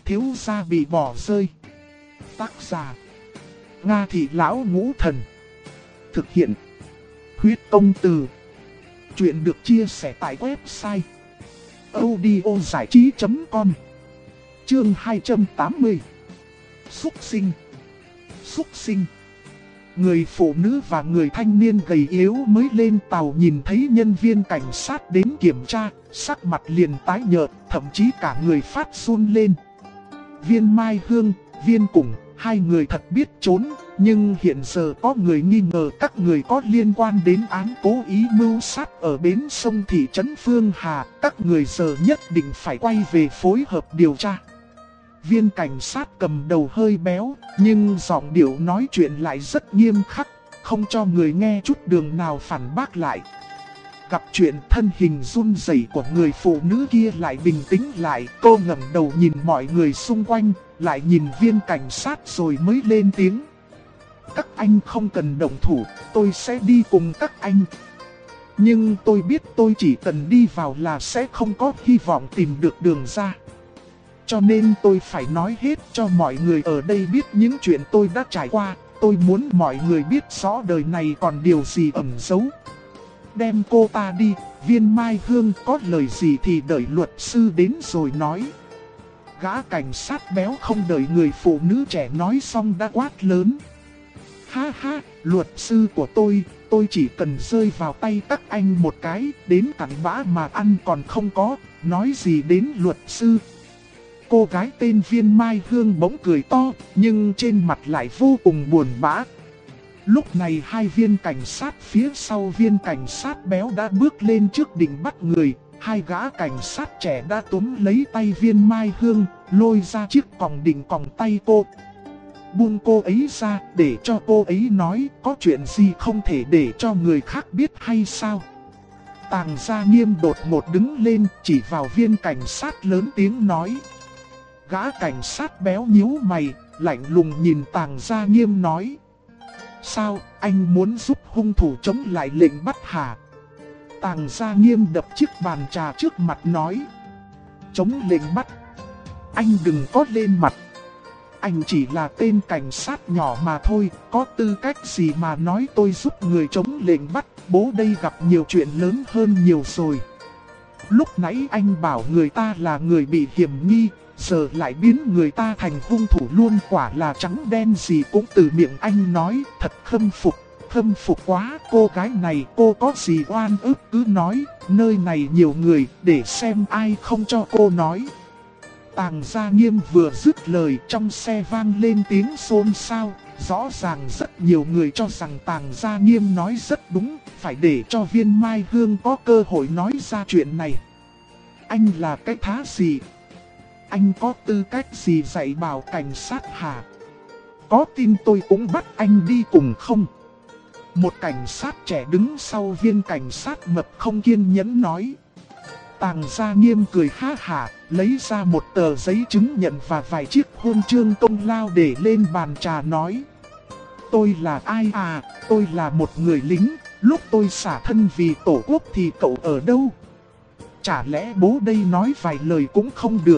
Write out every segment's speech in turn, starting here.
thiếu gia bị bỏ rơi. Tác giả: Nga Thị Lão Ngũ Thần. Thực hiện: Huyết Công Từ. Chuyện được chia sẻ tại website audiozảichí.com. Chương 280. Xúc sinh. Xúc sinh. Người phụ nữ và người thanh niên gầy yếu mới lên tàu nhìn thấy nhân viên cảnh sát đến kiểm tra, sắc mặt liền tái nhợt, thậm chí cả người phát run lên. Viên Mai Hương, Viên Củng, hai người thật biết trốn, nhưng hiện giờ có người nghi ngờ các người có liên quan đến án cố ý mưu sát ở bến sông thị trấn Phương Hà, các người giờ nhất định phải quay về phối hợp điều tra. Viên cảnh sát cầm đầu hơi béo, nhưng giọng điệu nói chuyện lại rất nghiêm khắc, không cho người nghe chút đường nào phản bác lại. Gặp chuyện thân hình run rẩy của người phụ nữ kia lại bình tĩnh lại, cô ngẩng đầu nhìn mọi người xung quanh, lại nhìn viên cảnh sát rồi mới lên tiếng. Các anh không cần động thủ, tôi sẽ đi cùng các anh. Nhưng tôi biết tôi chỉ cần đi vào là sẽ không có hy vọng tìm được đường ra. Cho nên tôi phải nói hết cho mọi người ở đây biết những chuyện tôi đã trải qua. Tôi muốn mọi người biết rõ đời này còn điều gì ẩn giấu. Đem cô ta đi, Viên Mai Hương có lời gì thì đợi luật sư đến rồi nói. Gã cảnh sát béo không đợi người phụ nữ trẻ nói xong đã quát lớn. Ha ha, luật sư của tôi chỉ cần rơi vào tay các anh một cái, đến cặn bã mà ăn còn không có, nói gì đến luật sư. Cô gái tên Viên Mai Hương bỗng cười to, nhưng trên mặt lại vô cùng buồn bã. Lúc này hai viên cảnh sát phía sau viên cảnh sát béo đã bước lên trước định bắt người. Hai gã cảnh sát trẻ đã túm lấy tay Viên Mai Hương, lôi ra chiếc còng định còng tay cô. Buông cô ấy ra để cho cô ấy nói, có chuyện gì không thể để cho người khác biết hay sao? Tàng Gia Nghiêm đột ngột đứng lên chỉ vào viên cảnh sát lớn tiếng nói. Gã cảnh sát béo nhíu mày, lạnh lùng nhìn Tàng Gia Nghiêm nói. Sao, anh muốn giúp hung thủ chống lại lệnh bắt hả? Tàng Gia Nghiêm đập chiếc bàn trà trước mặt nói. Chống lệnh bắt? Anh đừng có lên mặt. Anh chỉ là tên cảnh sát nhỏ mà thôi, có tư cách gì mà nói tôi giúp người chống lệnh bắt, bố đây gặp nhiều chuyện lớn hơn nhiều rồi. Lúc nãy anh bảo người ta là người bị hiểm nghi, giờ lại biến người ta thành hung thủ luôn, quả là trắng đen gì cũng từ miệng anh nói, thật khâm phục quá. Cô gái này cô có gì oan ức cứ nói, nơi này nhiều người để xem ai không cho cô nói. Tàng Gia Nghiêm vừa dứt lời trong xe vang lên tiếng xôn xao, rõ ràng rất nhiều người cho rằng Tàng Gia Nghiêm nói rất đúng, phải để cho Viên Mai Hương có cơ hội nói ra chuyện này. Anh là cái thá gì? Anh có tư cách gì dạy bảo cảnh sát hả? Có tin tôi cũng bắt anh đi cùng không? Một cảnh sát trẻ đứng sau viên cảnh sát mập không kiên nhẫn nói. Tàng Gia Nghiêm cười ha hả, lấy ra một tờ giấy chứng nhận và vài chiếc huân chương công lao để lên bàn trà nói. Tôi là ai à? Tôi là một người lính, lúc tôi xả thân vì tổ quốc thì cậu ở đâu? Chả lẽ bố đây nói vài lời cũng không được?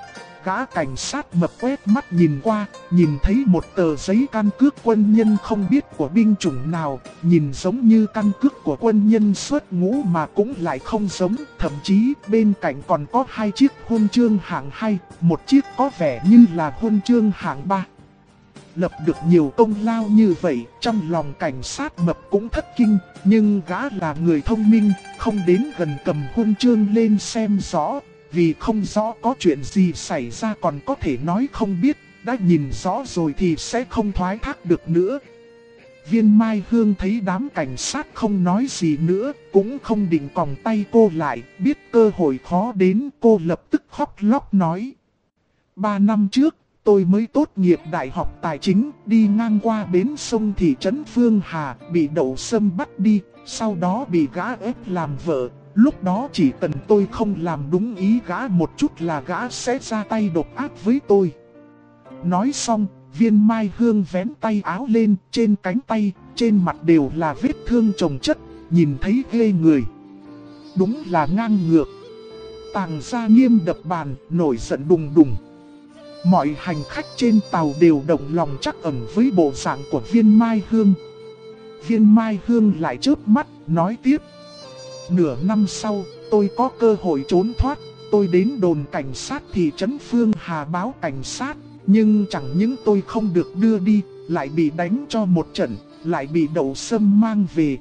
Gã cảnh sát mập quét mắt nhìn qua, nhìn thấy một tờ giấy căn cước quân nhân không biết của binh chủng nào, nhìn giống như căn cước của quân nhân xuất ngũ mà cũng lại không giống, thậm chí bên cạnh còn có hai chiếc huân chương hạng 2, một chiếc có vẻ như là huân chương hạng 3. Lập được nhiều công lao như vậy, trong lòng cảnh sát mập cũng thất kinh, nhưng gã là người thông minh, không đến gần cầm huân chương lên xem rõ. Vì không rõ có chuyện gì xảy ra còn có thể nói không biết, đã nhìn rõ rồi thì sẽ không thoái thác được nữa. Viên Mai Hương thấy đám cảnh sát không nói gì nữa, cũng không định còng tay cô lại, biết cơ hội khó đến, cô lập tức khóc lóc nói. 3 năm trước, tôi mới tốt nghiệp đại học tài chính, đi ngang qua bến sông thị trấn Phương Hà, bị Đậu Sâm bắt đi, sau đó bị gã ép làm vợ. Lúc đó chỉ cần tôi không làm đúng ý gã một chút là gã sẽ ra tay độc ác với tôi. Nói xong, Viên Mai Hương vén tay áo lên, trên cánh tay, trên mặt đều là vết thương chồng chất, nhìn thấy ghê người. Đúng là ngang ngược. Tàng Gia Nghiêm đập bàn, nổi giận đùng đùng. Mọi hành khách trên tàu đều động lòng trắc ẩn với bộ dạng của Viên Mai Hương. Viên Mai Hương lại chớp mắt, nói tiếp. Nửa năm sau, tôi có cơ hội trốn thoát. Tôi đến đồn cảnh sát thị trấn Phương Hà báo cảnh sát. Nhưng chẳng những tôi không được đưa đi, lại bị đánh cho một trận, lại bị Đậu Sâm mang về.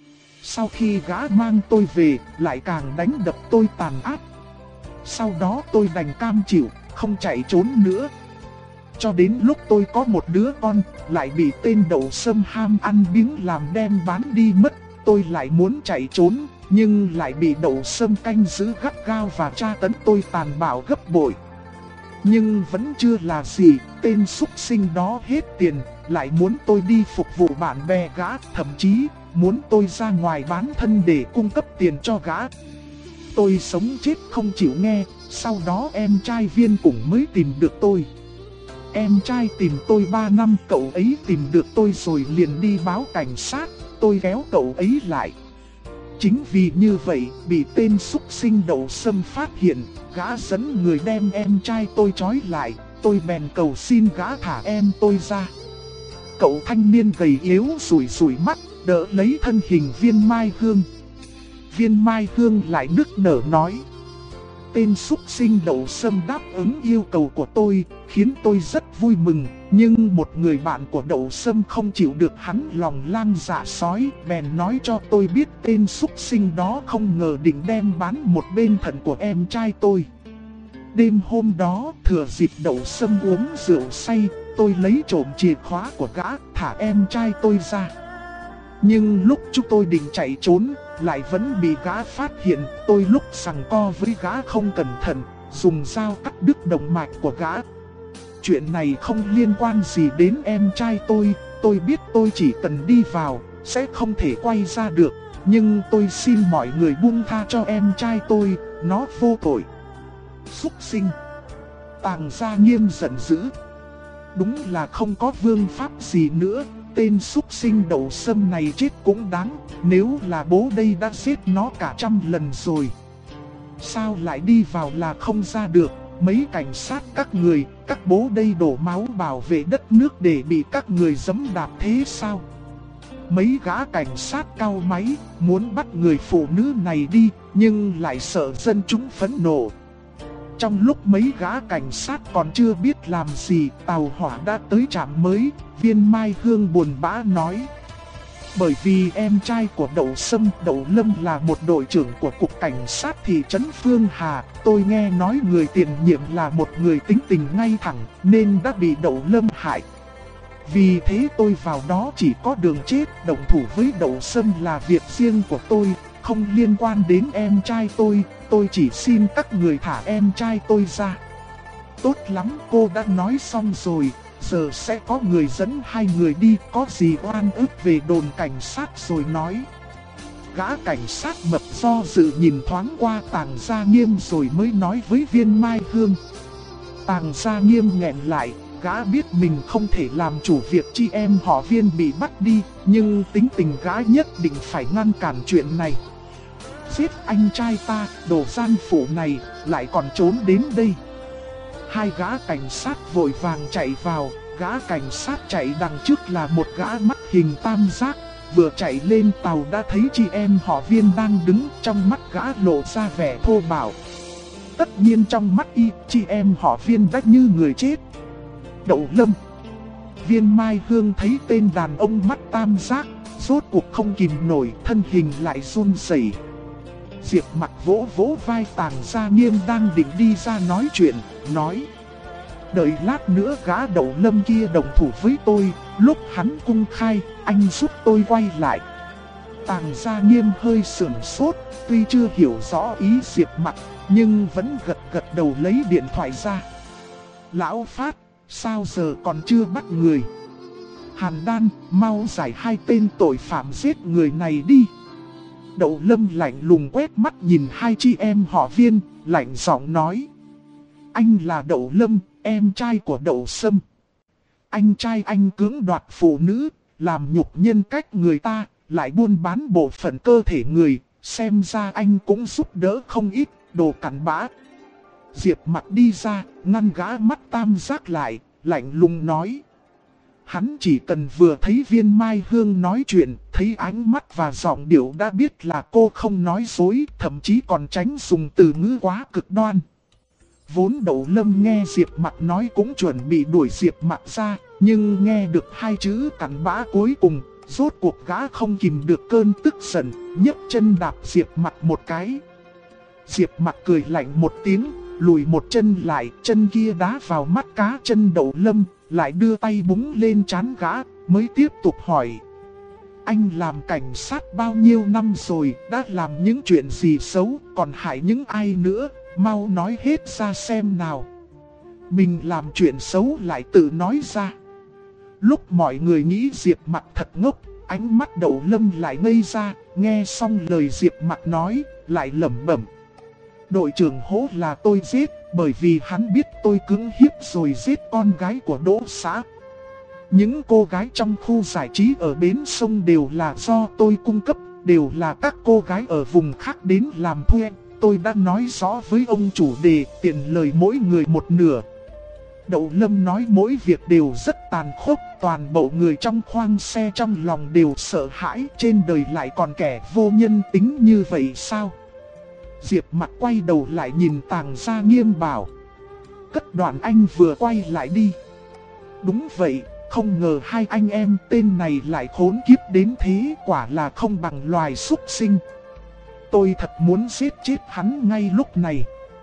Sau khi gã mang tôi về, lại càng đánh đập tôi tàn ác. Sau đó tôi đành cam chịu, không chạy trốn nữa. Cho đến lúc tôi có một đứa con, lại bị tên Đậu Sâm ham ăn biếng làm đem bán đi mất. Tôi lại muốn chạy trốn, nhưng lại bị Đậu Sâm canh giữ gắt gao và tra tấn tôi tàn bạo gấp bội. Nhưng vẫn chưa là gì, tên súc sinh đó hết tiền, lại muốn tôi đi phục vụ bạn bè gã, thậm chí muốn tôi ra ngoài bán thân để cung cấp tiền cho gã. Tôi sống chết không chịu nghe, sau đó em trai Viên cũng mới tìm được tôi. Em trai tìm tôi 3 năm, cậu ấy tìm được tôi rồi liền đi báo cảnh sát, tôi kéo cậu ấy lại. Chính vì như vậy, bị tên súc sinh Đậu Sâm phát hiện, gã dẫn người đem em trai tôi trói lại, tôi bèn cầu xin gã thả em tôi ra. Cậu thanh niên gầy yếu rủi rủi mắt, đỡ lấy thân hình Viên Mai Hương. Viên Mai Hương lại nức nở nói. Tên súc sinh Đậu Sâm đáp ứng yêu cầu của tôi, khiến tôi rất vui mừng. Nhưng một người bạn của Đậu Sâm không chịu được hắn lòng lang dạ sói, bèn nói cho tôi biết tên súc sinh đó không ngờ định đem bán một bên thận của em trai tôi. Đêm hôm đó, thừa dịp Đậu Sâm uống rượu say, tôi lấy trộm chìa khóa của gã, thả em trai tôi ra. Nhưng lúc chúng tôi định chạy trốn, lại vẫn bị gã phát hiện. Tôi lúc giằng co với gã không cẩn thận, dùng dao cắt đứt động mạch của gã. Chuyện này không liên quan gì đến em trai tôi biết tôi chỉ cần đi vào, sẽ không thể quay ra được. Nhưng tôi xin mọi người buông tha cho em trai tôi, nó vô tội. Súc sinh. Tàng Gia Nghiêm giận dữ. Đúng là không có vương pháp gì nữa, tên súc sinh Đậu Sâm này chết cũng đáng, nếu là bố đây đã giết nó cả 100 lần rồi. Sao lại đi vào là không ra được, mấy cảnh sát các bố đây đổ máu bảo vệ đất nước để bị các người giẫm đạp thế sao? Mấy gã cảnh sát cau máy, muốn bắt người phụ nữ này đi, nhưng lại sợ dân chúng phẫn nộ. Trong lúc mấy gã cảnh sát còn chưa biết làm gì, tàu hỏa đã tới trạm mới. Viên Mai Hương buồn bã nói. Bởi vì em trai của Đậu Sâm, Đậu Lâm là một đội trưởng của cục cảnh sát thị trấn Phương Hà. Tôi nghe nói người tiền nhiệm là một người tính tình ngay thẳng, nên đã bị Đậu Lâm hại. Vì thế tôi vào đó chỉ có đường chết, động thủ với Đậu Sâm là việc riêng của tôi, không liên quan đến em trai tôi chỉ xin các người thả em trai tôi ra. Tốt lắm, cô đã nói xong rồi, giờ sẽ có người dẫn hai người đi, có gì oan ức về đồn cảnh sát rồi nói. Gã cảnh sát mập do dự nhìn thoáng qua Tàng Gia Nghiêm rồi mới nói với Viên Mai Hương. Tàng Gia Nghiêm nghẹn lại, gã biết mình không thể làm chủ việc chị em họ Viên bị bắt đi, nhưng tính tình gã nhất định phải ngăn cản chuyện này. Giết anh trai ta, đồ gian phụ này, lại còn trốn đến đây. Hai gã cảnh sát vội vàng chạy vào, gã cảnh sát chạy đằng trước là một gã mắt hình tam giác, vừa chạy lên tàu đã thấy chị em họ Viên đang đứng, trong mắt gã lộ ra vẻ thô bạo. Tất nhiên trong mắt y, chị em họ Viên đã như người chết. Đậu Lâm. Viên Mai Hương thấy tên đàn ông mắt tam giác, rốt cuộc không kìm nổi, thân hình lại run rẩy. Diệp Mặc vỗ vỗ vai Tàng Gia Nghiêm đang định đi ra nói chuyện, nói. Đợi lát nữa gã Đậu Lâm kia đồng thủ với tôi, lúc hắn cung khai, anh giúp tôi quay lại. Tàng Gia Nghiêm hơi sửng sốt, tuy chưa hiểu rõ ý Diệp Mặc, nhưng vẫn gật đầu lấy điện thoại ra. Lão Phát, sao giờ còn chưa bắt người? Hàn Đan, mau giải hai tên tội phạm giết người này đi. Đậu Lâm lạnh lùng quét mắt nhìn hai chị em họ Viên, lạnh giọng nói. Anh là Đậu Lâm, em trai của Đậu Sâm. Anh trai anh cưỡng đoạt phụ nữ, làm nhục nhân cách người ta, lại buôn bán bộ phận cơ thể người, xem ra anh cũng giúp đỡ không ít, đồ cặn bã. Diệp Mặc đi ra, ngăn gã mắt tam giác lại, lạnh lùng nói. Hắn chỉ cần vừa thấy Viên Mai Hương nói chuyện, thấy ánh mắt và giọng điệu đã biết là cô không nói dối, thậm chí còn tránh dùng từ ngữ quá cực đoan. Vốn Đậu Lâm nghe Diệp Mặc nói cũng chuẩn bị đuổi Diệp Mặc ra, nhưng nghe được hai chữ cặn bã cuối cùng, rốt cuộc gã không kìm được cơn tức giận, nhấc chân đạp Diệp Mặc một cái. Diệp Mặc cười lạnh một tiếng, lùi một chân lại, chân kia đá vào mắt cá chân Đậu Lâm, lại đưa tay búng lên trán gã, mới tiếp tục hỏi. Anh làm cảnh sát bao nhiêu năm rồi, đã làm những chuyện gì xấu, còn hại những ai nữa, mau nói hết ra xem nào. Mình làm chuyện xấu lại tự nói ra. Lúc mọi người nghĩ Diệp Mặc thật ngốc, ánh mắt Đậu Lâm lại ngây ra, nghe xong lời Diệp Mặc nói, lại lẩm bẩm. Đội trưởng Hỗ là tôi giết, bởi vì hắn biết tôi cưỡng hiếp rồi giết con gái của Đỗ xã. Những cô gái trong khu giải trí ở bến sông đều là do tôi cung cấp, đều là các cô gái ở vùng khác đến làm thuê. Tôi đã nói rõ với ông chủ đề tiền lời mỗi người một nửa. Đậu Lâm nói mỗi việc đều rất tàn khốc, toàn bộ người trong khoang xe trong lòng đều sợ hãi, trên đời lại còn kẻ vô nhân tính như vậy sao? Diệp Mặc quay đầu lại nhìn Tàng Gia Nghiêm bảo. Cất đoạn anh vừa quay lại đi. Đúng vậy, không ngờ hai anh em tên này lại khốn kiếp đến thế, quả là không bằng loài súc sinh. Tôi thật muốn giết chết hắn ngay lúc này.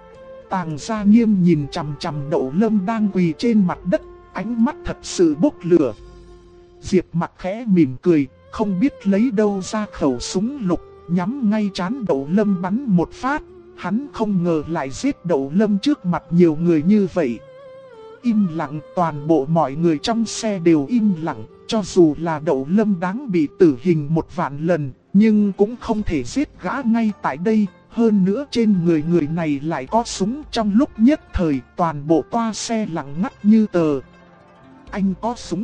Tàng Gia Nghiêm nhìn chằm chằm Đậu Lâm đang quỳ trên mặt đất, ánh mắt thật sự bốc lửa. Diệp Mặc khẽ mỉm cười, không biết lấy đâu ra khẩu súng lục, nhắm ngay trán Đậu Lâm bắn một phát. Hắn không ngờ lại giết Đậu Lâm trước mặt nhiều người như vậy. Im lặng, toàn bộ mọi người trong xe đều im lặng. Cho dù là Đậu Lâm đáng bị tử hình 1.000 lần, nhưng cũng không thể giết gã ngay tại đây. Hơn nữa trên người này lại có súng. Trong lúc nhất thời toàn bộ toa xe lặng ngắt như tờ. Anh có súng.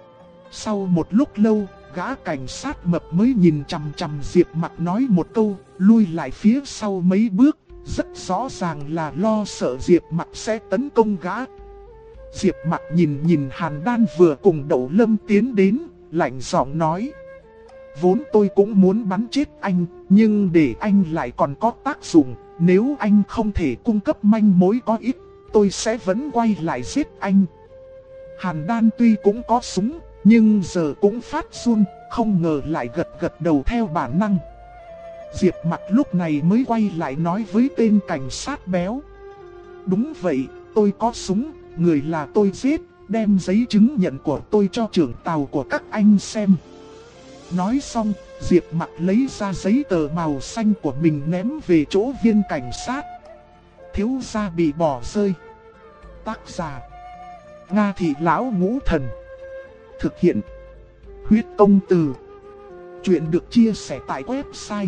Sau một lúc lâu, gã cảnh sát mập mới nhìn chằm chằm Diệp Mặc nói một câu, lui lại phía sau mấy bước. Rất rõ ràng là lo sợ Diệp Mặc sẽ tấn công gã. Diệp Mặc nhìn Hàn Đan vừa cùng Đậu Lâm tiến đến, lạnh giọng nói. Vốn tôi cũng muốn bắn chết anh, nhưng để anh lại còn có tác dụng. Nếu anh không thể cung cấp manh mối có ích, tôi sẽ vẫn quay lại giết anh. Hàn Đan tuy cũng có súng, nhưng giờ cũng phát run, không ngờ lại gật đầu theo bản năng. Diệp Mặc lúc này mới quay lại nói với tên cảnh sát béo. Đúng vậy, tôi có súng, người là tôi giết, đem giấy chứng nhận của tôi cho trưởng tàu của các anh xem. Nói xong, Diệp Mặc lấy ra giấy tờ màu xanh của mình ném về chỗ viên cảnh sát. Thiếu gia bị bỏ rơi. Tác giả: Nga Thị Lão Ngũ Thần. Thực hiện: Huyết Công Từ. Chuyện được chia sẻ tại website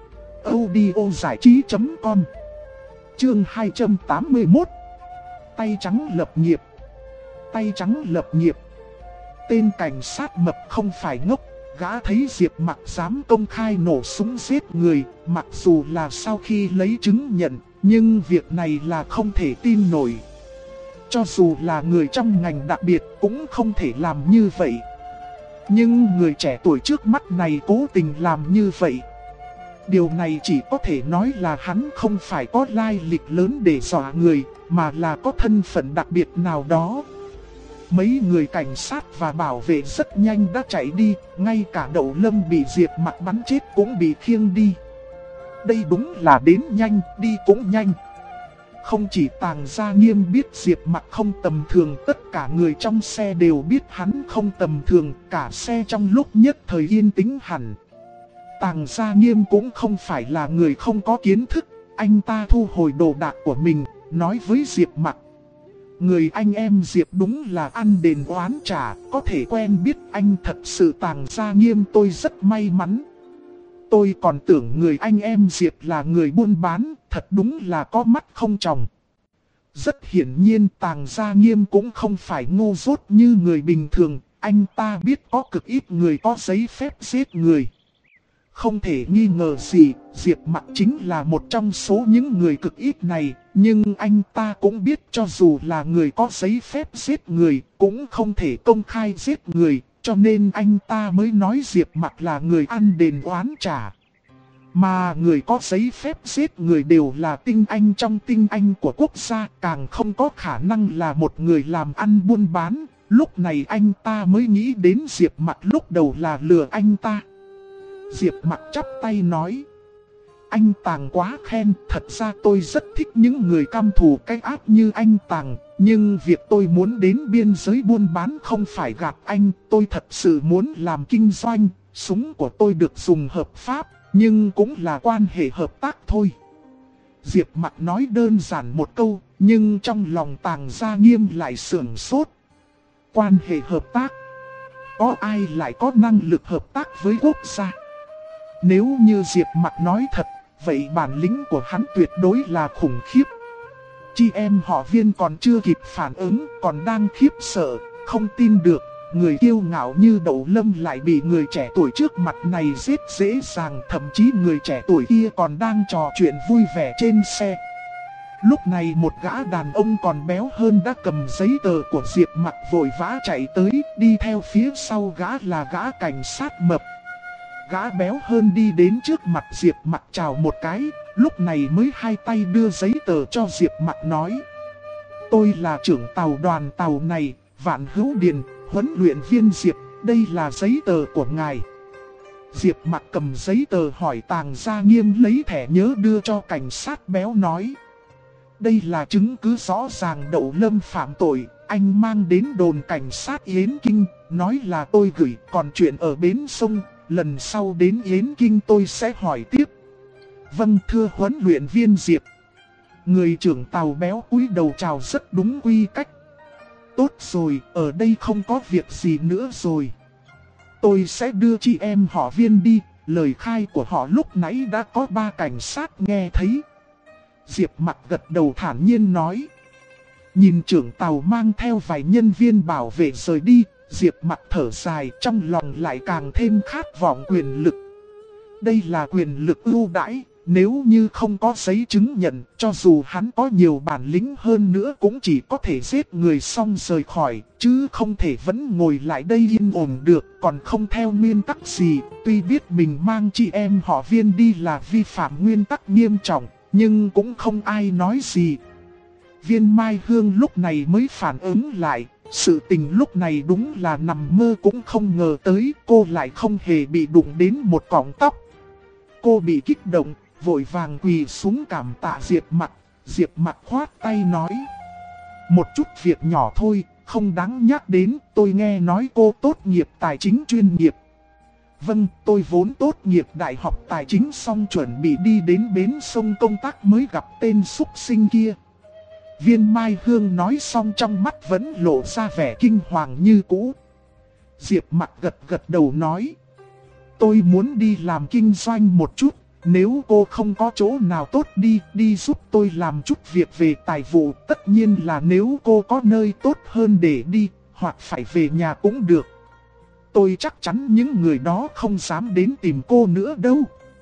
audiozảichí.com. Chương 281. Tay trắng lập nghiệp. Tay trắng lập nghiệp. Tên cảnh sát mập không phải ngốc. Gã thấy Diệp Mặc dám công khai nổ súng giết người, mặc dù là sau khi lấy chứng nhận, nhưng việc này là không thể tin nổi. Cho dù là người trong ngành đặc biệt cũng không thể làm như vậy. Nhưng người trẻ tuổi trước mắt này cố tình làm như vậy. Điều này chỉ có thể nói là hắn không phải có lai lịch lớn để dọa người, mà là có thân phận đặc biệt nào đó. Mấy người cảnh sát và bảo vệ rất nhanh đã chạy đi, ngay cả Đậu Lâm bị Diệp Mặc bắn chết cũng bị khiêng đi. Đây đúng là đến nhanh, đi cũng nhanh. Không chỉ Tàng Gia Nghiêm biết Diệp Mặc không tầm thường, tất cả người trong xe đều biết hắn không tầm thường, cả xe trong lúc nhất thời yên tĩnh hẳn. Tàng Gia Nghiêm cũng không phải là người không có kiến thức, anh ta thu hồi đồ đạc của mình, nói với Diệp Mặc. Người anh em Diệp đúng là ăn đền oán trả, có thể quen biết anh thật sự. Tàng Gia Nghiêm tôi rất may mắn. Tôi còn tưởng người anh em Diệp là người buôn bán, thật đúng là có mắt không tròng. Rất hiển nhiên Tàng Gia Nghiêm cũng không phải ngu dốt như người bình thường, anh ta biết có cực ít người có giấy phép giết người. Không thể nghi ngờ gì, Diệp Mặc chính là một trong số những người cực ít này, nhưng anh ta cũng biết cho dù là người có giấy phép giết người, cũng không thể công khai giết người, cho nên anh ta mới nói Diệp Mặc là người ăn đền oán trả. Mà người có giấy phép giết người đều là tinh anh trong tinh anh của quốc gia, càng không có khả năng là một người làm ăn buôn bán. Lúc này anh ta mới nghĩ đến Diệp Mặc lúc đầu là lừa anh ta. Diệp Mặc chắp tay nói: anh Tàng quá khen, thật ra tôi rất thích những người căm thù cái ác như anh Tàng. Nhưng việc tôi muốn đến biên giới buôn bán không phải gạt anh, tôi thật sự muốn làm kinh doanh. Súng của tôi được dùng hợp pháp, nhưng cũng là quan hệ hợp tác thôi. Diệp Mặc nói đơn giản một câu, nhưng trong lòng Tàng Gia Nghiêm lại sửng sốt. Quan hệ hợp tác? Có ai lại có năng lực hợp tác với quốc gia? Nếu như Diệp Mặc nói thật, vậy bản lĩnh của hắn tuyệt đối là khủng khiếp. Chị em họ Viên còn chưa kịp phản ứng, còn đang khiếp sợ, không tin được. Người kiêu ngạo như Đậu Lâm lại bị người trẻ tuổi trước mặt này giết dễ dàng. Thậm chí người trẻ tuổi kia còn đang trò chuyện vui vẻ trên xe. Lúc này một gã đàn ông còn béo hơn đã cầm giấy tờ của Diệp Mặc vội vã chạy tới. Đi theo phía sau gã là gã cảnh sát mập. Gã béo hơn đi đến trước mặt Diệp Mặc chào một cái, lúc này mới hai tay đưa giấy tờ cho Diệp Mặc nói: tôi là trưởng tàu đoàn tàu này, Vạn Hữu Điền, huấn luyện viên Diệp, đây là giấy tờ của ngài. Diệp Mặc cầm giấy tờ hỏi Tàng Gia Nghiêm lấy thẻ nhớ đưa cho cảnh sát béo nói: đây là chứng cứ rõ ràng Đậu Lâm phạm tội, anh mang đến đồn cảnh sát Yến Kinh, nói là tôi gửi, còn chuyện ở bến sông, lần sau đến Yến Kinh tôi sẽ hỏi tiếp. Vâng thưa huấn luyện viên Diệp. Người trưởng tàu béo cúi đầu chào rất đúng quy cách. Tốt rồi, ở đây không có việc gì nữa rồi. Tôi sẽ đưa chị em họ Viên đi, lời khai của họ lúc nãy đã có 3 cảnh sát nghe thấy. Diệp Mặc gật đầu thản nhiên nói. Nhìn trưởng tàu mang theo vài nhân viên bảo vệ rời đi, Diệp Mặc thở dài, trong lòng lại càng thêm khát vọng quyền lực. Đây là quyền lực ưu đãi, nếu như không có giấy chứng nhận, cho dù hắn có nhiều bản lĩnh hơn nữa cũng chỉ có thể giết người xong rời khỏi, chứ không thể vẫn ngồi lại đây yên ổn được, còn không theo nguyên tắc gì. Tuy biết mình mang chị em họ Viên đi là vi phạm nguyên tắc nghiêm trọng, nhưng cũng không ai nói gì. Viên Mai Hương lúc này mới phản ứng lại. Sự tình lúc này đúng là nằm mơ cũng không ngờ tới, cô lại không hề bị đụng đến một cọng tóc. Cô bị kích động, vội vàng quỳ xuống cảm tạ Diệp Mặc. Diệp Mặc khoát tay nói: một chút việc nhỏ thôi, không đáng nhắc đến, tôi nghe nói cô tốt nghiệp tài chính chuyên nghiệp. Vâng, tôi vốn tốt nghiệp đại học tài chính xong chuẩn bị đi đến bến sông công tác mới gặp tên súc sinh kia. Viên Mai Hương nói xong trong mắt vẫn lộ ra vẻ kinh hoàng như cũ. Diệp Mặc gật đầu nói: tôi muốn đi làm kinh doanh một chút, nếu cô không có chỗ nào tốt đi giúp tôi làm chút việc về tài vụ. Tất nhiên là nếu cô có nơi tốt hơn để đi, hoặc phải về nhà cũng được. Tôi chắc chắn những người đó không dám đến tìm cô nữa đâu.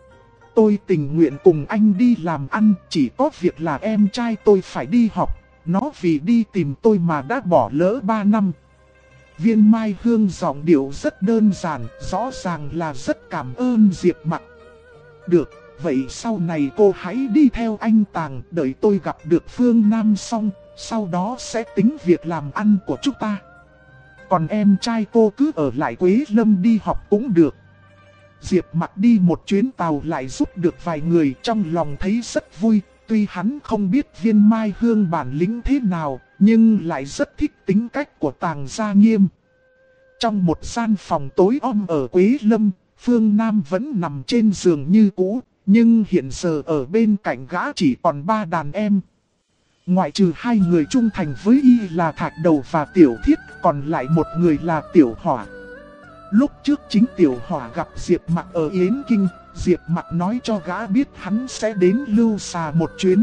Tôi tình nguyện cùng anh đi làm ăn, chỉ có việc là em trai tôi phải đi học. Nó vì đi tìm tôi mà đã bỏ lỡ 3 năm. Viên Mai Hương giọng điệu rất đơn giản, rõ ràng là rất cảm ơn Diệp Mặc. Được, vậy sau này cô hãy đi theo anh Tàng, đợi tôi gặp được Phương Nam xong, sau đó sẽ tính việc làm ăn của chúng ta. Còn em trai cô cứ ở lại Quế Lâm đi học cũng được. Diệp Mặc đi một chuyến tàu lại giúp được vài người, trong lòng thấy rất vui. Tuy hắn không biết Viên Mai Hương bản lĩnh thế nào, nhưng lại rất thích tính cách của Tàng Gia Nghiêm. Trong một gian phòng tối om ở Quế Lâm, Phương Nam vẫn nằm trên giường như cũ, nhưng hiện giờ ở bên cạnh gã chỉ còn 3 đàn em. Ngoại trừ 2 người trung thành với y là Thạch Đầu và Tiểu Thiết, còn lại một người là Tiểu Hỏa. Lúc trước chính Tiểu Hỏa gặp Diệp Mặc ở Yến Kinh, Diệp Mặc nói cho gã biết hắn sẽ đến Lưu Xà một chuyến.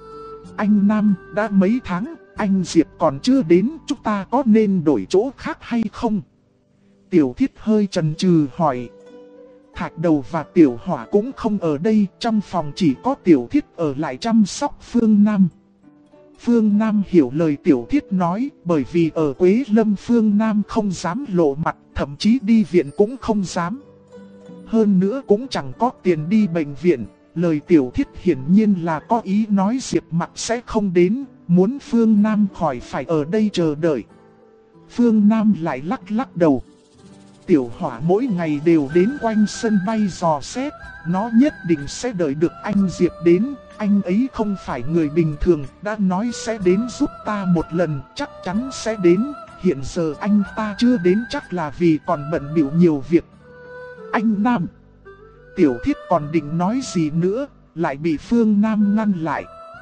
Anh Nam, đã mấy tháng, anh Diệp còn chưa đến, chúng ta có nên đổi chỗ khác hay không? Tiểu Thiết hơi chần chừ hỏi. Thạch Đầu và Tiểu Hỏa cũng không ở đây, trong phòng chỉ có Tiểu Thiết ở lại chăm sóc Phương Nam. Phương Nam hiểu lời Tiểu Thiết nói, bởi vì ở Quế Lâm Phương Nam không dám lộ mặt, thậm chí đi viện cũng không dám. Hơn nữa cũng chẳng có tiền đi bệnh viện, lời Tiểu Thiết hiển nhiên là có ý nói Diệp Mặc sẽ không đến, muốn Phương Nam khỏi phải ở đây chờ đợi. Phương Nam lại lắc lắc đầu. Tiểu Hỏa mỗi ngày đều đến quanh sân bay dò xét, nó nhất định sẽ đợi được anh Diệp đến. Anh ấy không phải người bình thường, đã nói sẽ đến giúp ta một lần, chắc chắn sẽ đến. Hiện giờ anh ta chưa đến chắc là vì còn bận bịu nhiều việc. Anh Nam. Tiểu Thiết còn định nói gì nữa, lại bị Phương Nam ngăn lại.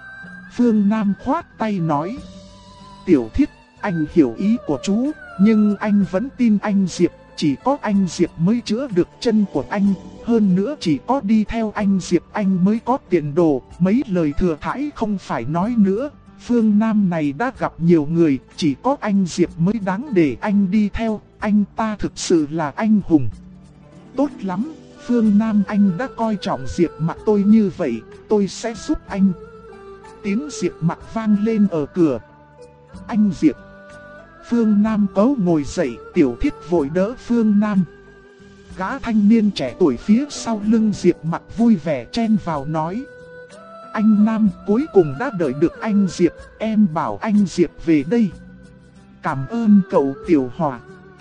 Phương Nam khoát tay nói. Tiểu Thiết, anh hiểu ý của chú, nhưng anh vẫn tin anh Diệp. Chỉ có anh Diệp mới chữa được chân của anh. Hơn nữa chỉ có đi theo anh Diệp anh mới có tiền đồ. Mấy lời thừa thãi không phải nói nữa. Phương Nam này đã gặp nhiều người, chỉ có anh Diệp mới đáng để anh đi theo. Anh ta thực sự là anh hùng. Tốt lắm, Phương Nam anh đã coi trọng Diệp Mặc tôi như vậy, tôi sẽ giúp anh. Tiếng Diệp Mặc vang lên ở cửa. Anh Diệp. Phương Nam cấu ngồi dậy, Tiểu Thiết vội đỡ Phương Nam. Gã thanh niên trẻ tuổi phía sau lưng Diệp Mặc vui vẻ chen vào nói. Anh Nam cuối cùng đã đợi được anh Diệp, em bảo anh Diệp về đây. Cảm ơn cậu Tiểu Hỏa.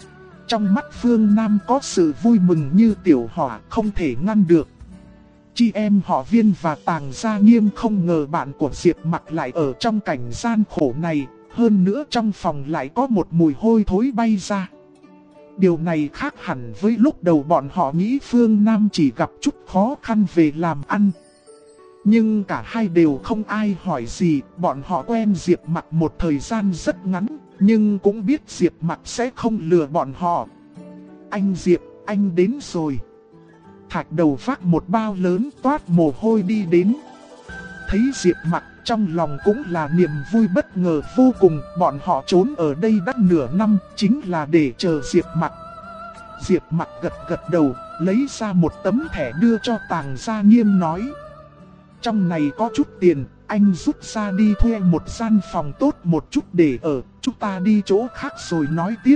Trong mắt Phương Nam có sự vui mừng như Tiểu Hỏa không thể ngăn được. Chị em họ Viên và Tàng Gia Nghiêm không ngờ bạn của Diệp Mặc lại ở trong cảnh gian khổ này. Hơn nữa trong phòng lại có một mùi hôi thối bay ra. Điều này khác hẳn với lúc đầu bọn họ nghĩ Phương Nam chỉ gặp chút khó khăn về làm ăn. Nhưng cả hai đều không ai hỏi gì, bọn họ quen Diệp Mặc một thời gian rất ngắn, nhưng cũng biết Diệp Mặc sẽ không lừa bọn họ. Anh Diệp, anh đến rồi. Thạch Đầu vác một bao lớn toát mồ hôi đi đến. Thấy Diệp Mặc trong lòng cũng là niềm vui bất ngờ vô cùng, bọn họ trốn ở đây đã nửa năm, chính là để chờ Diệp Mặc. Diệp Mặc gật gật đầu, lấy ra một tấm thẻ đưa cho Tàng Gia Nghiêm nói. Trong này có chút tiền, anh rút ra đi thuê một gian phòng tốt một chút để ở, chúng ta đi chỗ khác rồi nói tiếp.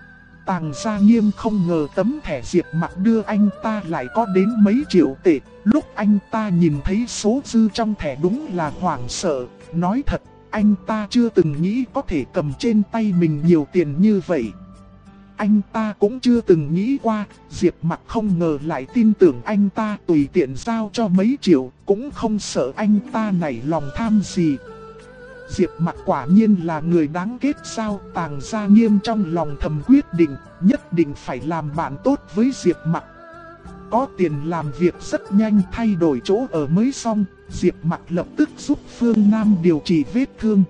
Tàng Gia Nghiêm không ngờ tấm thẻ Diệp Mặc đưa anh ta lại có đến mấy triệu tệ. Lúc anh ta nhìn thấy số dư trong thẻ đúng là hoảng sợ. Nói thật, anh ta chưa từng nghĩ có thể cầm trên tay mình nhiều tiền như vậy. Anh ta cũng chưa từng nghĩ qua, Diệp Mặc không ngờ lại tin tưởng anh ta tùy tiện giao cho mấy triệu, cũng không sợ anh ta nảy lòng tham gì. Diệp Mặc quả nhiên là người đáng kết giao. Tàng Gia Nghiêm trong lòng thầm quyết định, nhất định phải làm bạn tốt với Diệp Mặc. Có tiền làm việc rất nhanh, thay đổi chỗ ở mới xong, Diệp Mặc lập tức giúp Phương Nam điều trị vết thương.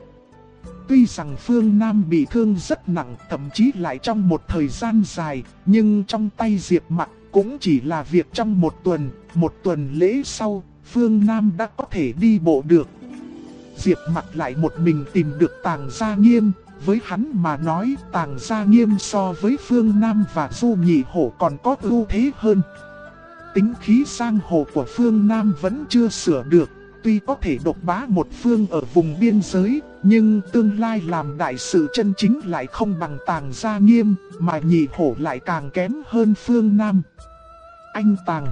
Tuy rằng Phương Nam bị thương rất nặng, thậm chí lại trong một thời gian dài, nhưng trong tay Diệp Mặc cũng chỉ là việc trong một tuần lễ sau, Phương Nam đã có thể đi bộ được. Diệp Mặc lại một mình tìm được Tàng Gia Nghiêm, với hắn mà nói Tàng Gia Nghiêm so với Phương Nam và Du Nhị Hổ còn có ưu thế hơn. Tính khí giang hồ của Phương Nam vẫn chưa sửa được, tuy có thể độc bá một phương ở vùng biên giới, nhưng tương lai làm đại sự chân chính lại không bằng Tàng Gia Nghiêm, mà Nhị Hổ lại càng kém hơn Phương Nam. Anh Tàng.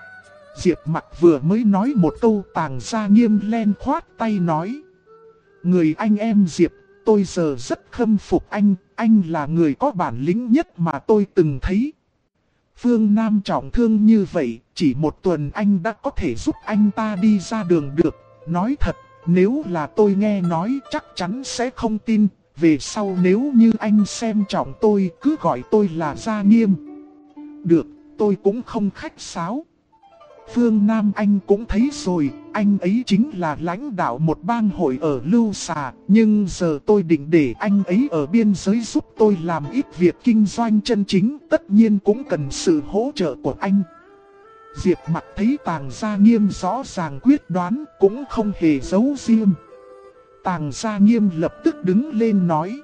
Diệp Mặc vừa mới nói một câu, Tàng Gia Nghiêm len khoát tay nói. Người anh em Diệp, tôi giờ rất khâm phục anh là người có bản lĩnh nhất mà tôi từng thấy. Phương Nam trọng thương như vậy, chỉ một tuần anh đã có thể giúp anh ta đi ra đường được. Nói thật, nếu là tôi nghe nói chắc chắn sẽ không tin. Về sau nếu như anh xem trọng tôi, cứ gọi tôi là Gia Nghiêm. Được, tôi cũng không khách sáo. Phương Nam anh cũng thấy rồi, anh ấy chính là lãnh đạo một bang hội ở Lưu Xà, nhưng giờ tôi định để anh ấy ở biên giới giúp tôi làm ít việc kinh doanh chân chính, tất nhiên cũng cần sự hỗ trợ của anh. Diệp Mặc thấy Tàng Gia Nghiêm rõ ràng quyết đoán, cũng không hề giấu riêng. Tàng Gia Nghiêm lập tức đứng lên nói.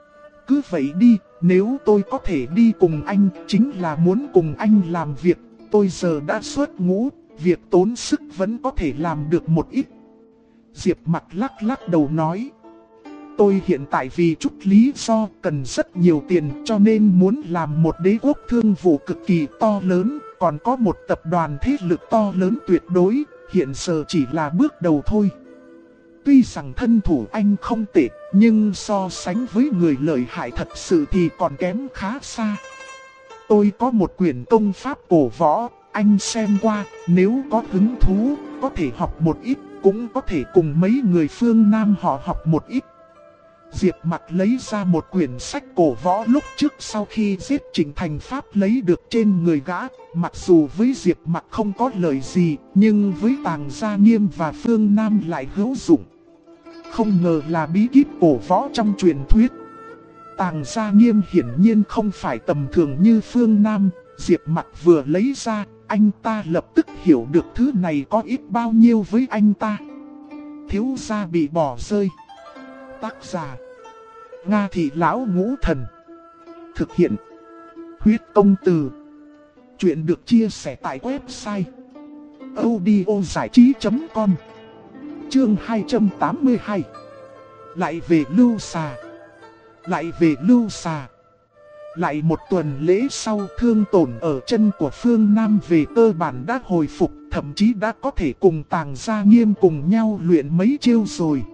Cứ vậy đi, nếu tôi có thể đi cùng anh, chính là muốn cùng anh làm việc. tôi giờ đã xuất ngũ, việc tốn sức vẫn có thể làm được một ít. Diệp Mặc lắc lắc đầu nói. Tôi hiện tại vì chút lý do cần rất nhiều tiền cho nên muốn làm một đế quốc thương vụ cực kỳ to lớn, còn có một tập đoàn thế lực to lớn tuyệt đối, hiện giờ chỉ là bước đầu thôi. Tuy rằng thân thủ anh không tệ, nhưng so sánh với người lợi hại thật sự thì còn kém khá xa. Tôi có một quyển công pháp cổ võ, anh xem qua, nếu có hứng thú, có thể học một ít, cũng có thể cùng mấy người phương Nam họ học một ít. Diệp Mặc lấy ra một quyển sách cổ võ lúc trước sau khi giết Trịnh Thành Pháp lấy được trên người gã. Mặc dù với Diệp Mặc không có lời gì, nhưng với Tàng Gia Nghiêm và phương Nam lại hữu dụng. Không ngờ là bí kíp cổ võ trong truyền thuyết. Tàng Gia Nghiêm hiển nhiên không phải tầm thường như phương Nam. Diệp Mặc vừa lấy ra, anh ta lập tức hiểu được thứ này có ít bao nhiêu với anh ta. Thiếu gia bị bỏ rơi. Tác giả Nga Thị Lão Ngũ Thần. Thực hiện Huyết Công Từ. Chuyện được chia sẻ tại website audiozảichí.com. Chương 282. Lại về Lưu Xà. Lại về Lưu Xà. Lại một tuần lễ sau, thương tổn ở chân của phương Nam về cơ bản đã hồi phục, thậm chí đã có thể cùng Tàng Gia Nghiêm cùng nhau luyện mấy chiêu rồi.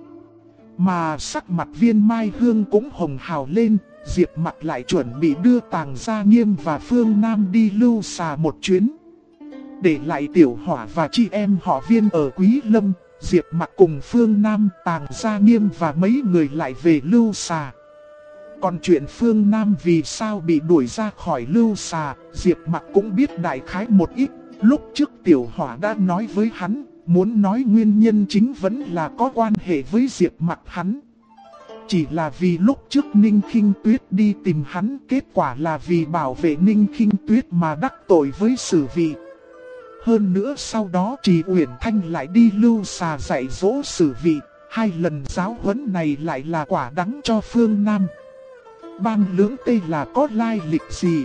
Mà sắc mặt Viên Mai Hương cũng hồng hào lên, Diệp Mặc lại chuẩn bị đưa Tàng Gia Nghiêm và phương Nam đi Lưu Xà một chuyến. Để lại Tiểu Hỏa và chị em họ Viên ở Quý Lâm, Diệp Mặc cùng phương Nam, Tàng Gia Nghiêm và mấy người lại về Lưu Xà. Còn chuyện phương Nam vì sao bị đuổi ra khỏi Lưu Xà, Diệp Mặc cũng biết đại khái một ít. Lúc trước Tiểu Hỏa đã nói với hắn, muốn nói nguyên nhân chính vẫn là có quan hệ với Diệp Mặc hắn. Chỉ là vì lúc trước Ninh Khinh Tuyết đi tìm hắn, kết quả là vì bảo vệ Ninh Khinh Tuyết mà đắc tội với Sử Vị. Hơn nữa sau đó Trì Uyển Thanh lại đi Lưu Xà dạy dỗ Sử Vị, hai lần giáo huấn này lại là quả đắng cho phương Nam. Bang Lưỡng Tê là có lai lịch gì?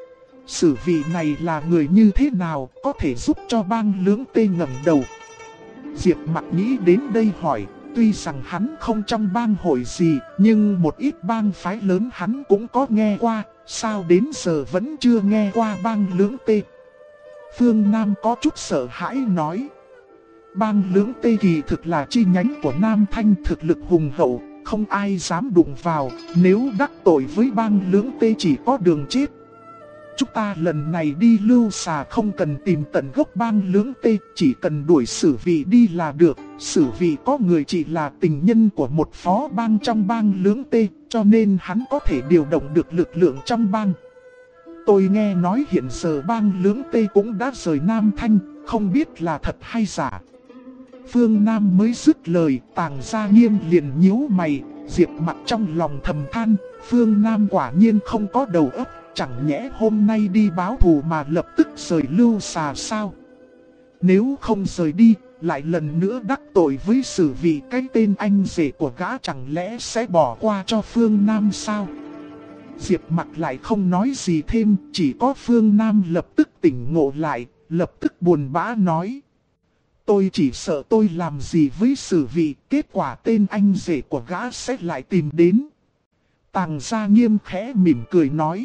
Sử Vị này là người như thế nào, có thể giúp cho bang Lưỡng Tê ngẩng đầu? Diệp Mặc nghĩ đến đây hỏi, tuy rằng hắn không trong bang hội gì, nhưng một ít bang phái lớn hắn cũng có nghe qua, sao đến giờ vẫn chưa nghe qua bang Lưỡng Tê? Phương Nam có chút sợ hãi nói, bang Lưỡng Tê kỳ thực là chi nhánh của Nam Thanh, thực lực hùng hậu, không ai dám đụng vào, nếu đắc tội với bang Lưỡng Tê chỉ có đường chết. Chúng ta lần này đi Lưu Xà không cần tìm tận gốc bang Lưỡng Tê, chỉ cần đuổi Sử Vị đi là được. Sử Vị có người chỉ là tình nhân của một phó bang trong bang Lưỡng Tê, cho nên hắn có thể điều động được lực lượng trong bang. Tôi nghe nói hiện giờ bang Lưỡng Tê cũng đã rời Nam Thanh, không biết là thật hay giả. Phương Nam mới dứt lời, Tàng Gia Nghiêm liền nhíu mày, Diệp Mặc trong lòng thầm than, Phương Nam quả nhiên không có đầu óc. Chẳng nhẽ hôm nay đi báo thù mà lập tức rời Lưu Xà sao? Nếu không rời đi, lại lần nữa đắc tội với Sử Vị, cái tên anh rể của gã chẳng lẽ sẽ bỏ qua cho phương Nam sao? Diệp Mặc lại không nói gì thêm, chỉ có phương Nam lập tức tỉnh ngộ lại, lập tức buồn bã nói. Tôi chỉ sợ tôi làm gì với Sử Vị, kết quả tên anh rể của gã sẽ lại tìm đến. Tàng Gia Nghiêm khẽ mỉm cười nói.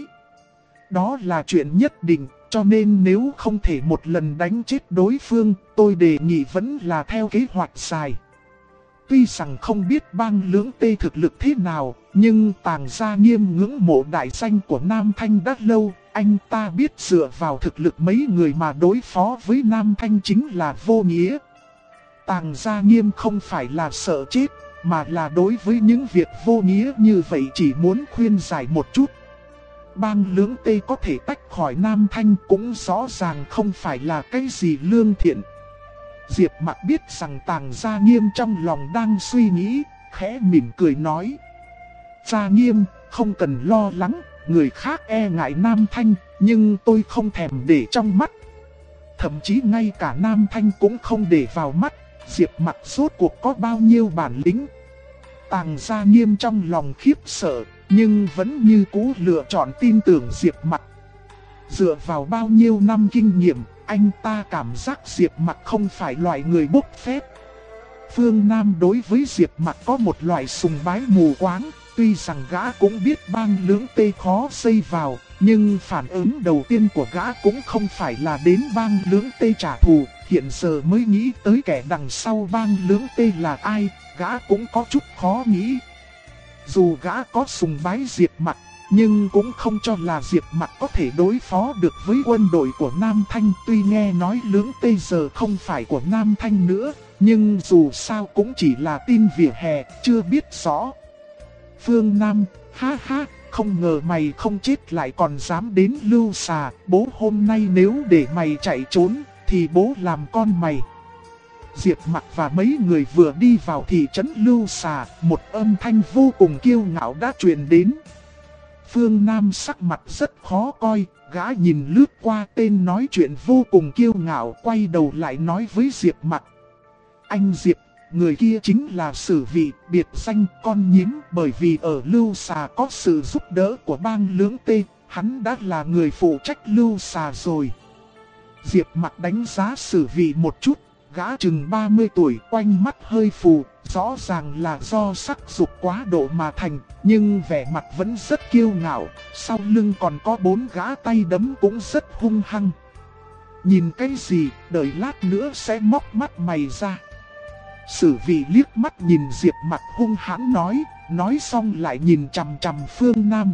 Đó là chuyện nhất định, cho nên nếu không thể một lần đánh chết đối phương, tôi đề nghị vẫn là theo kế hoạch dài. Tuy rằng không biết bang Lưỡng Tê thực lực thế nào, nhưng Tàng Gia Nghiêm ngưỡng mộ đại danh của Nam Thanh đã lâu, anh ta biết dựa vào thực lực mấy người mà đối phó với Nam Thanh chính là vô nghĩa. Tàng Gia Nghiêm không phải là sợ chết, mà là đối với những việc vô nghĩa như vậy chỉ muốn khuyên giải một chút. Bang Lưỡng Tê có thể tách khỏi Nam Thanh cũng rõ ràng không phải là cái gì lương thiện. Diệp Mặc biết rằng Tàng Gia Nghiêm trong lòng đang suy nghĩ, khẽ mỉm cười nói. Gia Nghiêm, không cần lo lắng, người khác e ngại Nam Thanh, nhưng tôi không thèm để trong mắt. Thậm chí ngay cả Nam Thanh cũng không để vào mắt, Diệp Mặc rốt cuộc có bao nhiêu bản lĩnh. Tàng Gia Nghiêm trong lòng khiếp sợ, nhưng vẫn như cũ lựa chọn tin tưởng Diệp Mặc. Dựa vào bao nhiêu năm kinh nghiệm, anh ta cảm giác Diệp Mặc không phải loại người bốc phét. Phương Nam đối với Diệp Mặc có một loại sùng bái mù quáng, tuy rằng gã cũng biết bang lưỡng tê khó xây vào, nhưng phản ứng đầu tiên của gã cũng không phải là đến bang lưỡng tê trả thù, hiện giờ mới nghĩ tới kẻ đằng sau bang lưỡng tê là ai, gã cũng có chút khó nghĩ. Dù gã có sùng bái Diệp Mặc, nhưng cũng không cho là Diệp Mặc có thể đối phó được với quân đội của Nam Thanh. Tuy nghe nói lưỡng tê giờ không phải của Nam Thanh nữa, nhưng dù sao cũng chỉ là tin vỉa hè, chưa biết rõ. Phương Nam, ha ha, không ngờ mày không chết lại còn dám đến Lưu Xà. Bố hôm nay nếu để mày chạy trốn, thì bố làm con mày. Diệp Mặc và mấy người vừa đi vào thị trấn Lưu Xà, một âm thanh vô cùng kiêu ngạo đã truyền đến. Phương Nam sắc mặt rất khó coi, gã nhìn lướt qua tên nói chuyện vô cùng kiêu ngạo, quay đầu lại nói với Diệp Mặc. Anh Diệp, người kia chính là Sử Vị, biệt danh con nhím, bởi vì ở Lưu Xà có sự giúp đỡ của bang lưỡng tê, hắn đã là người phụ trách Lưu Xà rồi. Diệp Mặc đánh giá Sử Vị một chút, gã chừng 30 tuổi, quanh mắt hơi phù, rõ ràng là do sắc dục quá độ mà thành, nhưng vẻ mặt vẫn rất kiêu ngạo, sau lưng còn có 4 gã tay đấm cũng rất hung hăng. Nhìn cái gì, đợi lát nữa sẽ móc mắt mày ra. Sử Vị liếc mắt nhìn Diệp Mặc hung hãn nói xong lại nhìn chằm chằm Phương Nam.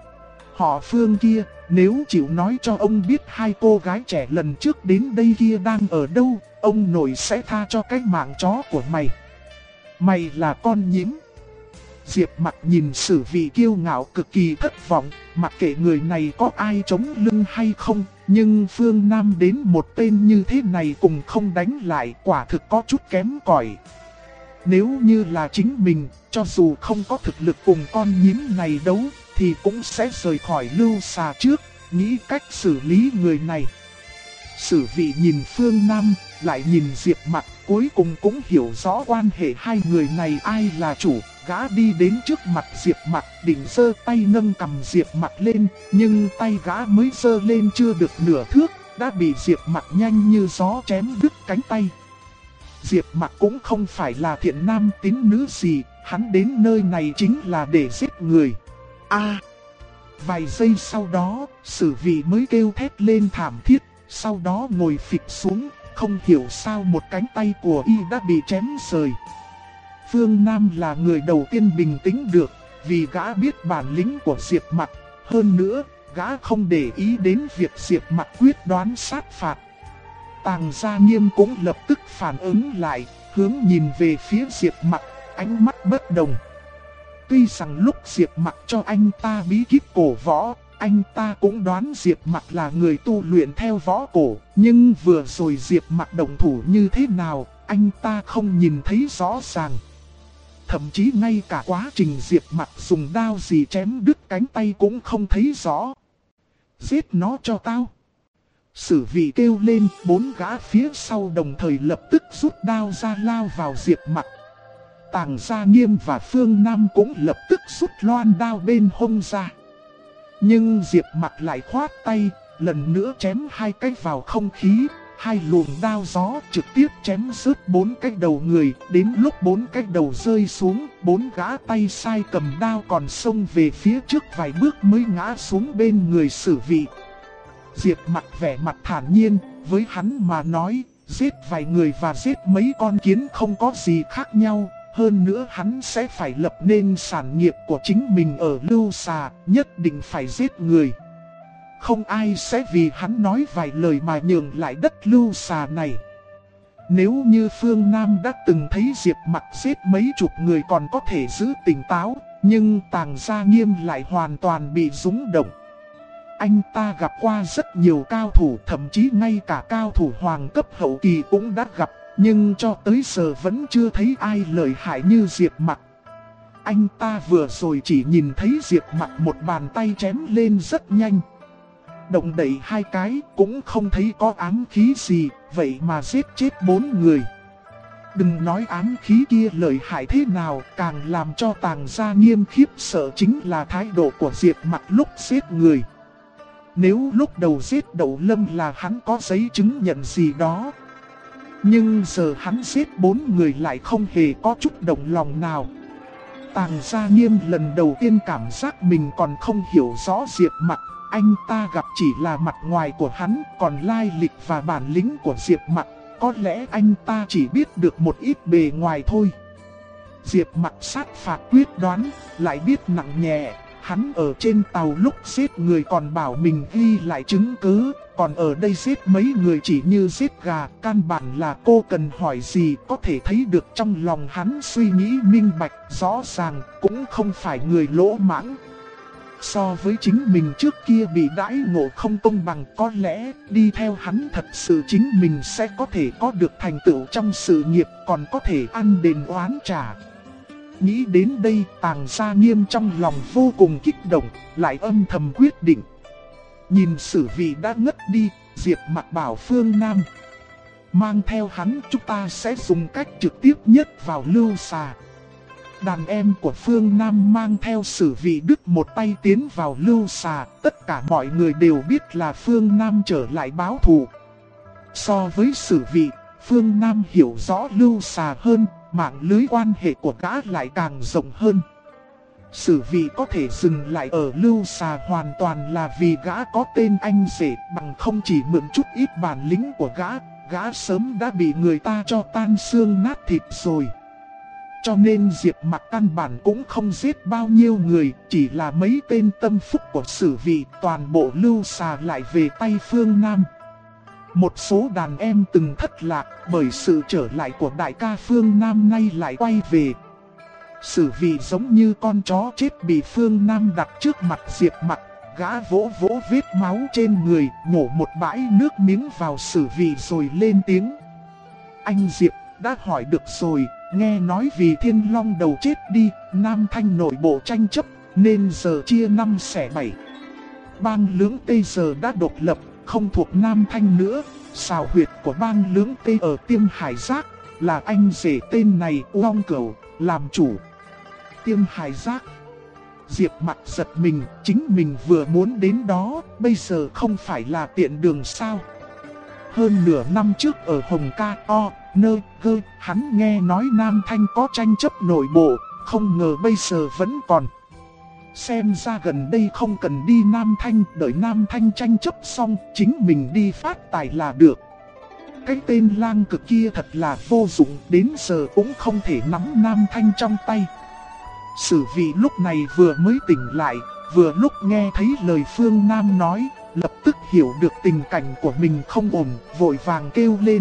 Họ Phương kia, nếu chịu nói cho ông biết hai cô gái trẻ lần trước đến đây kia đang ở đâu, ông nội sẽ tha cho cái mạng chó của mày. Mày là con nhím. Diệp Mặc nhìn Sử Vị kiêu ngạo cực kỳ thất vọng, mặc kệ người này có ai chống lưng hay không, nhưng Phương Nam đến một tên như thế này cùng không đánh lại, quả thực có chút kém cỏi. Nếu như là chính mình, cho dù không có thực lực cùng con nhím này đấu, thì cũng sẽ rời khỏi Lưu Xà trước, nghĩ cách xử lý người này. Sử Vị nhìn Phương Nam, lại nhìn Diệp Mặc, cuối cùng cũng hiểu rõ quan hệ hai người này ai là chủ. Gã đi đến trước mặt Diệp Mặc, định giơ tay nâng cầm Diệp Mặc lên, nhưng tay gã mới giơ lên chưa được nửa thước, đã bị Diệp Mặc nhanh như gió chém đứt cánh tay. Diệp Mặc cũng không phải là thiện nam tín nữ gì, hắn đến nơi này chính là để giết người. Vài giây sau đó, Sử Vị mới kêu thét lên thảm thiết, sau đó ngồi phịch xuống, không hiểu sao một cánh tay của y đã bị chém rời. Phương Nam là người đầu tiên bình tĩnh được, vì gã biết bản lĩnh của Diệp Mặc, hơn nữa, gã không để ý đến việc Diệp Mặc quyết đoán sát phạt. Tàng Gia Nghiêm cũng lập tức phản ứng lại, hướng nhìn về phía Diệp Mặc, ánh mắt bất đồng. Tuy rằng lúc Diệp Mặc cho anh ta bí kíp cổ võ, anh ta cũng đoán Diệp Mặc là người tu luyện theo võ cổ, nhưng vừa rồi Diệp Mặc động thủ như thế nào, anh ta không nhìn thấy rõ ràng. Thậm chí ngay cả quá trình Diệp Mặc dùng đao gì chém đứt cánh tay cũng không thấy rõ. Giết nó cho tao. Sử Vị kêu lên, 4 gã phía sau đồng thời lập tức rút đao ra lao vào Diệp Mặc. Tàng Gia Nghiêm và Phương Nam cũng lập tức rút loan đao bên hông ra. Nhưng Diệp Mặc lại khoát tay, lần nữa chém 2 cái vào không khí, 2 luồng đao gió trực tiếp chém rớt 4 cái đầu người. Đến lúc 4 cái đầu rơi xuống, 4 gã tay sai cầm đao còn xông về phía trước vài bước mới ngã xuống bên người Sử Vị. Diệp Mặc vẻ mặt thản nhiên, với hắn mà nói, giết vài người và giết mấy con kiến không có gì khác nhau. Hơn nữa hắn sẽ phải lập nên sản nghiệp của chính mình ở Lưu Xà, nhất định phải giết người. Không ai sẽ vì hắn nói vài lời mà nhường lại đất Lưu Xà này. Nếu như Phương Nam đã từng thấy Diệp Mặc giết mấy chục người còn có thể giữ tỉnh táo, nhưng Tàng Gia Nghiêm lại hoàn toàn bị rung động. Anh ta gặp qua rất nhiều cao thủ, thậm chí ngay cả cao thủ hoàng cấp hậu kỳ cũng đã gặp, nhưng cho tới giờ vẫn chưa thấy ai lợi hại như Diệp Mặc. Anh ta vừa rồi chỉ nhìn thấy Diệp Mặc một bàn tay chém lên rất nhanh, động đậy 2 cái cũng không thấy có ám khí gì, vậy mà giết chết 4 người. Đừng nói ám khí kia lợi hại thế nào, càng làm cho Tàng Gia Nghiêm khiếp sợ chính là thái độ của Diệp Mặc lúc giết người. Nếu lúc đầu giết Đậu Lâm là hắn có giấy chứng nhận gì đó. Nhưng giờ hắn giết 4 người lại không hề có chút động lòng nào. Tàng Gia Nghiêm lần đầu tiên cảm giác mình còn không hiểu rõ Diệp Mặc. Anh ta gặp chỉ là mặt ngoài của hắn, còn lai lịch và bản lĩnh của Diệp Mặc, có lẽ anh ta chỉ biết được một ít bề ngoài thôi. Diệp Mặc sát phạt quyết đoán, lại biết nặng nhẹ. Hắn ở trên tàu lúc giết người còn bảo mình ghi lại chứng cứ, còn ở đây giết mấy người chỉ như giết gà. Căn bản là cô cần hỏi gì có thể thấy được trong lòng hắn suy nghĩ minh bạch rõ ràng, cũng không phải người lỗ mãng. So với chính mình trước kia bị đãi ngộ không công bằng, có lẽ đi theo hắn thật sự chính mình sẽ có thể có được thành tựu trong sự nghiệp, còn có thể ăn đền oán trả. Nghĩ đến đây, Tàng Gia Nghiêm trong lòng vô cùng kích động, lại âm thầm quyết định. Nhìn Sử Vị đã ngất đi, Diệp Mặc bảo Phương Nam: mang theo hắn, chúng ta sẽ dùng cách trực tiếp nhất vào Lưu Xà. Đàn em của Phương Nam mang theo Sử Vị đứt một tay tiến vào Lưu Xà. Tất cả mọi người đều biết là Phương Nam trở lại báo thù. So với Sử Vị, Phương Nam hiểu rõ Lưu Xà hơn, mạng lưới quan hệ của gã lại càng rộng hơn. Sử Vị có thể dừng lại ở Lưu Xà hoàn toàn là vì gã có tên anh rể, bằng không chỉ mượn chút ít bản lĩnh của gã sớm đã bị người ta cho tan xương nát thịt rồi. Cho nên Diệp Mặc căn bản cũng không giết bao nhiêu người, chỉ là mấy tên tâm phúc của Sử Vị, toàn bộ Lưu Xà lại về tay Phương Nam. Một số đàn em từng thất lạc bởi sự trở lại của đại ca Phương Nam nay lại quay về. Sử Vị giống như con chó chết bị Phương Nam đặt trước mặt Diệp Mặc, gã vỗ vỗ vết máu trên người, nhổ một bãi nước miếng vào Sử Vị rồi lên tiếng: anh Diệp, đã hỏi được rồi, nghe nói vì Thiên Long đầu chết đi, Nam Thanh nội bộ tranh chấp, nên giờ chia 5 xẻ 7. Bang Lưỡng Tây giờ đã độc lập, không thuộc Nam Thanh nữa. Xào huyệt của bang Lưỡng Tây ở Tiêm Hải Giác, là anh rể tên này Uông Cửu làm chủ. Tiêm Hải Giác. Diệp Mặc giật mình, chính mình vừa muốn đến đó, bây giờ không phải là tiện đường sao? Hơn nửa năm trước ở Hồng Ca O, Nơ Gơ, hắn nghe nói Nam Thanh có tranh chấp nội bộ, không ngờ bây giờ vẫn còn. Xem ra gần đây không cần đi Nam Thanh, đợi Nam Thanh tranh chấp xong, chính mình đi phát tài là được. Cái tên lang cực kia thật là vô dụng, đến giờ cũng không thể nắm Nam Thanh trong tay. Sử Vị lúc này vừa mới tỉnh lại, vừa lúc nghe thấy lời Phương Nam nói, lập tức hiểu được tình cảnh của mình không ổn, vội vàng kêu lên: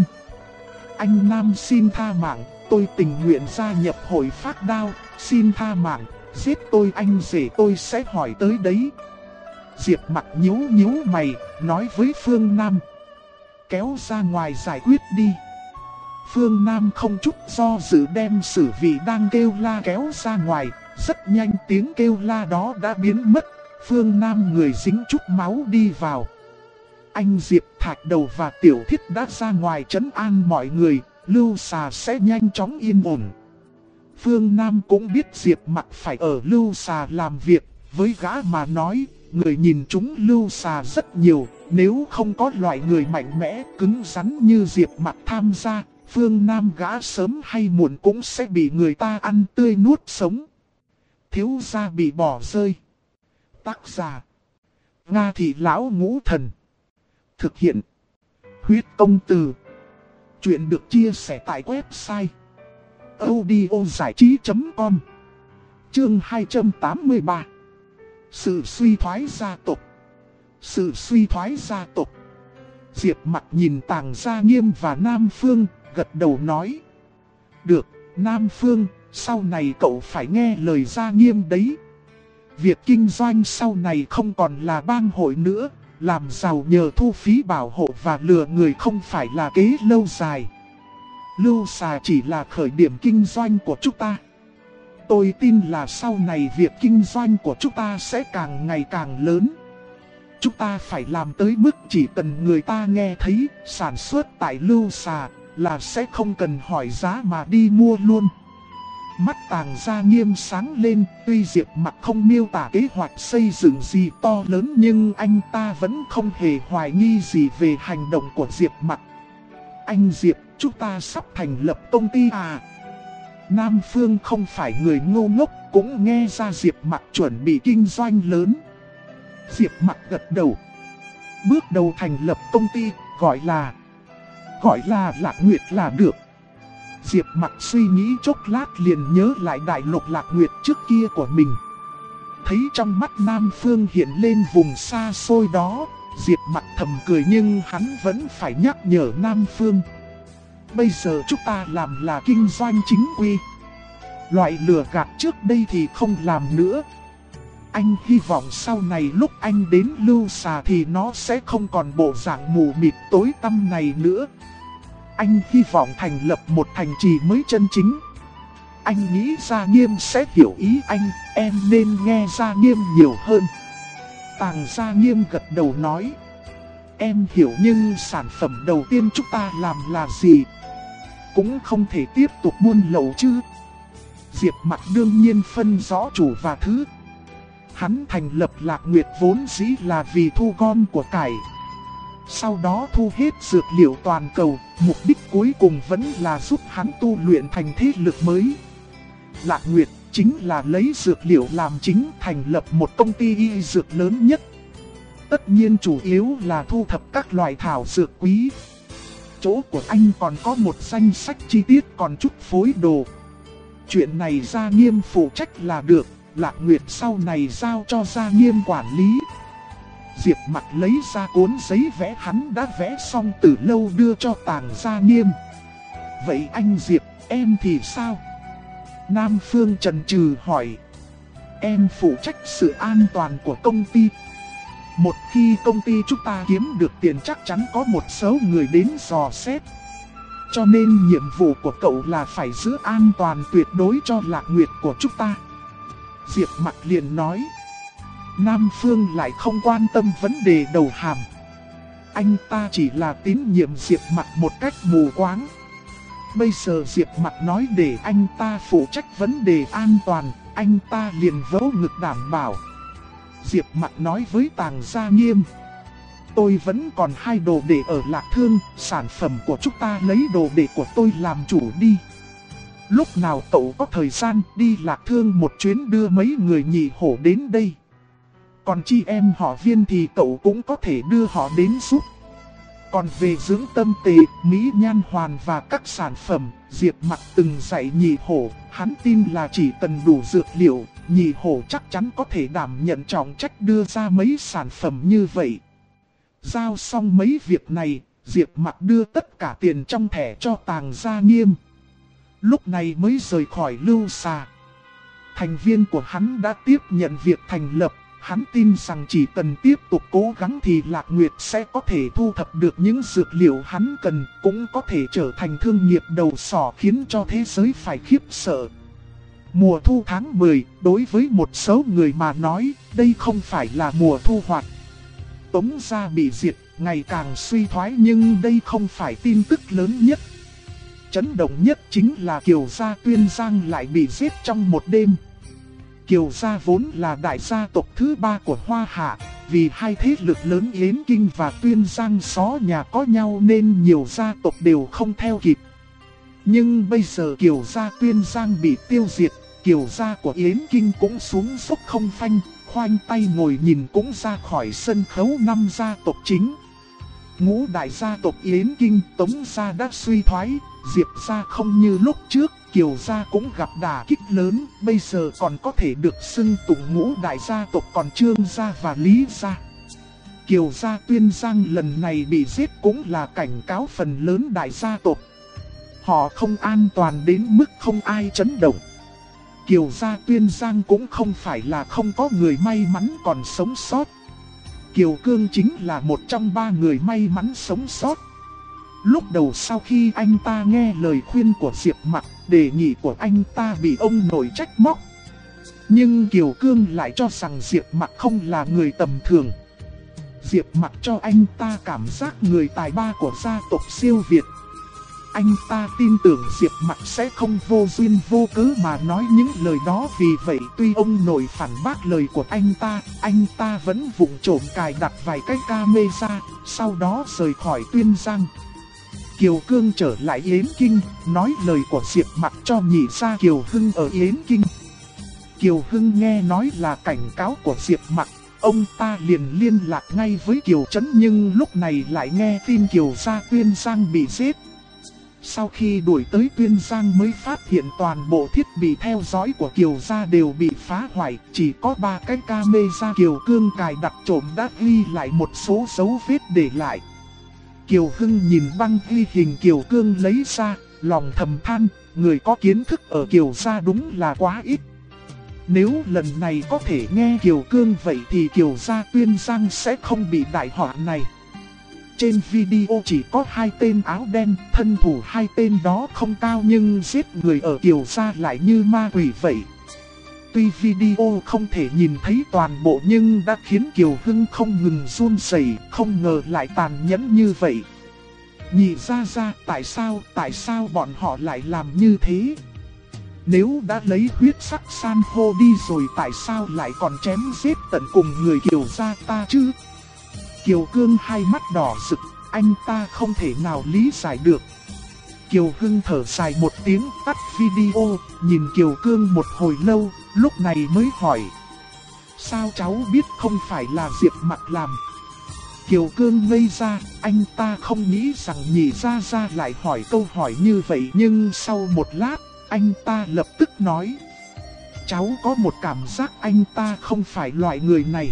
anh Nam xin tha mạng, tôi tình nguyện gia nhập hội Phát Đao, xin tha mạng, giết tôi anh rể tôi sẽ hỏi tới đấy. Diệp Mặc nhíu nhíu mày, nói với Phương Nam: kéo ra ngoài giải quyết đi. Phương Nam không chút do dự đem Sử Vị đang kêu la kéo ra ngoài, rất nhanh tiếng kêu la đó đã biến mất. Phương Nam người dính chút máu đi vào. Anh Diệp, Thạch Đầu và Tiểu Thiết đã ra ngoài trấn an mọi người, Lưu Xà sẽ nhanh chóng yên ổn. Phương Nam cũng biết Diệp Mặc phải ở Lưu Xà làm việc, với gã mà nói, người nhìn chúng Lưu Xà rất nhiều, nếu không có loại người mạnh mẽ, cứng rắn như Diệp Mặc tham gia, Phương Nam gã sớm hay muộn cũng sẽ bị người ta ăn tươi nuốt sống. Thiếu gia bị bỏ rơi. Tác giả: Nga Thị Lão Ngũ Thần. Thực hiện: Huyết Công Từ. Chuyện được chia sẻ tại website audiozảichí.com. Chương 283. Sự suy thoái gia tộc. Sự suy thoái gia tộc. Diệp Mặc nhìn Tàng Gia Nghiêm và Nam Phương, gật đầu nói: được, Nam Phương, sau này cậu phải nghe lời Gia Nghiêm đấy. Việc kinh doanh sau này không còn là bang hội nữa, làm giàu nhờ thu phí bảo hộ và lừa người không phải là kế lâu dài. Lưu Xà chỉ là khởi điểm kinh doanh của chúng ta. Tôi tin là sau này việc kinh doanh của chúng ta sẽ càng ngày càng lớn. Chúng ta phải làm tới mức chỉ cần người ta nghe thấy sản xuất tại Lưu Xà là sẽ không cần hỏi giá mà đi mua luôn. Mắt Tàng Gia Nghiêm sáng lên, tuy Diệp Mặc không miêu tả kế hoạch xây dựng gì to lớn nhưng anh ta vẫn không hề hoài nghi gì về hành động của Diệp Mặc. Anh Diệp, chúng ta sắp thành lập công ty à? Nam Phương không phải người ngu ngốc, cũng nghe ra Diệp Mặc chuẩn bị kinh doanh lớn. Diệp Mặc gật đầu. Bước đầu thành lập công ty, gọi là Lạc Nguyệt là được. Diệp Mặc suy nghĩ chốc lát liền nhớ lại đại lục Lạc Nguyệt trước kia của mình. Thấy trong mắt Nam Phương hiện lên vùng xa xôi đó, Diệp Mặc thầm cười nhưng hắn vẫn phải nhắc nhở Nam Phương. Bây giờ chúng ta làm là kinh doanh chính quy. Loại lừa gạt trước đây thì không làm nữa. Anh hy vọng sau này lúc anh đến Lưu Xà thì nó sẽ không còn bộ dạng mù mịt tối tăm này nữa. Anh hy vọng thành lập một thành trì mới chân chính. Anh nghĩ Gia Nghiêm sẽ hiểu ý anh, em nên nghe Gia Nghiêm nhiều hơn. Tàng Gia Nghiêm gật đầu nói. Em hiểu nhưng sản phẩm đầu tiên chúng ta làm là gì? Cũng không thể tiếp tục buôn lậu chứ. Diệp Mặc đương nhiên phân rõ chủ và thứ. Hắn thành lập Lạc Nguyệt vốn dĩ là vì thu gom của cải. Sau đó thu hết dược liệu toàn cầu, mục đích cuối cùng vẫn là giúp hắn tu luyện thành thế lực mới. Lạc Nguyệt chính là lấy dược liệu làm chính, thành lập một công ty y dược lớn nhất. Tất nhiên chủ yếu là thu thập các loại thảo dược quý. Chỗ của anh còn có một danh sách chi tiết còn chút phối đồ. Chuyện này Gia Nghiêm phụ trách là được, Lạc Nguyệt sau này giao cho Gia Nghiêm quản lý. Diệp Mặc lấy ra cuốn giấy vẽ hắn đã vẽ xong từ lâu đưa cho Tàng Gia Nghiêm. Vậy anh Diệp, em thì sao? Nam Phương chần chừ hỏi. Em phụ trách sự an toàn của công ty. Một khi công ty chúng ta kiếm được tiền chắc chắn có một số người đến dò xét. Cho nên nhiệm vụ của cậu là phải giữ an toàn tuyệt đối cho Lạc Nguyệt của chúng ta. Diệp Mặc liền nói. Nam Phương lại không quan tâm vấn đề đầu hàm. Anh ta chỉ là tín nhiệm Diệp Mặc một cách mù quáng. Bây giờ Diệp Mặc nói để anh ta phụ trách vấn đề an toàn, anh ta liền vỗ ngực đảm bảo. Diệp Mặc nói với Tàng Gia Nghiêm. Tôi vẫn còn 2 đồ đệ ở Lạc Thương, sản phẩm của chúng ta lấy đồ đệ của tôi làm chủ đi. Lúc nào cậu có thời gian đi Lạc Thương một chuyến đưa mấy người nhị hổ đến đây. Còn chị em họ Viên thì cậu cũng có thể đưa họ đến giúp. Còn về dưỡng tâm tề, mỹ nhan hoàn và các sản phẩm, Diệp Mặc từng dạy nhị hổ, hắn tin là chỉ cần đủ dược liệu, nhị hổ chắc chắn có thể đảm nhận trọng trách đưa ra mấy sản phẩm như vậy. Giao xong mấy việc này, Diệp Mặc đưa tất cả tiền trong thẻ cho Tàng Gia Nghiêm. Lúc này mới rời khỏi Lưu Xà. Thành viên của hắn đã tiếp nhận việc thành lập. Hắn tin rằng chỉ cần tiếp tục cố gắng thì Lạc Nguyệt sẽ có thể thu thập được những dược liệu hắn cần, cũng có thể trở thành thương nghiệp đầu sỏ khiến cho thế giới phải khiếp sợ. Mùa thu tháng 10, đối với một số người mà nói, đây không phải là mùa thu hoạch. Tống gia bị diệt, ngày càng suy thoái nhưng đây không phải tin tức lớn nhất. Chấn động nhất chính là Kiều gia Tuyên Giang lại bị giết trong một đêm. Kiều gia vốn là đại gia tộc thứ 3 của Hoa Hạ, vì hai thế lực lớn Yến Kinh và Tuyên Giang xó nhà có nhau nên nhiều gia tộc đều không theo kịp. Nhưng bây giờ Kiều gia Tuyên Giang bị tiêu diệt, Kiều gia của Yến Kinh cũng xuống dốc không phanh, khoanh tay ngồi nhìn cũng ra khỏi sân khấu 5 gia tộc chính. Ngũ đại gia tộc Yến Kinh, Tống gia đã suy thoái, Diệp gia không như lúc trước. Kiều gia cũng gặp đả kích lớn, bây giờ còn có thể được xưng tụng ngũ đại gia tộc còn Trương gia và Lý gia. Kiều gia Tuyên Giang lần này bị giết cũng là cảnh cáo phần lớn đại gia tộc. Họ không an toàn đến mức không ai chấn động. Kiều gia Tuyên Giang cũng không phải là không có người may mắn còn sống sót. Kiều Cương chính là một trong 3 người may mắn sống sót. Lúc đầu sau khi anh ta nghe lời khuyên của Diệp Mặc, đề nghị của anh ta bị ông nội trách móc. Nhưng Kiều Cương lại cho rằng Diệp Mặc không là người tầm thường. Diệp Mặc cho anh ta cảm giác người tài ba của gia tộc siêu Việt. anh ta tin tưởng Diệp Mặc sẽ không vô duyên vô cớ mà nói những lời đó. Vì vậy tuy ông nội phản bác lời của anh ta vẫn vụng trộm cài đặt vài cái camera, sau đó rời khỏi Tuyên Giang. Kiều Cương trở lại Yến Kinh, nói lời của Diệp Mặc cho nhị gia Kiều Hưng ở Yến Kinh. Kiều Hưng nghe nói là cảnh cáo của Diệp Mặc, ông ta liền liên lạc ngay với Kiều Trấn, nhưng lúc này lại nghe tin Kiều gia Tuyên Giang bị giết. Sau khi đuổi tới Tuyên Giang mới phát hiện toàn bộ thiết bị theo dõi của Kiều gia đều bị phá hoại, chỉ có 3 cái camera Kiều Cương cài đặt trộm đã ghi lại một số dấu vết để lại. Kiều Hưng nhìn băng ghi hình Kiều Cương lấy ra, lòng thầm than, người có kiến thức ở Kiều gia đúng là quá ít. Nếu lần này có thể nghe Kiều Cương vậy thì Kiều gia Tuyên Giang sẽ không bị đại họa này. Trên video chỉ có 2 tên áo đen, thân thủ 2 tên đó không cao nhưng giết người ở Kiều gia lại như ma quỷ vậy. Tuy video không thể nhìn thấy toàn bộ nhưng đã khiến Kiều Hưng không ngừng run rẩy, không ngờ lại tàn nhẫn như vậy. Nhị gia, tại sao bọn họ lại làm như thế? Nếu đã lấy huyết sắc san hô đi rồi tại sao lại còn chém giết tận cùng người Kiều gia ta chứ? Kiều Cương hai mắt đỏ rực, anh ta không thể nào lý giải được. Kiều Hưng thở dài một tiếng, tắt video, nhìn Kiều Cương một hồi lâu, lúc này mới hỏi. Sao cháu biết không phải là Diệp Mặc làm? Kiều Cương ngây ra, anh ta không nghĩ rằng nhị gia lại hỏi câu hỏi như vậy, nhưng sau một lát, anh ta lập tức nói. Cháu có một cảm giác anh ta không phải loại người này.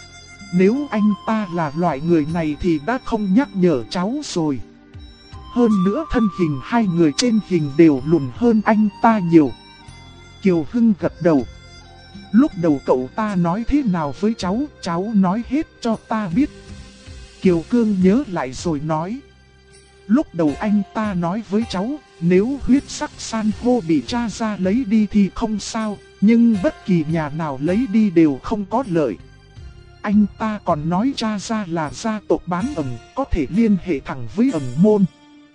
Nếu anh ta là loại người này thì đã không nhắc nhở cháu rồi. Hơn nữa thân hình hai người trên hình đều lùn hơn anh ta nhiều. Kiều Hưng gật đầu. Lúc đầu cậu ta nói thế nào với cháu nói hết cho ta biết. Kiều Cương nhớ lại rồi nói. Lúc đầu anh ta nói với cháu, nếu huyết sắc san hô bị cha ra lấy đi thì không sao, nhưng bất kỳ nhà nào lấy đi đều không có lợi. Anh ta còn nói cha ra là gia tộc bán ẩn, có thể liên hệ thẳng với ẩn môn.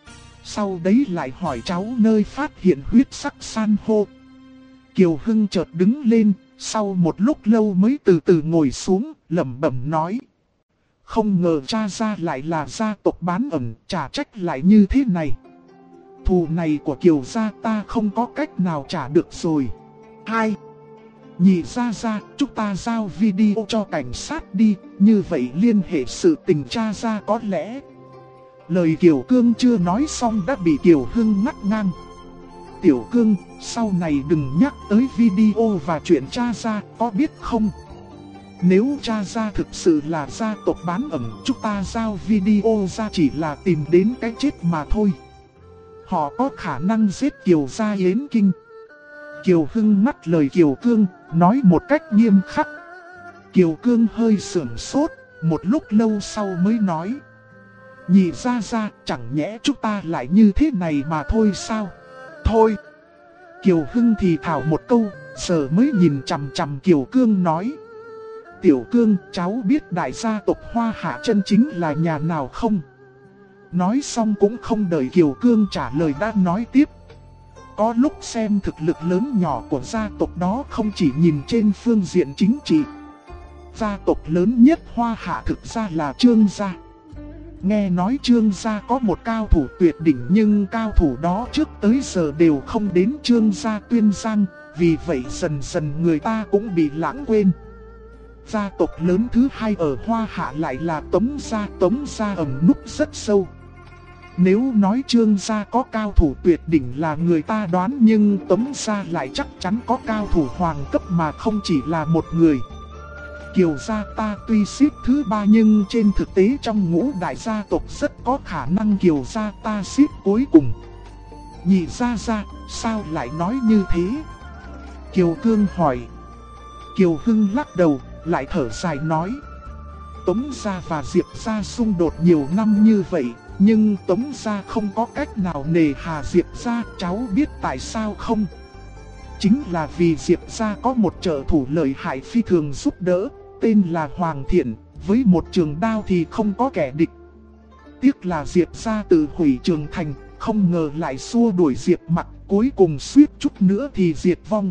Sau đấy lại hỏi cháu nơi phát hiện huyết sắc san hô. Kiều Hưng chợt đứng lên, sau một lúc lâu mới từ từ ngồi xuống, lẩm bẩm nói. Không ngờ cha ra lại là gia tộc bán ẩn, trả trách lại như thế này. Thù này của Kiều gia ta không có cách nào trả được rồi. 2. Nhị gia, chúng ta giao video cho cảnh sát đi, như vậy liên hệ sự tình cha ra có lẽ. Lời Kiều Cương chưa nói xong đã bị Kiều Hưng ngắt ngang. Tiểu Cương, sau này đừng nhắc tới video và chuyện cha ra, có biết không? Nếu cha ra thực sự là gia tộc bán ẩn, chúng ta giao video ra chỉ là tìm đến cái chết mà thôi. Họ có khả năng giết Kiều gia Yến Kinh. Kiều Hưng ngắt lời Kiều Cương, nói một cách nghiêm khắc. Kiều Cương hơi sửng sốt, một lúc lâu sau mới nói. Nhị gia, chẳng nhẽ chúng ta lại như thế này mà thôi sao? Thôi. Kiều Hưng thì thào một câu, giờ mới nhìn chằm chằm Kiều Cương nói. Tiểu Cương, cháu biết đại gia tộc Hoa Hạ chân chính là nhà nào không? Nói xong cũng không đợi Kiều Cương trả lời đã nói tiếp. Có lúc xem thực lực lớn nhỏ của gia tộc đó không chỉ nhìn trên phương diện chính trị. Gia tộc lớn nhất Hoa Hạ thực ra là Trương gia. Nghe nói Trương gia có một cao thủ tuyệt đỉnh, nhưng cao thủ đó trước tới giờ đều không đến Trương gia Tuyên Giang, vì vậy dần dần người ta cũng bị lãng quên. Gia tộc lớn thứ hai ở Hoa Hạ lại là Tống gia ẩn núp rất sâu. Nếu nói Trương gia có cao thủ tuyệt đỉnh là người ta đoán, nhưng Tống gia lại chắc chắn có cao thủ hoàng cấp mà không chỉ là một người. Kiều gia ta tuy xếp thứ 3 nhưng trên thực tế trong ngũ đại gia tộc rất có khả năng Kiều gia ta xếp cuối cùng. Nhị gia, sao lại nói như thế? Kiều Cương hỏi. Kiều Hưng lắc đầu, lại thở dài nói. Tống gia và Diệp gia xung đột nhiều năm như vậy, nhưng Tống gia không có cách nào nề hà Diệp gia, cháu biết tại sao không? Chính là vì Diệp gia có một trợ thủ lợi hại phi thường giúp đỡ, tên là Hoàng Thiện, với một trường đao thì không có kẻ địch. Tiếc là Diệp gia tự hủy Trường Thành, không ngờ lại xua đuổi Diệp Mặc, cuối cùng suýt chút nữa thì diệt vong.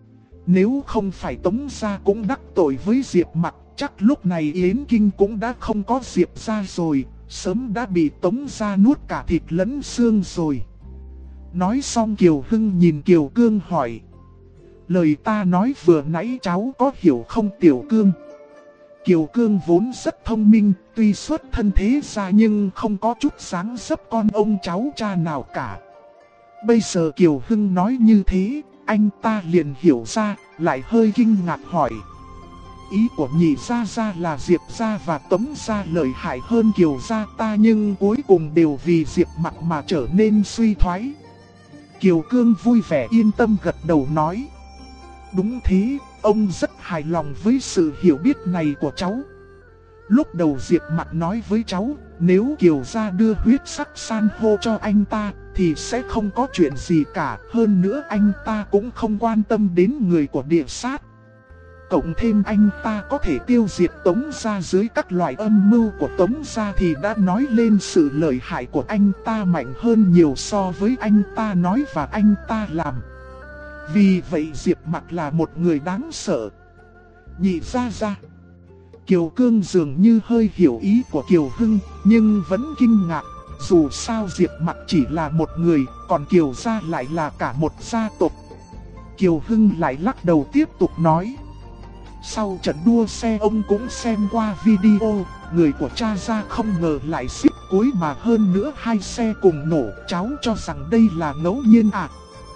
Nếu không phải Tống gia cũng đắc tội với Diệp Mặc, chắc lúc này Yến Kinh cũng đã không có Diệp gia rồi, sớm đã bị Tống gia nuốt cả thịt lẫn xương rồi. Nói xong Kiều Hưng nhìn Kiều Cương hỏi: lời ta nói vừa nãy cháu có hiểu không Tiểu Cương? Kiều Cương vốn rất thông minh, tuy xuất thân thế gia nhưng không có chút dáng dấp con ông cháu cha nào cả. Bây giờ Kiều Hưng nói như thế, anh ta liền hiểu ra, lại hơi kinh ngạc hỏi: ý của Nhị gia gia là Diệp gia và Tống gia lợi hại hơn Kiều gia ta, nhưng cuối cùng đều vì Diệp Mặc mà trở nên suy thoái. Kiều Cương vui vẻ yên tâm gật đầu nói: đúng thế, ông rất hài lòng với sự hiểu biết này của cháu. Lúc đầu Diệp Mặc nói với cháu, nếu Kiều gia đưa huyết sắc san hô cho anh ta, thì sẽ không có chuyện gì cả. Hơn nữa anh ta cũng không quan tâm đến người của địa sát. Cộng thêm anh ta có thể tiêu diệt Tống gia dưới các loại âm mưu của Tống gia, thì đã nói lên sự lợi hại của anh ta mạnh hơn nhiều so với anh ta nói và anh ta làm. Vì vậy Diệp Mặc là một người đáng sợ. Nhị gia gia. Kiều Cương dường như hơi hiểu ý của Kiều Hưng, nhưng vẫn kinh ngạc. Dù sao Diệp Mặc chỉ là một người, còn Kiều gia lại là cả một gia tộc. Kiều Hưng lại lắc đầu tiếp tục nói: sau trận đua xe ông cũng xem qua video, người của cha gia không ngờ lại xích cuối mà hơn nữa hai xe cùng nổ, cháu cho rằng đây là ngẫu nhiên à?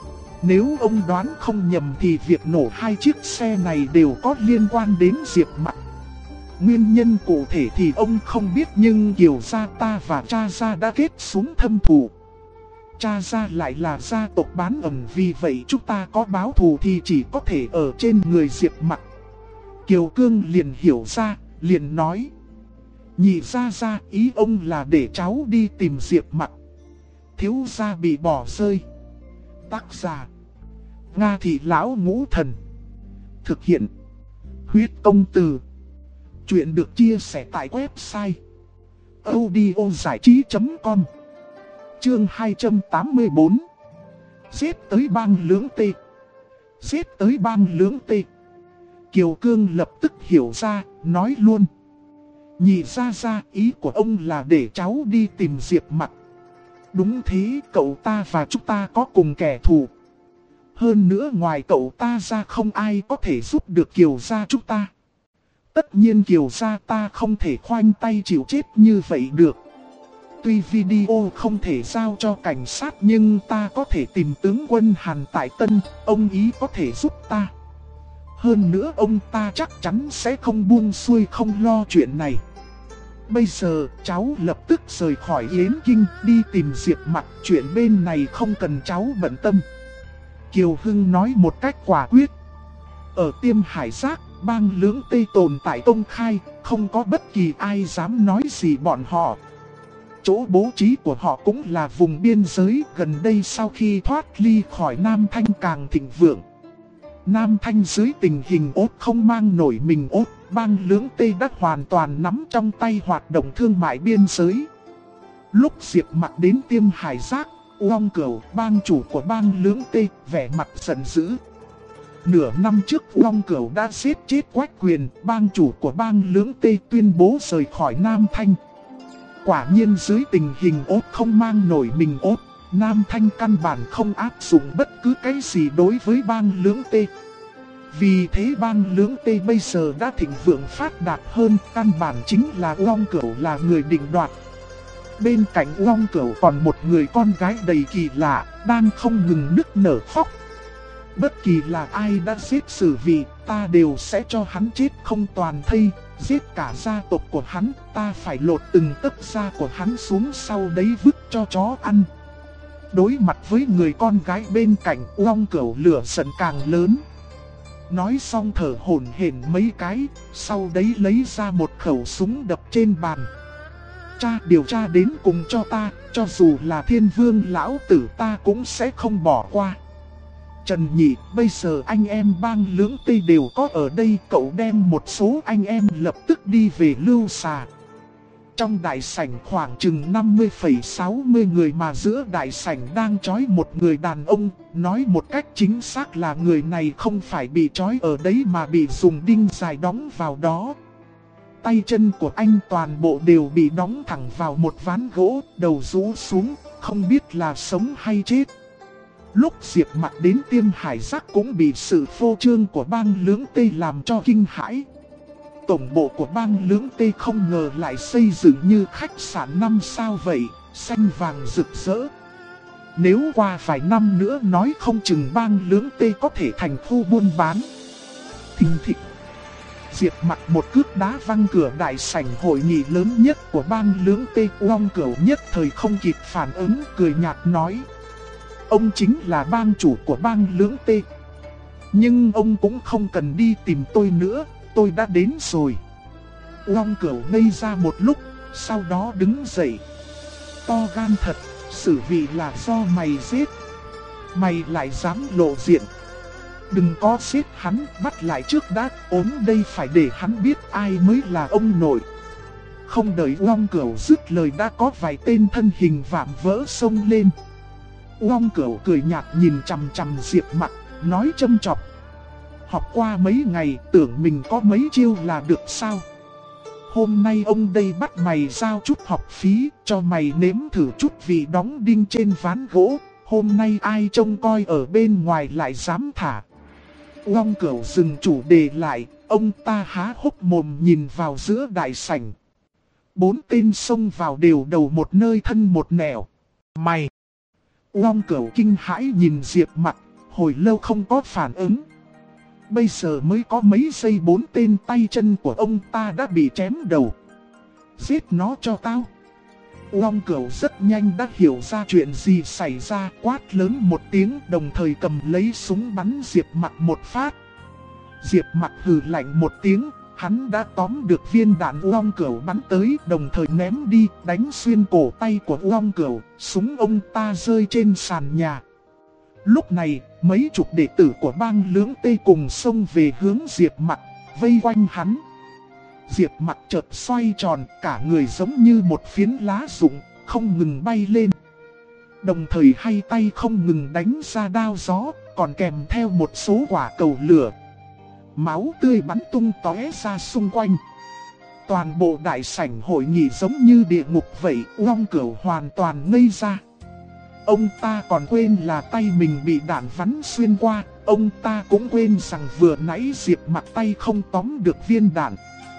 Nếu ông đoán không nhầm thì việc nổ hai chiếc xe này đều có liên quan đến Diệp Mặc. Nguyên nhân cụ thể thì ông không biết, nhưng Kiều gia ta và cha gia đã kết xuống thâm thù. Cha gia lại là gia tộc bán ẩn, vì vậy chúng ta có báo thù thì chỉ có thể ở trên người Diệp Mặc. Kiều Cương liền hiểu ra, liền nói: nhị gia gia, ý ông là để cháu đi tìm Diệp Mặc. Thiếu gia bị bỏ rơi. Tác giả: Nga Thị Lão Ngũ Thần. Thực hiện: Huyết Công Từ. Chuyện được chia sẻ tại website audiozảichí.com. Chương 284. Giết tới bang lưỡng tê. Giết tới bang lưỡng tê. Kiều Cương lập tức hiểu ra, nói luôn: nhị gia gia, ý của ông là để cháu đi tìm Diệp Mặc. Đúng thế, cậu ta và chúng ta có cùng kẻ thù. Hơn nữa ngoài cậu ta ra không ai có thể giúp được Kiều gia chúng ta. Tất nhiên Kiều gia ta không thể khoanh tay chịu chết như vậy được. Tuy video không thể giao cho cảnh sát, nhưng ta có thể tìm tướng quân Hàn tại Tân, ông ý có thể giúp ta. Hơn nữa ông ta chắc chắn sẽ không buông xuôi không lo chuyện này. Bây giờ cháu lập tức rời khỏi Yến Kinh đi tìm Diệp Mặc, chuyện bên này không cần cháu bận tâm. Kiều Hưng nói một cách quả quyết. Ở Tiêm Hải Giác, bang lưỡng tê tồn tại công khai, không có bất kỳ ai dám nói gì bọn họ. Chỗ bố trí của họ cũng là vùng biên giới, gần đây sau khi thoát ly khỏi Nam Thanh càng thịnh vượng. Nam Thanh dưới tình hình ốt không mang nổi mình ốt, bang lưỡng tê đã hoàn toàn nắm trong tay hoạt động thương mại biên giới. Lúc Diệp Mặc đến Tiêm Hải Giác, Uông Cửu, bang chủ của bang lưỡng tê, vẻ mặt giận dữ. Nửa năm trước Uông Cửu đã giết chết Quách Quyền, bang chủ của bang lưỡng tê, tuyên bố rời khỏi Nam Thanh. Quả nhiên dưới tình hình ốt không mang nổi mình ốt, Nam Thanh căn bản không áp dụng bất cứ cái gì đối với bang lưỡng tê. Vì thế bang lưỡng tê bây giờ đã thịnh vượng phát đạt hơn, căn bản chính là Uông Cửu là người định đoạt. Bên cạnh Uông Cửu còn một người con gái đầy kỳ lạ, đang không ngừng nức nở khóc. Bất kỳ là ai đã giết Sử Vị, ta đều sẽ cho hắn chết không toàn thây. Giết cả gia tộc của hắn, ta phải lột từng tấc da của hắn xuống, sau đấy vứt cho chó ăn. Đối mặt với người con gái bên cạnh, Uông Cửu lửa giận càng lớn. Nói xong thở hổn hển mấy cái, sau đấy lấy ra một khẩu súng đập trên bàn. Cha, điều tra đến cùng cho ta, cho dù là Thiên Vương lão tử ta cũng sẽ không bỏ qua. Trần Nhị, bây giờ anh em bang lưỡng tê đều có ở đây, cậu đem một số anh em lập tức đi về Lưu Xà. Trong đại sảnh khoảng chừng 50,60 người mà giữa đại sảnh đang trói một người đàn ông, nói một cách chính xác là người này không phải bị trói ở đấy mà bị dùng đinh dài đóng vào đó. Tay chân của anh toàn bộ đều bị đóng thẳng vào một ván gỗ, đầu rũ xuống, không biết là sống hay chết. Lúc Diệp Mặc đến Tiêm Hải Giác cũng bị sự phô trương của bang Lưỡng Tê làm cho kinh hãi. Tổng bộ của bang Lưỡng Tê không ngờ lại xây dựng như khách sạn 5 sao vậy, xanh vàng rực rỡ. Nếu qua vài năm nữa nói không chừng bang Lưỡng Tê có thể thành khu buôn bán. Thình thịch. Diệp Mặc một cước đá văng cửa đại sảnh hội nghị lớn nhất của bang Lưỡng Tê. Long Cửu nhất thời không kịp phản ứng, cười nhạt nói: ông chính là bang chủ của bang Lưỡng Tê. Nhưng ông cũng không cần đi tìm tôi nữa, tôi đã đến rồi. Long Cửu ngây ra một lúc, sau đó đứng dậy. To gan thật, xử vị là do mày giết. Mày lại dám lộ diện. Đừng có giết hắn, bắt lại trước đã, ốm đây phải để hắn biết ai mới là ông nội. Không đợi Long Cửu dứt lời đã có vài tên thân hình vạm vỡ xông lên. Long Cửu cười nhạt nhìn chằm chằm Diệp Mặc, nói châm chọc: học qua mấy ngày tưởng mình có mấy chiêu là được sao? Hôm nay ông đây bắt mày giao chút học phí, cho mày nếm thử chút vị đóng đinh trên ván gỗ. Hôm nay ai trông coi ở bên ngoài lại dám thả. Long Cửu dừng chủ đề lại, ông ta há hốc mồm nhìn vào giữa đại sảnh. 4 tên xông vào đều đầu một nơi thân một nẻo. Mày! Long Cửu kinh hãi nhìn Diệp Mặc, hồi lâu không có phản ứng. Bây giờ mới có mấy giây 4 tên tay chân của ông ta đã bị chém đầu. Giết nó cho tao! Long Cửu rất nhanh đã hiểu ra chuyện gì xảy ra, quát lớn một tiếng, đồng thời cầm lấy súng bắn Diệp Mặc một phát. Diệp Mặc hừ lạnh một tiếng, hắn đã tóm được viên đạn Long Cửu bắn tới, đồng thời ném đi, đánh xuyên cổ tay của Long Cửu, súng ông ta rơi trên sàn nhà. Lúc này, mấy chục đệ tử của bang Lưỡng Tê cùng xông về hướng Diệp Mặc, vây quanh hắn. Diệp Mặc chợt xoay tròn, cả người giống như một phiến lá rụng, không ngừng bay lên. Đồng thời hai tay không ngừng đánh ra đao gió, còn kèm theo một số quả cầu lửa. Máu tươi bắn tung tóe ra xung quanh. Toàn bộ đại sảnh hội nghị giống như địa ngục vậy, Long Cửu hoàn toàn ngây ra. Ông ta còn quên là tay mình bị đạn bắn xuyên qua, ông ta cũng quên rằng vừa nãy Diệp Mặc tay không tóm được viên đạn.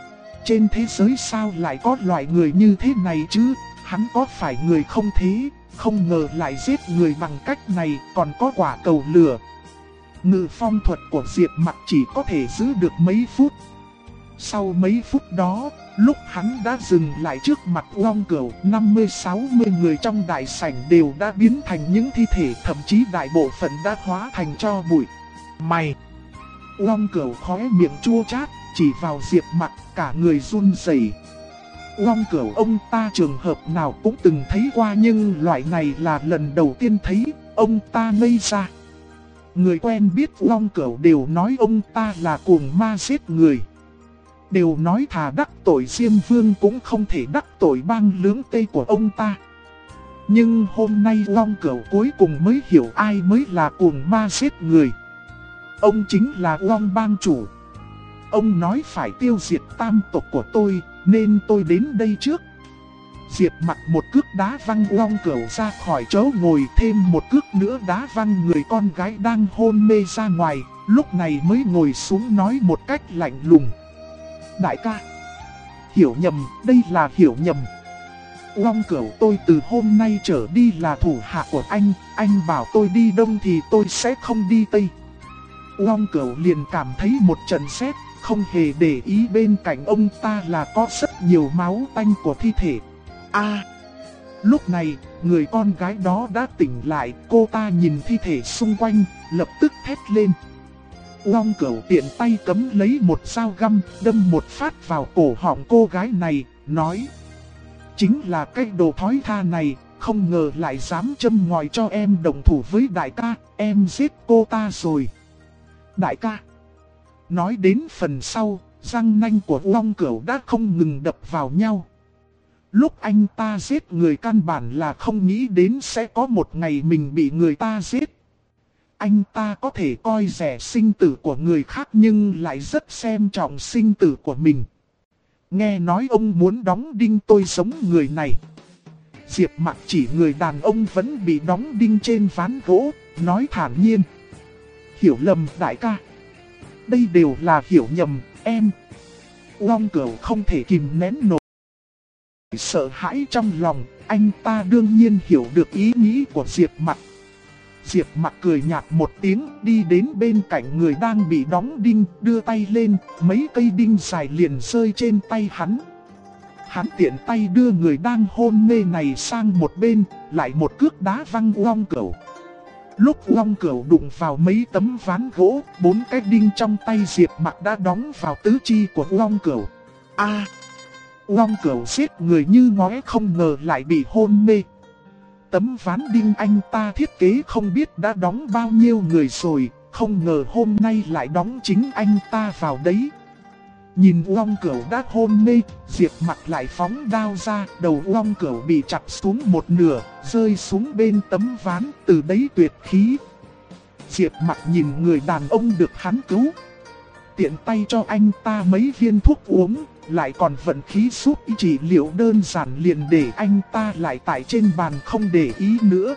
Trên thế giới sao lại có loại người như thế này chứ, hắn có phải người không thế, không ngờ lại giết người bằng cách này, còn có quả cầu lửa. Ngự phong thuật của Diệp Mặc chỉ có thể giữ được mấy phút. Sau mấy phút đó, lúc hắn đã dừng lại trước mặt Long Cửu, 50-60 người trong đại sảnh đều đã biến thành những thi thể, thậm chí đại bộ phận đã hóa thành tro bụi. Mày! Long Cửu khóe miệng chua chát, chỉ vào Diệp Mặc, cả người run rẩy. Long Cửu ông ta trường hợp nào cũng từng thấy qua, nhưng loại này là lần đầu tiên thấy, ông ta ngây ra. Người quen biết Long Cửu đều nói ông ta là cuồng ma giết người. Đều nói thà đắc tội Diêm Vương cũng không thể đắc tội bang Lưỡng Tê của ông ta. Nhưng hôm nay Long Cửu cuối cùng mới hiểu ai mới là cuồng ma giết người. Ông chính là Long bang chủ. Ông nói phải tiêu diệt tam tộc của tôi, nên tôi đến đây trước. Diệp Mặc một cước đá văng Long Cửu ra khỏi chỗ ngồi, thêm một cước nữa đá văng người con gái đang hôn mê ra ngoài, lúc này mới ngồi xuống nói một cách lạnh lùng: đại ca, hiểu nhầm, đây là hiểu nhầm. Long Cửu tôi từ hôm nay trở đi là thủ hạ của anh bảo tôi đi đông thì tôi sẽ không đi tây. Long Cửu liền cảm thấy một trận sét, không hề để ý bên cạnh ông ta là có rất nhiều máu tanh của thi thể. Lúc này, người con gái đó đã tỉnh lại, cô ta nhìn thi thể xung quanh, lập tức thét lên. Long Cửu tiện tay cấm lấy một dao găm, đâm một phát vào cổ họng cô gái này, nói: chính là cái đồ thói tha này, không ngờ lại dám châm ngòi cho em đồng thủ với đại ca, em giết cô ta rồi. Đại ca. Nói đến phần sau, răng nanh của Long Cửu đã không ngừng đập vào nhau. Lúc anh ta giết người căn bản là không nghĩ đến sẽ có một ngày mình bị người ta giết. Anh ta có thể coi rẻ sinh tử của người khác nhưng lại rất xem trọng sinh tử của mình. Nghe nói ông muốn đóng đinh tôi giống người này. Diệp Mặc chỉ người đàn ông vẫn bị đóng đinh trên ván gỗ, nói thản nhiên. Hiểu lầm đại ca. Đây đều là hiểu nhầm, em. Long Cửu không thể kìm nén nổi sợ hãi trong lòng, anh ta đương nhiên hiểu được ý nghĩ của Diệp Mặc. Diệp Mặc cười nhạt một tiếng, đi đến bên cạnh người đang bị đóng đinh, đưa tay lên, mấy cây đinh dài liền rơi trên tay hắn. Hắn tiện tay đưa người đang hôn mê này sang một bên, lại một cước đá văng Long Cửu. Lúc Long Cửu đụng vào mấy tấm ván gỗ, 4 cái đinh trong tay Diệp Mặc đã đóng vào tứ chi của Long Cửu. Long Cửu giết người như ngóe không ngờ lại bị hôn mê. Tấm ván đinh anh ta thiết kế không biết đã đóng bao nhiêu người rồi, không ngờ hôm nay lại đóng chính anh ta vào đấy. Nhìn Long Cửu đã hôn mê, Diệp Mặc lại phóng đao ra, đầu Long Cửu bị chặt xuống một nửa, rơi xuống bên tấm ván, từ đấy tuyệt khí. Diệp Mặc nhìn người đàn ông được hắn cứu, tiện tay cho anh ta mấy viên thuốc uống, lại còn vận khí giúp trị liệu đơn giản liền để anh ta lại tại trên bàn không để ý nữa.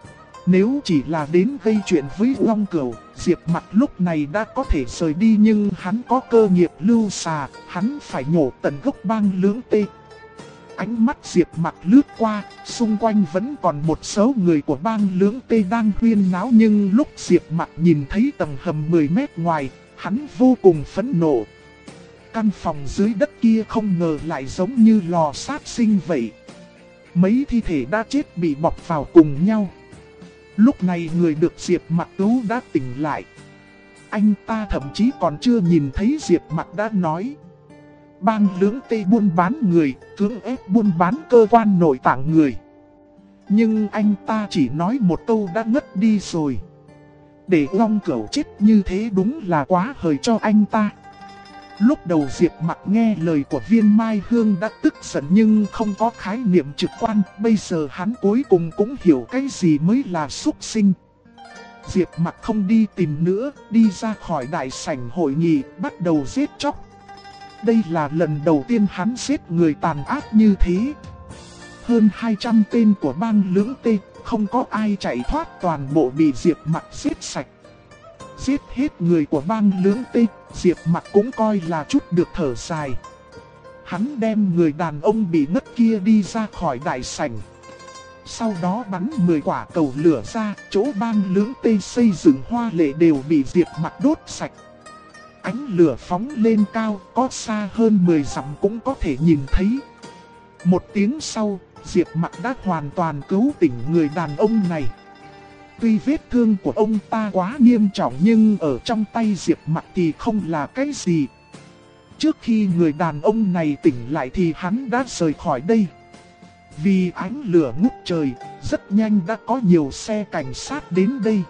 Nếu chỉ là đến gây chuyện với Long Cửu, Diệp Mặc lúc này đã có thể rời đi nhưng hắn có cơ nghiệp lưu xà, hắn phải nhổ tận gốc bang lưỡng tê. Ánh mắt Diệp Mặc lướt qua, xung quanh vẫn còn một số người của bang lưỡng tê đang huyên náo nhưng lúc Diệp Mặc nhìn thấy tầng hầm 10 mét ngoài, hắn vô cùng phẫn nộ. Căn phòng dưới đất kia không ngờ lại giống như lò sát sinh vậy. Mấy thi thể đã chết bị bọc vào cùng nhau. Lúc này người được Diệp Mặc cứu đã tỉnh lại. Anh ta thậm chí còn chưa nhìn thấy Diệp Mặc đã nói. Bang lưỡng tê buôn bán người, cưỡng ép buôn bán cơ quan nội tạng người. Nhưng anh ta chỉ nói một câu đã ngất đi rồi. Để Long Cửu chết như thế đúng là quá hời cho anh ta. Lúc đầu Diệp Mặc nghe lời của Viên Mai Hương đã tức giận nhưng không có khái niệm trực quan. Bây giờ hắn cuối cùng cũng hiểu cái gì mới là súc sinh. Diệp Mặc không đi tìm nữa, đi ra khỏi đại sảnh hội nghị, bắt đầu giết chóc. Đây là lần đầu tiên hắn giết người tàn ác như thế. Hơn 200 tên của bang lưỡng tê, không có ai chạy thoát, toàn bộ bị Diệp Mặc giết sạch. Giết hết người của bang lưỡng tê, Diệp Mặc cũng coi là chút được thở dài. Hắn đem người đàn ông bị ngất kia đi ra khỏi đại sảnh. Sau đó bắn 10 quả cầu lửa ra, chỗ bang lưỡng tê xây dựng hoa lệ đều bị Diệp Mặc đốt sạch. Ánh lửa phóng lên cao, có xa hơn 10 dặm cũng có thể nhìn thấy. Một tiếng sau, Diệp Mặc đã hoàn toàn cứu tỉnh người đàn ông này. Tuy vết thương của ông ta quá nghiêm trọng nhưng ở trong tay Diệp Mặc thì không là cái gì. Trước khi người đàn ông này tỉnh lại thì hắn đã rời khỏi đây. Vì ánh lửa ngút trời, rất nhanh đã có nhiều xe cảnh sát đến đây.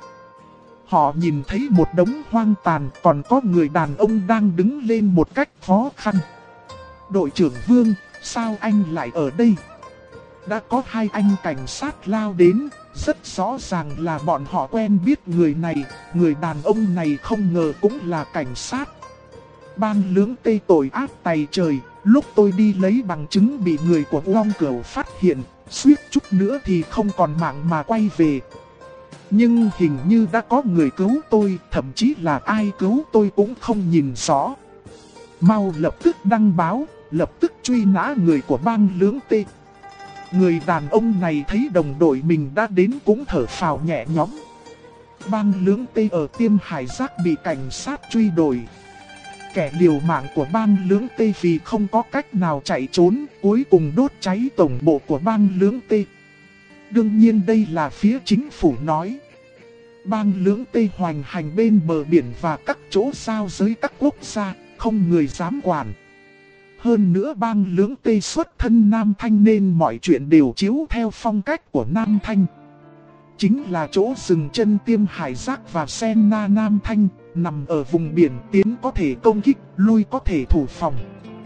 Họ nhìn thấy một đống hoang tàn, còn có người đàn ông đang đứng lên một cách khó khăn. Đội trưởng Vương, sao anh lại ở đây? Đã có 2 anh cảnh sát lao đến, rất rõ ràng là bọn họ quen biết người này, người đàn ông này không ngờ cũng là cảnh sát. Bang lưỡng tê tội ác tày trời, lúc tôi đi lấy bằng chứng bị người của Long Cửu phát hiện, suýt chút nữa thì không còn mạng mà quay về. Nhưng hình như đã có người cứu tôi, thậm chí là ai cứu tôi cũng không nhìn rõ. Mau lập tức đăng báo, lập tức truy nã người của bang lưỡng tê. Người đàn ông này thấy đồng đội mình đã đến cũng thở phào nhẹ nhõm. Bang lưỡng tê ở Tiêm Hải Giác bị cảnh sát truy đuổi. Kẻ liều mạng của bang lưỡng tê vì không có cách nào chạy trốn, cuối cùng đốt cháy tổng bộ của bang lưỡng tê. Đương nhiên đây là phía chính phủ nói. Bang lưỡng tê hoành hành bên bờ biển và các chỗ giao giới các quốc gia, không người dám quản. Hơn nữa bang lưỡng tê xuất thân Nam Thanh nên mọi chuyện đều chiếu theo phong cách của Nam Thanh. Chính là chỗ dừng chân Tiêm Hải Giác và Sen Na Nam Thanh, nằm ở vùng biển, tiến có thể công kích, lui có thể thủ phòng.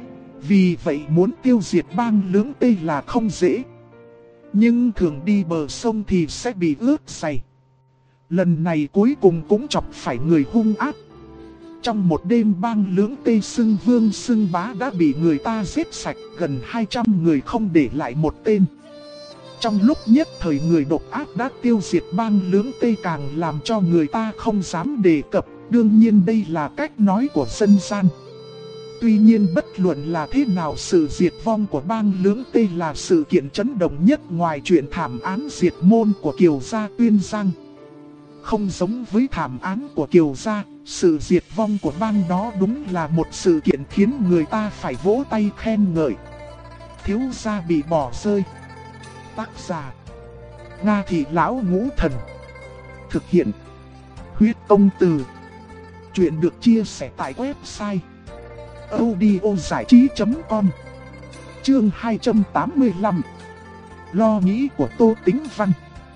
Vì vậy muốn tiêu diệt bang Lưỡng Tê là không dễ. Nhưng thường đi bờ sông thì sẽ bị ướt dày. Lần này cuối cùng cũng chọc phải người hung ác. Trong một đêm bang Lưỡng Tê xưng vương xưng bá đã bị người ta giết sạch, gần 200 người không để lại một tên. Trong lúc nhất thời người độc ác đã tiêu diệt bang Lưỡng Tê càng làm cho người ta không dám đề cập. Đương nhiên đây là cách nói của dân gian. Tuy nhiên bất luận là thế nào, sự diệt vong của bang Lưỡng Tê là sự kiện chấn động nhất ngoài chuyện thảm án diệt môn của Kiều gia Tuyên Giang. Không giống với thảm án của Kiều gia, sự diệt vong của bang đó đúng là một sự kiện khiến người ta phải vỗ tay khen ngợi. Thiếu gia bị bỏ rơi. Tác giả: Nga Thị Lão Ngũ Thần. Thực hiện: Huyết Công Từ. Chuyện được chia sẻ tại website audiozảichí.com. Chương 285. Lo nghĩ của Tô Tĩnh Văn.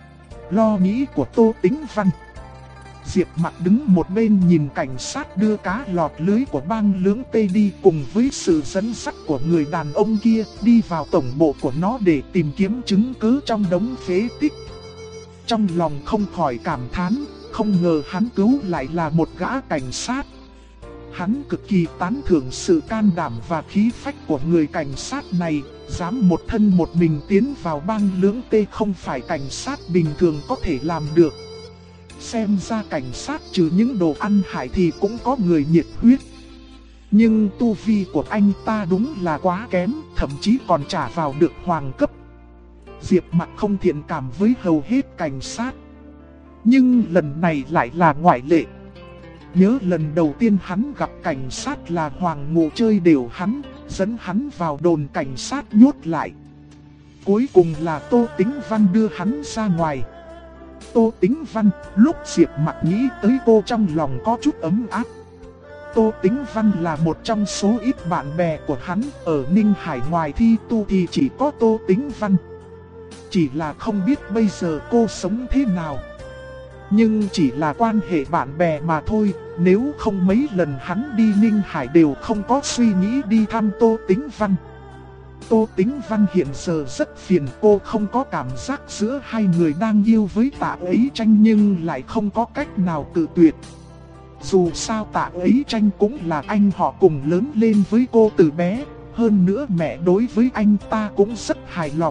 Lo nghĩ của Tô Tĩnh Văn. Diệp Mặc đứng một bên nhìn cảnh sát đưa cá lọt lưới của bang Lưỡng Tê đi, cùng với sự dẫn dắt của người đàn ông kia đi vào tổng bộ của nó để tìm kiếm chứng cứ trong đống phế tích. Trong lòng không khỏi cảm thán, không ngờ hắn cứu lại là một gã cảnh sát. Hắn cực kỳ tán thưởng sự can đảm và khí phách của người cảnh sát này, dám một thân một mình tiến vào bang Lưỡng Tê, không phải cảnh sát bình thường có thể làm được. Xem ra cảnh sát trừ những đồ ăn hại thì cũng có người nhiệt huyết. Nhưng tu vi của anh ta đúng là quá kém, thậm chí còn trả vào được hoàng cấp. Diệp Mặc không thiện cảm với hầu hết cảnh sát. Nhưng lần này lại là ngoại lệ. Nhớ lần đầu tiên hắn gặp cảnh sát là Hoàng Ngộ chơi đều hắn, dẫn hắn vào đồn cảnh sát nhốt lại. Cuối cùng là Tô Tĩnh Văn đưa hắn ra ngoài. Tô Tĩnh Văn, lúc Diệp Mặc nghĩ tới cô trong lòng có chút ấm áp. Tô Tĩnh Văn là một trong số ít bạn bè của hắn, ở Ninh Hải ngoài thi tu thì chỉ có Tô Tĩnh Văn. Chỉ là không biết bây giờ cô sống thế nào. Nhưng chỉ là quan hệ bạn bè mà thôi, nếu không mấy lần hắn đi Ninh Hải đều không có suy nghĩ đi thăm Tô Tĩnh Văn. Tô Tĩnh Văn hiện giờ rất phiền, cô không có cảm giác giữa hai người đang yêu với Tạ Ấy Tranh nhưng lại không có cách nào cự tuyệt. Dù sao Tạ Ấy Tranh cũng là anh họ cùng lớn lên với cô từ bé, hơn nữa mẹ đối với anh ta cũng rất hài lòng.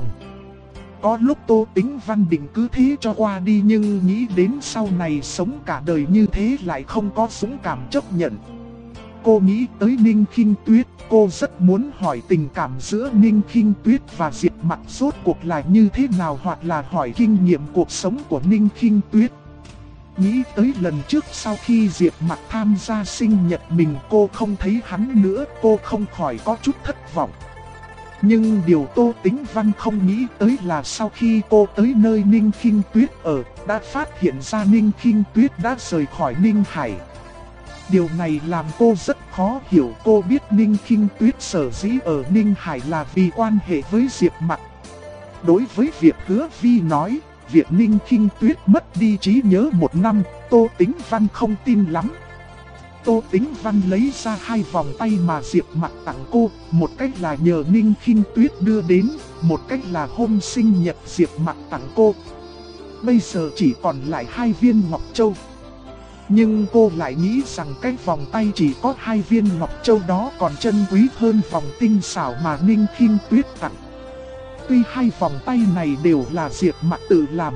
Có lúc Tô Tĩnh Văn định cứ thế cho qua đi nhưng nghĩ đến sau này sống cả đời như thế lại không có dũng cảm chấp nhận. Cô nghĩ tới Ninh Khinh Tuyết, cô rất muốn hỏi tình cảm giữa Ninh Khinh Tuyết và Diệp Mặc rốt cuộc là như thế nào, hoặc là hỏi kinh nghiệm cuộc sống của Ninh Khinh Tuyết. Nghĩ tới lần trước sau khi Diệp Mặc tham gia sinh nhật mình cô không thấy hắn nữa, cô không khỏi có chút thất vọng. Nhưng điều Tô Tĩnh Văn không nghĩ tới là sau khi cô tới nơi Ninh Khinh Tuyết ở, đã phát hiện ra Ninh Khinh Tuyết đã rời khỏi Ninh Hải. Điều này làm cô rất khó hiểu. Cô biết Ninh Khinh Tuyết sở dĩ ở Ninh Hải là vì quan hệ với Diệp Mặc. Đối với việc Hứa Vi nói, việc Ninh Khinh Tuyết mất đi trí nhớ 1 năm, Tô Tĩnh Văn không tin lắm. Tô Tĩnh Văn lấy ra 2 vòng tay mà Diệp Mặc tặng cô, một cách là nhờ Ninh Khinh Tuyết đưa đến, một cách là hôm sinh nhật Diệp Mặc tặng cô. Bây giờ chỉ còn lại 2 viên ngọc châu. Nhưng cô lại nghĩ rằng cái vòng tay chỉ có 2 viên ngọc châu đó còn trân quý hơn vòng tinh xảo mà Ninh Khinh Tuyết tặng. Tuy 2 vòng tay này đều là Diệp Mặc tự làm.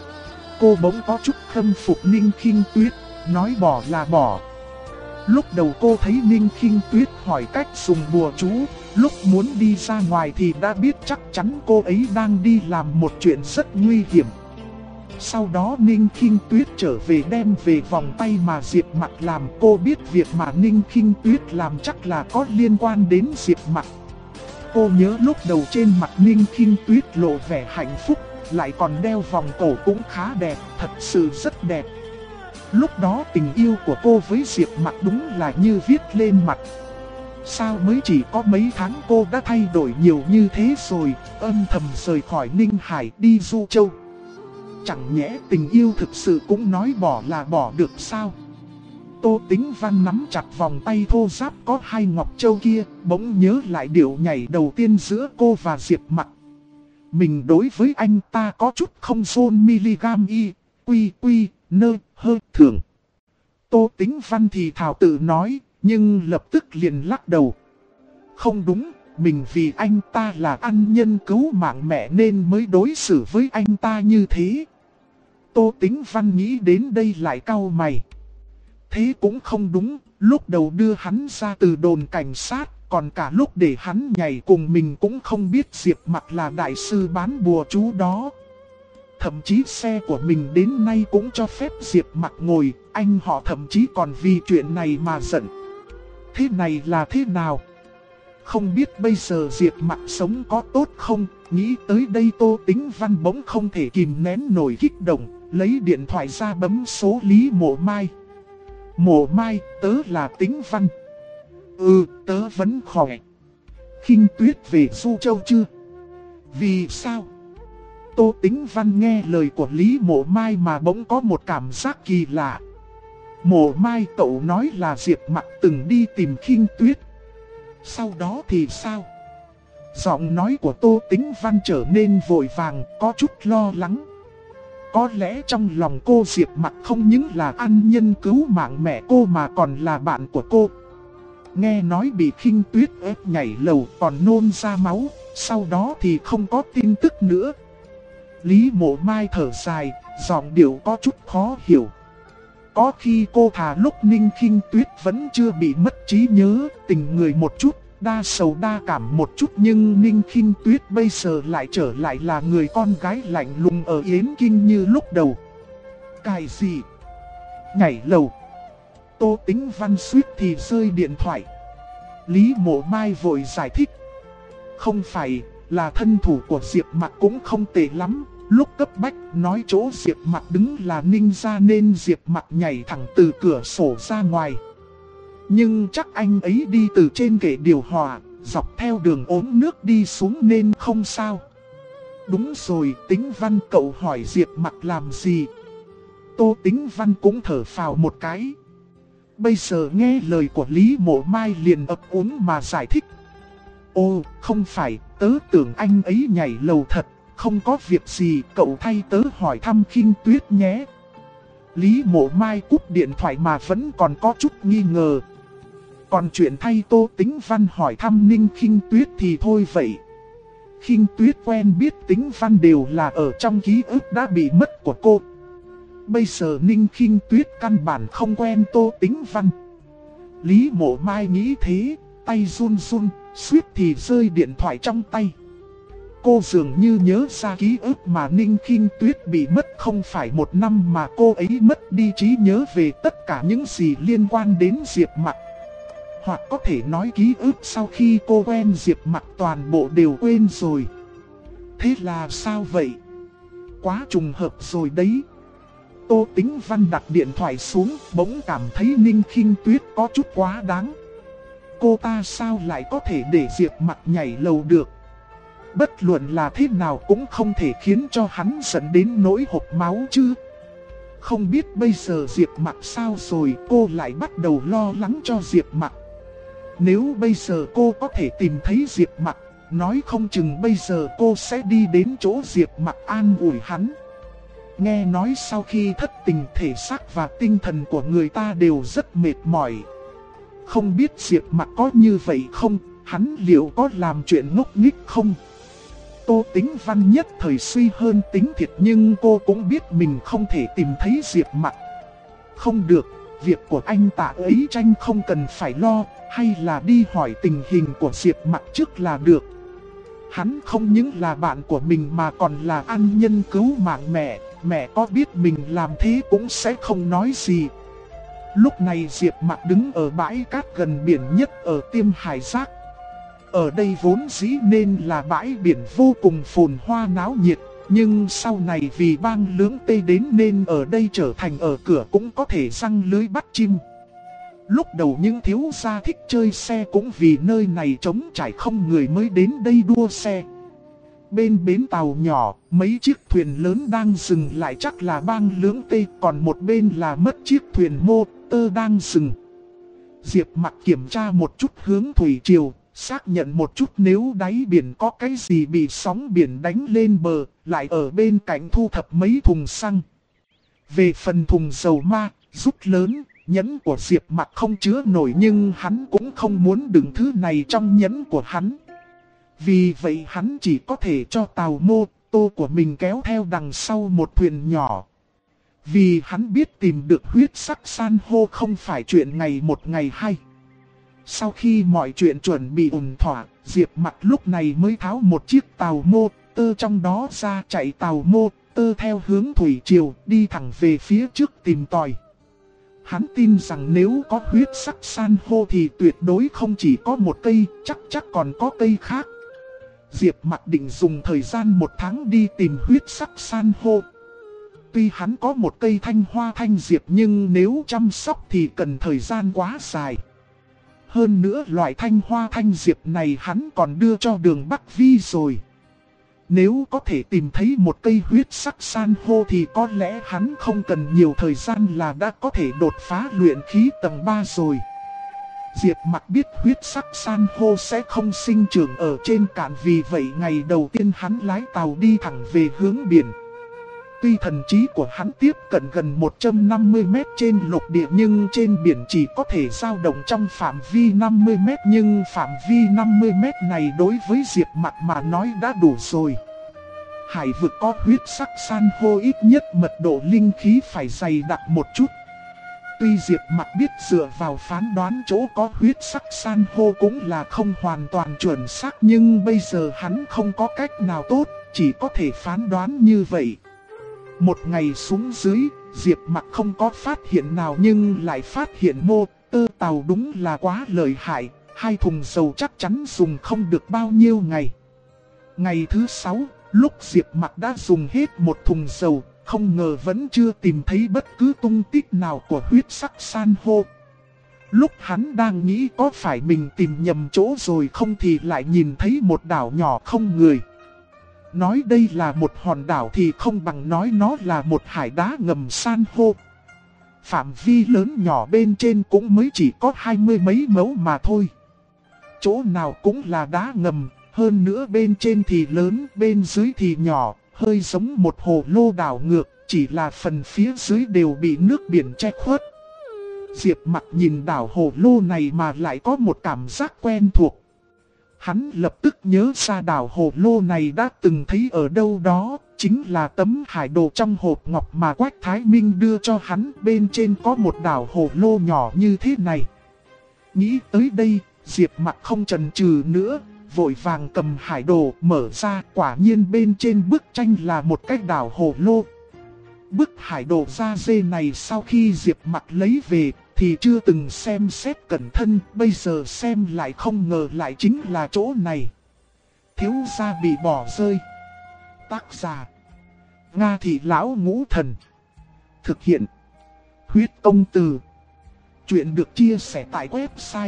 Cô bỗng có chút khâm phục Ninh Khinh Tuyết, nói bỏ là bỏ. Lúc đầu cô thấy Ninh Khinh Tuyết hỏi cách dùng bùa chú, lúc muốn đi ra ngoài thì đã biết chắc chắn cô ấy đang đi làm một chuyện rất nguy hiểm. Sau đó Ninh Khinh Tuyết trở về đem về vòng tay mà Diệp Mặc làm, cô biết việc mà Ninh Khinh Tuyết làm chắc là có liên quan đến Diệp Mặc. Cô nhớ lúc đầu trên mặt Ninh Khinh Tuyết lộ vẻ hạnh phúc, lại còn đeo vòng cổ cũng khá đẹp, thật sự rất đẹp. Lúc đó tình yêu của cô với Diệp Mặc đúng là như viết lên mặt. Sao mới chỉ có mấy tháng cô đã thay đổi nhiều như thế rồi, âm thầm rời khỏi Ninh Hải đi Du Châu. Chẳng nhẽ tình yêu thực sự cũng nói bỏ là bỏ được sao? Tô Tĩnh Văn nắm chặt vòng tay thô ráp có 2 ngọc châu kia, bỗng nhớ lại điệu nhảy đầu tiên giữa cô và Diệp Mặc. Mình đối với anh ta có chút không zôn miligam y, quy, nơ, hơi thường. Tô Tĩnh Văn thì thảo tự nói, nhưng lập tức liền lắc đầu. Không đúng, mình vì anh ta là ân nhân cứu mạng mẹ nên mới đối xử với anh ta như thế. Tô Tĩnh Văn nghĩ đến đây lại cau mày. Thế cũng không đúng, lúc đầu đưa hắn ra từ đồn cảnh sát, còn cả lúc để hắn nhảy cùng mình cũng không biết Diệp Mặc là đại sư bán bùa chú đó. Thậm chí xe của mình đến nay cũng cho phép Diệp Mặc ngồi, anh họ thậm chí còn vì chuyện này mà giận. Thế này là thế nào? Không biết bây giờ Diệp Mặc sống có tốt không? Nghĩ tới đây Tô Tĩnh Văn bỗng không thể kìm nén nổi kích động, lấy điện thoại ra bấm số Lý Mộ Mai. Mộ Mai, tớ là Tĩnh Văn. Tớ vẫn khỏe. Khinh Tuyết về Du Châu chưa? Vì sao? Tô Tĩnh Văn nghe lời của Lý Mộ Mai mà bỗng có một cảm giác kỳ lạ. Mộ Mai, cậu nói là Diệp Mặc từng đi tìm Khinh Tuyết. Sau đó thì sao? Giọng nói của Tô Tĩnh Văn trở nên vội vàng, có chút lo lắng. Có lẽ trong lòng cô Diệp Mặc không những là ân nhân cứu mạng mẹ cô mà còn là bạn của cô. Nghe nói bị Khinh Tuyết ép nhảy lầu còn nôn ra máu, sau đó thì không có tin tức nữa. Lý Mộ Mai thở dài, giọng điệu có chút khó hiểu. Có khi cô thà lúc Ninh Khinh Tuyết vẫn chưa bị mất trí nhớ, tình người một chút, đa sầu đa cảm một chút, nhưng Ninh Khinh Tuyết bây giờ lại trở lại là người con gái lạnh lùng ở Yến Kinh như lúc đầu. Cái gì? Nhảy lầu? Tô Tĩnh Văn suýt thì rơi điện thoại. Lý Mộ Mai vội giải thích. Không phải, là thân thủ của Diệp Mặc cũng không tệ lắm. Lúc cấp bách nói chỗ Diệp Mặc đứng là Ninh gia nên Diệp Mặc nhảy thẳng từ cửa sổ ra ngoài. Nhưng chắc anh ấy đi từ trên kệ điều hòa, dọc theo đường ốm nước đi xuống nên không sao. Đúng rồi, Tĩnh Văn, cậu hỏi Diệp Mặc làm gì? Tô Tĩnh Văn cũng thở phào một cái. Bây giờ nghe lời của Lý Mộ Mai liền ấp úng mà giải thích. Ô, không phải, tớ tưởng anh ấy nhảy lầu thật, không có việc gì, cậu thay tớ hỏi thăm Khinh Tuyết nhé. Lý Mộ Mai cúp điện thoại mà vẫn còn có chút nghi ngờ. Còn chuyện thay Tô Tĩnh Văn hỏi thăm Ninh Khinh Tuyết thì thôi vậy. Khinh Tuyết quen biết Tĩnh Văn đều là ở trong ký ức đã bị mất của cô. Bây giờ Ninh Khinh Tuyết căn bản không quen Tô Tĩnh Văn. Lý Mộ Mai nghĩ thế, tay run run, suýt thì rơi điện thoại trong tay. Cô dường như nhớ ra ký ức mà Ninh Khinh Tuyết bị mất không phải 1 năm mà cô ấy mất đi trí nhớ về tất cả những gì liên quan đến Diệp Mặc. Hoặc có thể nói ký ức sau khi cô quen Diệp Mặc toàn bộ đều quên rồi. Thế là sao vậy? Quá trùng hợp rồi đấy. Tô Tĩnh Văn đặt điện thoại xuống, bỗng cảm thấy Ninh Khinh Tuyết có chút quá đáng. Cô ta sao lại có thể để Diệp Mặc nhảy lầu được? Bất luận là thế nào cũng không thể khiến cho hắn dẫn đến nỗi hộc máu chứ. Không biết bây giờ Diệp Mặc sao rồi, cô lại bắt đầu lo lắng cho Diệp Mặc. Nếu bây giờ cô có thể tìm thấy Diệp Mặc, nói không chừng bây giờ cô sẽ đi đến chỗ Diệp Mặc an ủi hắn. Nghe nói sau khi thất tình, thể xác và tinh thần của người ta đều rất mệt mỏi. Không biết Diệp Mặc có như vậy không, hắn liệu có làm chuyện ngốc nghếch không? Tô Tĩnh Văn nhất thời suy hơn tính thiệt, nhưng cô cũng biết mình không thể tìm thấy Diệp Mặc. Không được, việc của anh ta ấy tranh không cần phải lo, hay là đi hỏi tình hình của Diệp Mặc trước là được. Hắn không những là bạn của mình mà còn là ân nhân cứu mạng mẹ, mẹ có biết mình làm thế cũng sẽ không nói gì. Lúc này Diệp Mặc đứng ở bãi cát gần biển nhất ở Tiêm Hải Giác. Ở đây vốn dĩ nên là bãi biển vô cùng phồn hoa náo nhiệt, nhưng sau này vì bang lưỡng Tây đến nên ở đây trở thành ở cửa cũng có thể giăng lưới bắt chim. Lúc đầu những thiếu gia thích chơi xe cũng vì nơi này trống trải không người mới đến đây đua xe. bên bến tàu nhỏ, mấy chiếc thuyền lớn đang dừng lại chắc là bang lưỡng tê, còn một bên là mất chiếc thuyền mô tơ đang dừng. Diệp Mặc kiểm tra một chút hướng thủy triều, xác nhận một chút nếu đáy biển có cái gì bị sóng biển đánh lên bờ, lại ở bên cạnh thu thập mấy thùng xăng. Về phần thùng dầu ma, rút lớn, nhẫn của Diệp Mặc không chứa nổi nhưng hắn cũng không muốn đựng thứ này trong nhẫn của hắn. Vì vậy hắn chỉ có thể cho tàu mô tô của mình kéo theo đằng sau một thuyền nhỏ. Vì hắn biết tìm được huyết sắc san hô không phải chuyện ngày một ngày hai. Sau khi mọi chuyện chuẩn bị ổn thỏa, Diệp Mặc lúc này mới tháo một chiếc tàu mô tơ trong đó ra, chạy tàu mô tơ theo hướng thủy triều đi thẳng về phía trước tìm tòi. Hắn tin rằng nếu có huyết sắc san hô thì tuyệt đối không chỉ có một cây, chắc còn có cây khác. Diệp Mặc định dùng thời gian một tháng đi tìm huyết sắc san hô. Tuy hắn có một cây thanh hoa thanh diệp nhưng nếu chăm sóc thì cần thời gian quá dài. Hơn nữa loại thanh hoa thanh diệp này hắn còn đưa cho Đường Bắc Vi rồi. Nếu có thể tìm thấy một cây huyết sắc san hô thì có lẽ hắn không cần nhiều thời gian là đã có thể đột phá luyện khí tầng 3 rồi. Diệp Mặc biết huyết sắc san hô sẽ không sinh trưởng ở trên cạn, vì vậy ngày đầu tiên hắn lái tàu đi thẳng về hướng biển. Tuy thần trí của hắn tiếp cận gần 150 mét trên lục địa nhưng trên biển chỉ có thể dao động trong phạm vi 50 mét, nhưng phạm vi 50 mét này đối với Diệp Mặc mà nói đã đủ rồi. Hải vực có huyết sắc san hô ít nhất mật độ linh khí phải dày đặc một chút. Tuy Diệp Mặc biết dựa vào phán đoán chỗ có huyết sắc san hô cũng là không hoàn toàn chuẩn xác, nhưng bây giờ hắn không có cách nào tốt, chỉ có thể phán đoán như vậy. Một ngày xuống dưới, Diệp Mặc không có phát hiện nào nhưng lại phát hiện mô tơ tàu đúng là quá lợi hại, 2 thùng dầu chắc chắn dùng không được bao nhiêu ngày. Ngày thứ 6, lúc Diệp Mặc đã dùng hết một thùng dầu, không ngờ vẫn chưa tìm thấy bất cứ tung tích nào của huyết sắc san hô. Lúc hắn đang nghĩ có phải mình tìm nhầm chỗ rồi không thì lại nhìn thấy một đảo nhỏ không người. Nói đây là một hòn đảo thì không bằng nói nó là một hải đá ngầm san hô. Phạm vi lớn nhỏ bên trên cũng mới chỉ có 20 mấy mẫu mà thôi. Chỗ nào cũng là đá ngầm, hơn nữa bên trên thì lớn, bên dưới thì nhỏ, hơi giống một hồ lô đảo ngược, chỉ là phần phía dưới đều bị nước biển che khuất. Diệp Mặc nhìn đảo hồ lô này mà lại có một cảm giác quen thuộc. Hắn lập tức nhớ ra đảo hồ lô này đã từng thấy ở đâu đó, chính là tấm hải đồ trong hộp ngọc mà Quách Thái Minh đưa cho hắn, bên trên có một đảo hồ lô nhỏ như thế này. Nghĩ tới đây, Diệp Mặc không chần chừ nữa, vội vàng cầm hải đồ mở ra, quả nhiên bên trên bức tranh là một cái đảo hồ lô. Bức hải đồ da dê này sau khi Diệp Mặc lấy về thì chưa từng xem xét cẩn thận, bây giờ xem lại không ngờ lại chính là chỗ này. Thiếu gia bị bỏ rơi. Tác giả: Nga Thị Lão Ngũ Thần. Thực hiện: Huyết Công Từ. Chuyện được chia sẻ tại website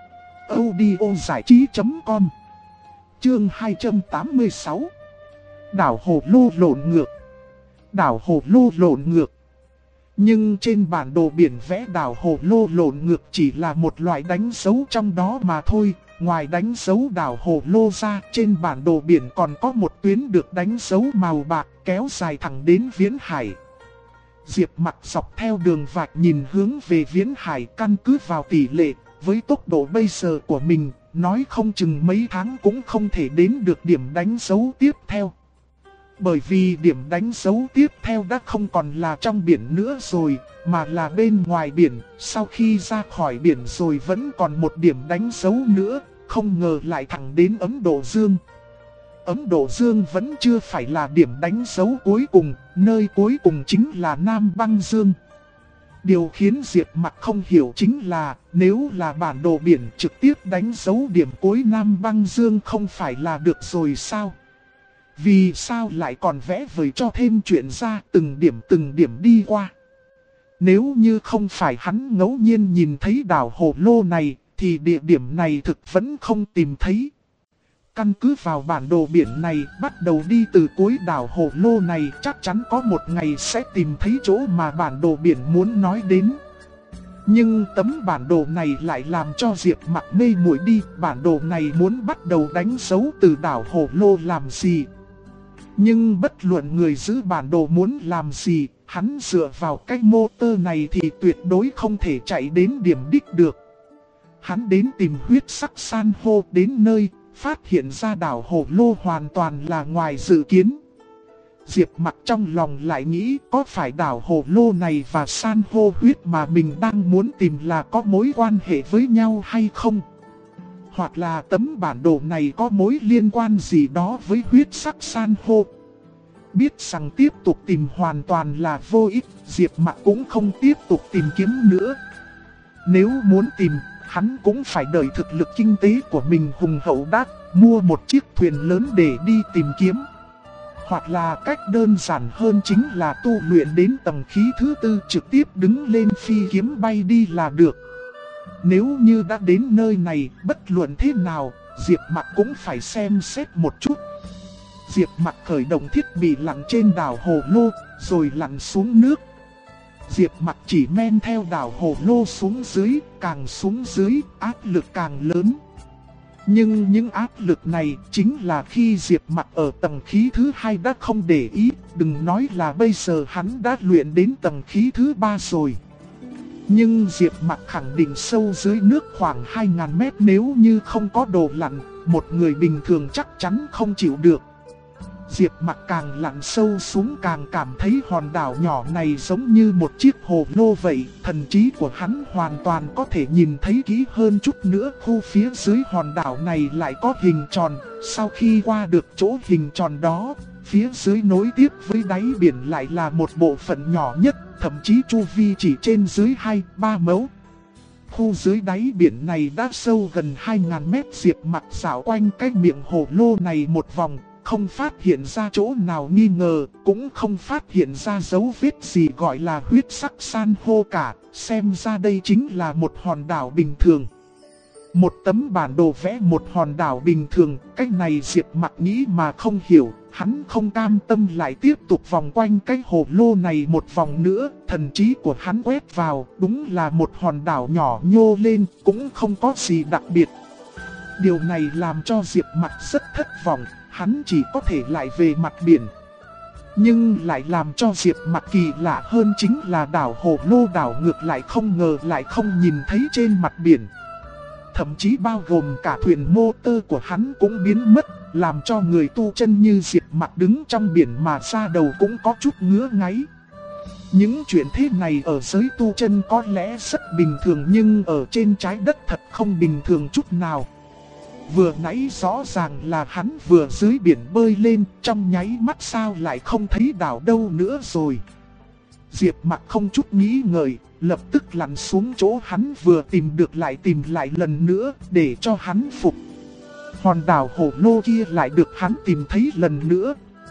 audiozảichí.com. Chương 286. Đảo hồ lô lộn ngược. Đảo hồ lô lộn ngược. Nhưng trên bản đồ biển vẽ đảo hồ lô lộn ngược chỉ là một loại đánh dấu trong đó mà thôi. Ngoài đánh dấu đảo hồ lô ra, trên bản đồ biển còn có một tuyến được đánh dấu màu bạc kéo dài thẳng đến Viễn Hải. Diệp Mặc dọc theo đường vạch nhìn hướng về Viễn Hải, căn cứ vào tỷ lệ, với tốc độ bây giờ của mình, nói không chừng mấy tháng cũng không thể đến được điểm đánh dấu tiếp theo. Bởi vì điểm đánh dấu tiếp theo đã không còn là trong biển nữa rồi, mà là bên ngoài biển. Sau khi ra khỏi biển rồi vẫn còn một điểm đánh dấu nữa, không ngờ lại thẳng đến Ấn Độ Dương. Ấn Độ Dương vẫn chưa phải là điểm đánh dấu cuối cùng, nơi cuối cùng chính là Nam Băng Dương. Điều khiến Diệp Mặc không hiểu chính là, nếu là bản đồ biển trực tiếp đánh dấu điểm cuối Nam Băng Dương không phải là được rồi sao? Vì sao lại còn vẽ vời cho thêm chuyện ra từng điểm đi qua? Nếu như không phải hắn ngẫu nhiên nhìn thấy đảo hồ lô này, thì địa điểm này thực vẫn không tìm thấy. Căn cứ vào bản đồ biển này, bắt đầu đi từ cuối đảo Hồ Lô này, chắc chắn có một ngày sẽ tìm thấy chỗ mà bản đồ biển muốn nói đến. Nhưng tấm bản đồ này lại làm cho Diệp Mặc mê muội đi, bản đồ này muốn bắt đầu đánh dấu từ đảo Hồ Lô làm gì. Nhưng bất luận người giữ bản đồ muốn làm gì, hắn dựa vào cái motor này thì tuyệt đối không thể chạy đến điểm đích được. Hắn đến tìm huyết sắc san hô, đến nơi, phát hiện ra đảo Hồ Lô hoàn toàn là ngoài dự kiến. Diệp Mặc trong lòng lại nghĩ có phải đảo Hồ Lô này và san hô huyết mà mình đang muốn tìm là có mối quan hệ với nhau hay không? Hoặc là tấm bản đồ này có mối liên quan gì đó với huyết sắc san hô? Biết rằng tiếp tục tìm hoàn toàn là vô ích, Diệp Mặc cũng không tiếp tục tìm kiếm nữa. Nếu muốn tìm, hắn cũng phải đợi thực lực kinh tế của mình hùng hậu đắt, mua một chiếc thuyền lớn để đi tìm kiếm. Hoặc là cách đơn giản hơn chính là tu luyện đến tầng khí thứ tư, trực tiếp đứng lên phi kiếm bay đi là được. Nếu như đã đến nơi này, bất luận thế nào, Diệp Mặc cũng phải xem xét một chút. Diệp Mặc khởi động thiết bị lặn trên đảo Hồ Lô, rồi lặn xuống nước. Diệp Mặc chỉ men theo đảo Hồ Lô xuống dưới, áp lực càng lớn. Nhưng những áp lực này chính là khi Diệp Mặc ở tầng khí thứ 2 đã không để ý, đừng nói là bây giờ hắn đã luyện đến tầng khí thứ 3 rồi. Nhưng Diệp Mặc khẳng định sâu dưới nước khoảng 2000 mét, nếu như không có đồ lặn, một người bình thường chắc chắn không chịu được. Diệp Mặc càng lặn sâu xuống càng cảm thấy hòn đảo nhỏ này giống như một chiếc hồ lô vậy. Thần trí của hắn hoàn toàn có thể nhìn thấy kỹ hơn chút nữa. Khu phía dưới hòn đảo này lại có hình tròn. Sau khi qua được chỗ hình tròn đó, phía dưới nối tiếp với đáy biển lại là một bộ phận nhỏ nhất, thậm chí chu vi chỉ trên dưới 2-3 mẫu. Khu dưới đáy biển này đã sâu gần 2000 mét. Diệp Mặc dạo quanh cái miệng hồ lô này một vòng, không phát hiện ra chỗ nào nghi ngờ, cũng không phát hiện ra dấu vết gì gọi là huyết sắc san hô cả. Xem ra đây chính là một hòn đảo bình thường. Một tấm bản đồ vẽ một hòn đảo bình thường, cách này Diệp Mặc nghĩ mà không hiểu. Hắn không cam tâm lại tiếp tục vòng quanh cái hồ lô này một vòng nữa. Thần trí của hắn quét vào, đúng là một hòn đảo nhỏ nhô lên, cũng không có gì đặc biệt. Điều này làm cho Diệp Mặc rất thất vọng. Hắn chỉ có thể lại về mặt biển. Nhưng lại làm cho Diệp Mặc kỳ lạ hơn chính là đảo Hồ Lô đảo ngược lại không ngờ lại không nhìn thấy trên mặt biển. Thậm chí bao gồm cả thuyền motor của hắn cũng biến mất, làm cho người tu chân như Diệp Mặc đứng trong biển mà ra đầu cũng có chút ngứa ngáy. Những chuyện thế này ở giới tu chân có lẽ rất bình thường, nhưng ở trên trái đất thật không bình thường chút nào. Vừa nãy rõ ràng là hắn vừa dưới biển bơi lên, trong nháy mắt sao lại không thấy đảo đâu nữa rồi. Diệp Mặc không chút nghĩ ngợi, lập tức lặn xuống chỗ hắn vừa tìm được lại tìm lại lần nữa để cho hắn phục. Hòn đảo Hồ Lô kia lại được hắn tìm thấy lần nữa.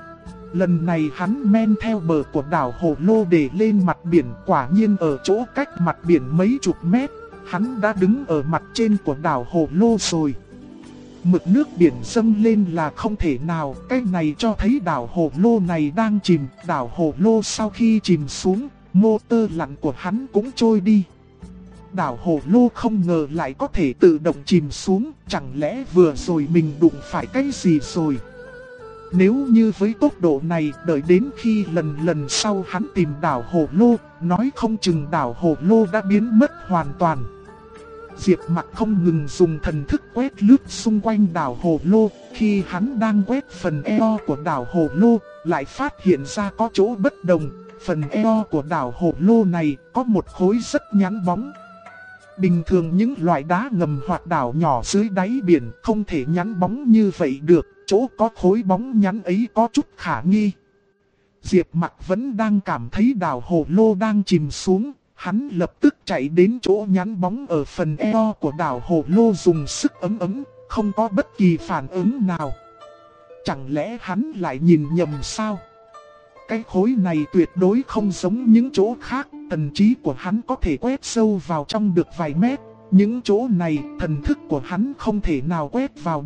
Lần này hắn men theo bờ của đảo Hồ Lô để lên mặt biển, quả nhiên ở chỗ cách mặt biển mấy chục mét, hắn đã đứng ở mặt trên của đảo Hồ Lô rồi. Mực nước biển dâng lên là không thể nào, cái này cho thấy đảo Hồ Lô này đang chìm. Đảo Hồ Lô sau khi chìm xuống, motor lặn của hắn cũng trôi đi. Đảo Hồ Lô không ngờ lại có thể tự động chìm xuống, chẳng lẽ vừa rồi mình đụng phải cái gì rồi? Nếu như với tốc độ này, đợi đến khi lần sau hắn tìm đảo Hồ Lô, nói không chừng đảo Hồ Lô đã biến mất hoàn toàn. Diệp Mặc không ngừng dùng thần thức quét lướt xung quanh đảo Hồ Lô. Khi hắn đang quét phần eo của đảo Hồ Lô, lại phát hiện ra có chỗ bất đồng. Phần eo của đảo Hồ Lô này có một khối rất nhẵn bóng. Bình thường những loại đá ngầm hoặc đảo nhỏ dưới đáy biển không thể nhẵn bóng như vậy được. Chỗ có khối bóng nhẵn ấy có chút khả nghi. Diệp Mặc vẫn đang cảm thấy đảo Hồ Lô đang chìm xuống. Hắn lập tức chạy đến chỗ nhẵn bóng ở phần eo của đảo Hồ Lô, dùng sức ấm, không có bất kỳ phản ứng nào. Chẳng lẽ hắn lại nhìn nhầm sao? Cái khối này tuyệt đối không giống những chỗ khác, thần trí của hắn có thể quét sâu vào trong được vài mét. Những chỗ này, thần thức của hắn không thể nào quét vào được,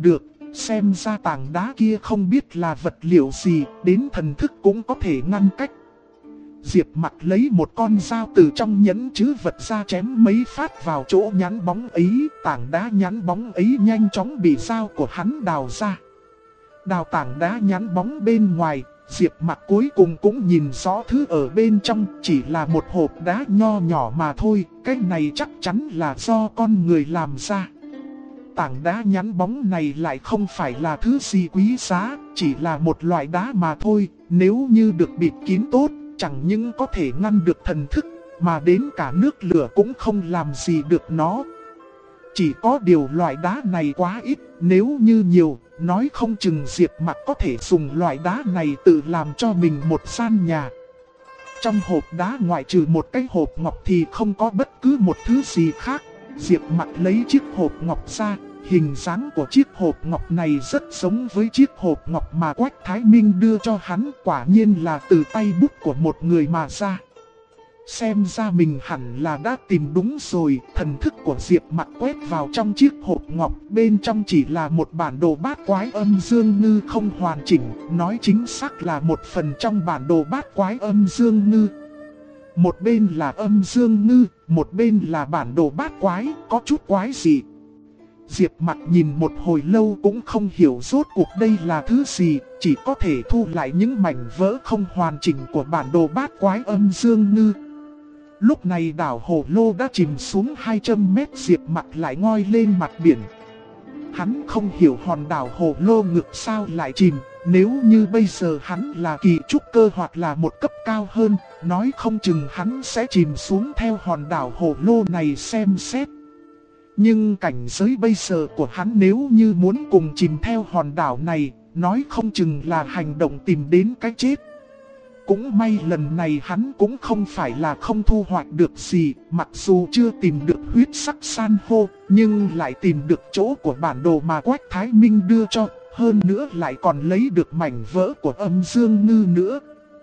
Xem ra tảng đá kia không biết là vật liệu gì, đến thần thức cũng có thể ngăn cách. Diệp Mặc lấy một con dao từ trong nhẫn trữ vật ra chém mấy phát vào chỗ nhắn bóng ấy. Tảng đá nhắn bóng ấy nhanh chóng bị dao của hắn đào ra. Đào tảng đá nhắn bóng bên ngoài, Diệp Mặc cuối cùng cũng nhìn rõ thứ ở bên trong, chỉ là một hộp đá nho nhỏ mà thôi. Cái này chắc chắn là do con người làm ra. Tảng đá nhắn bóng này lại không phải là thứ gì quý giá, chỉ là một loại đá mà thôi. Nếu như được bịt kín tốt, chẳng những có thể ngăn được thần thức, mà đến cả nước lửa cũng không làm gì được nó. Chỉ có điều loại đá này quá ít, nếu như nhiều, nói không chừng Diệp Mặc có thể dùng loại đá này tự làm cho mình một gian nhà. Trong hộp đá ngoại trừ một cái hộp ngọc thì không có bất cứ một thứ gì khác. Diệp Mặc lấy chiếc hộp ngọc ra, hình dáng của chiếc hộp ngọc này rất giống với chiếc hộp ngọc mà Quách Thái Minh đưa cho hắn, quả nhiên là từ tay bút của một người mà ra. Xem ra mình hẳn là đã tìm đúng rồi. Thần thức của Diệp Mặc quét vào trong chiếc hộp ngọc, bên trong chỉ là một bản đồ bát quái âm dương ngư không hoàn chỉnh, nói chính xác là một phần trong bản đồ bát quái âm dương ngư. Một bên là âm dương ngư, một bên là bản đồ bát quái, có chút quái gì. Diệp Mặc nhìn một hồi lâu cũng không hiểu rốt cuộc đây là thứ gì, chỉ có thể thu lại những mảnh vỡ không hoàn chỉnh của bản đồ bát quái âm dương ngư. Lúc này đảo Hồ Lô đã chìm xuống 200 mét, Diệp Mặc lại ngoi lên mặt biển. Hắn không hiểu hòn đảo Hồ Lô ngược sao lại chìm, nếu như bây giờ hắn là kỳ trúc cơ hoặc là một cấp cao hơn, nói không chừng hắn sẽ chìm xuống theo hòn đảo Hồ Lô này xem xét. Nhưng cảnh giới bây giờ của hắn nếu như muốn cùng chìm theo hòn đảo này, nói không chừng là hành động tìm đến cái chết. Cũng may lần này hắn cũng không phải là không thu hoạch được gì, mặc dù chưa tìm được huyết sắc san hô, nhưng lại tìm được chỗ của bản đồ mà Quách Thái Minh đưa cho, hơn nữa lại còn lấy được mảnh vỡ của âm dương ngư nữa.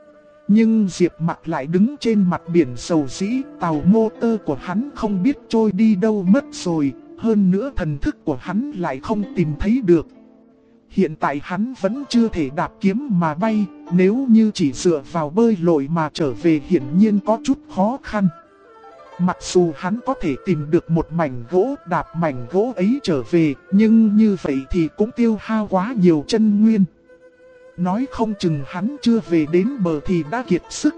Nhưng Diệp Mặc lại đứng trên mặt biển sầu dĩ, tàu motor của hắn không biết trôi đi đâu mất rồi, hơn nữa thần thức của hắn lại không tìm thấy được. Hiện tại hắn vẫn chưa thể đạp kiếm mà bay, nếu như chỉ dựa vào bơi lội mà trở về hiển nhiên có chút khó khăn. Mặc dù hắn có thể tìm được một mảnh gỗ, đạp mảnh gỗ ấy trở về, nhưng như vậy thì cũng tiêu hao quá nhiều chân nguyên. Nói không chừng hắn chưa về đến bờ thì đã kiệt sức.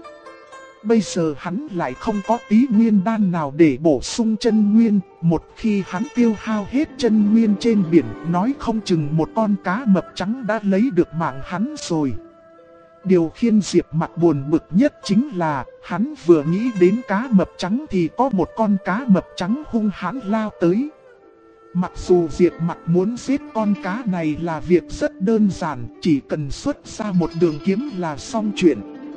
Bây giờ hắn lại không có tí nguyên đan nào để bổ sung chân nguyên. Một khi hắn tiêu hao hết chân nguyên trên biển, nói không chừng một con cá mập trắng đã lấy được mạng hắn rồi. Điều khiến Diệp Mặc buồn bực nhất chính là hắn vừa nghĩ đến cá mập trắng thì có một con cá mập trắng hung hãn lao tới. Mặc dù Diệp Mặc muốn giết con cá này là việc rất đơn giản, chỉ cần xuất ra một đường kiếm là xong chuyện.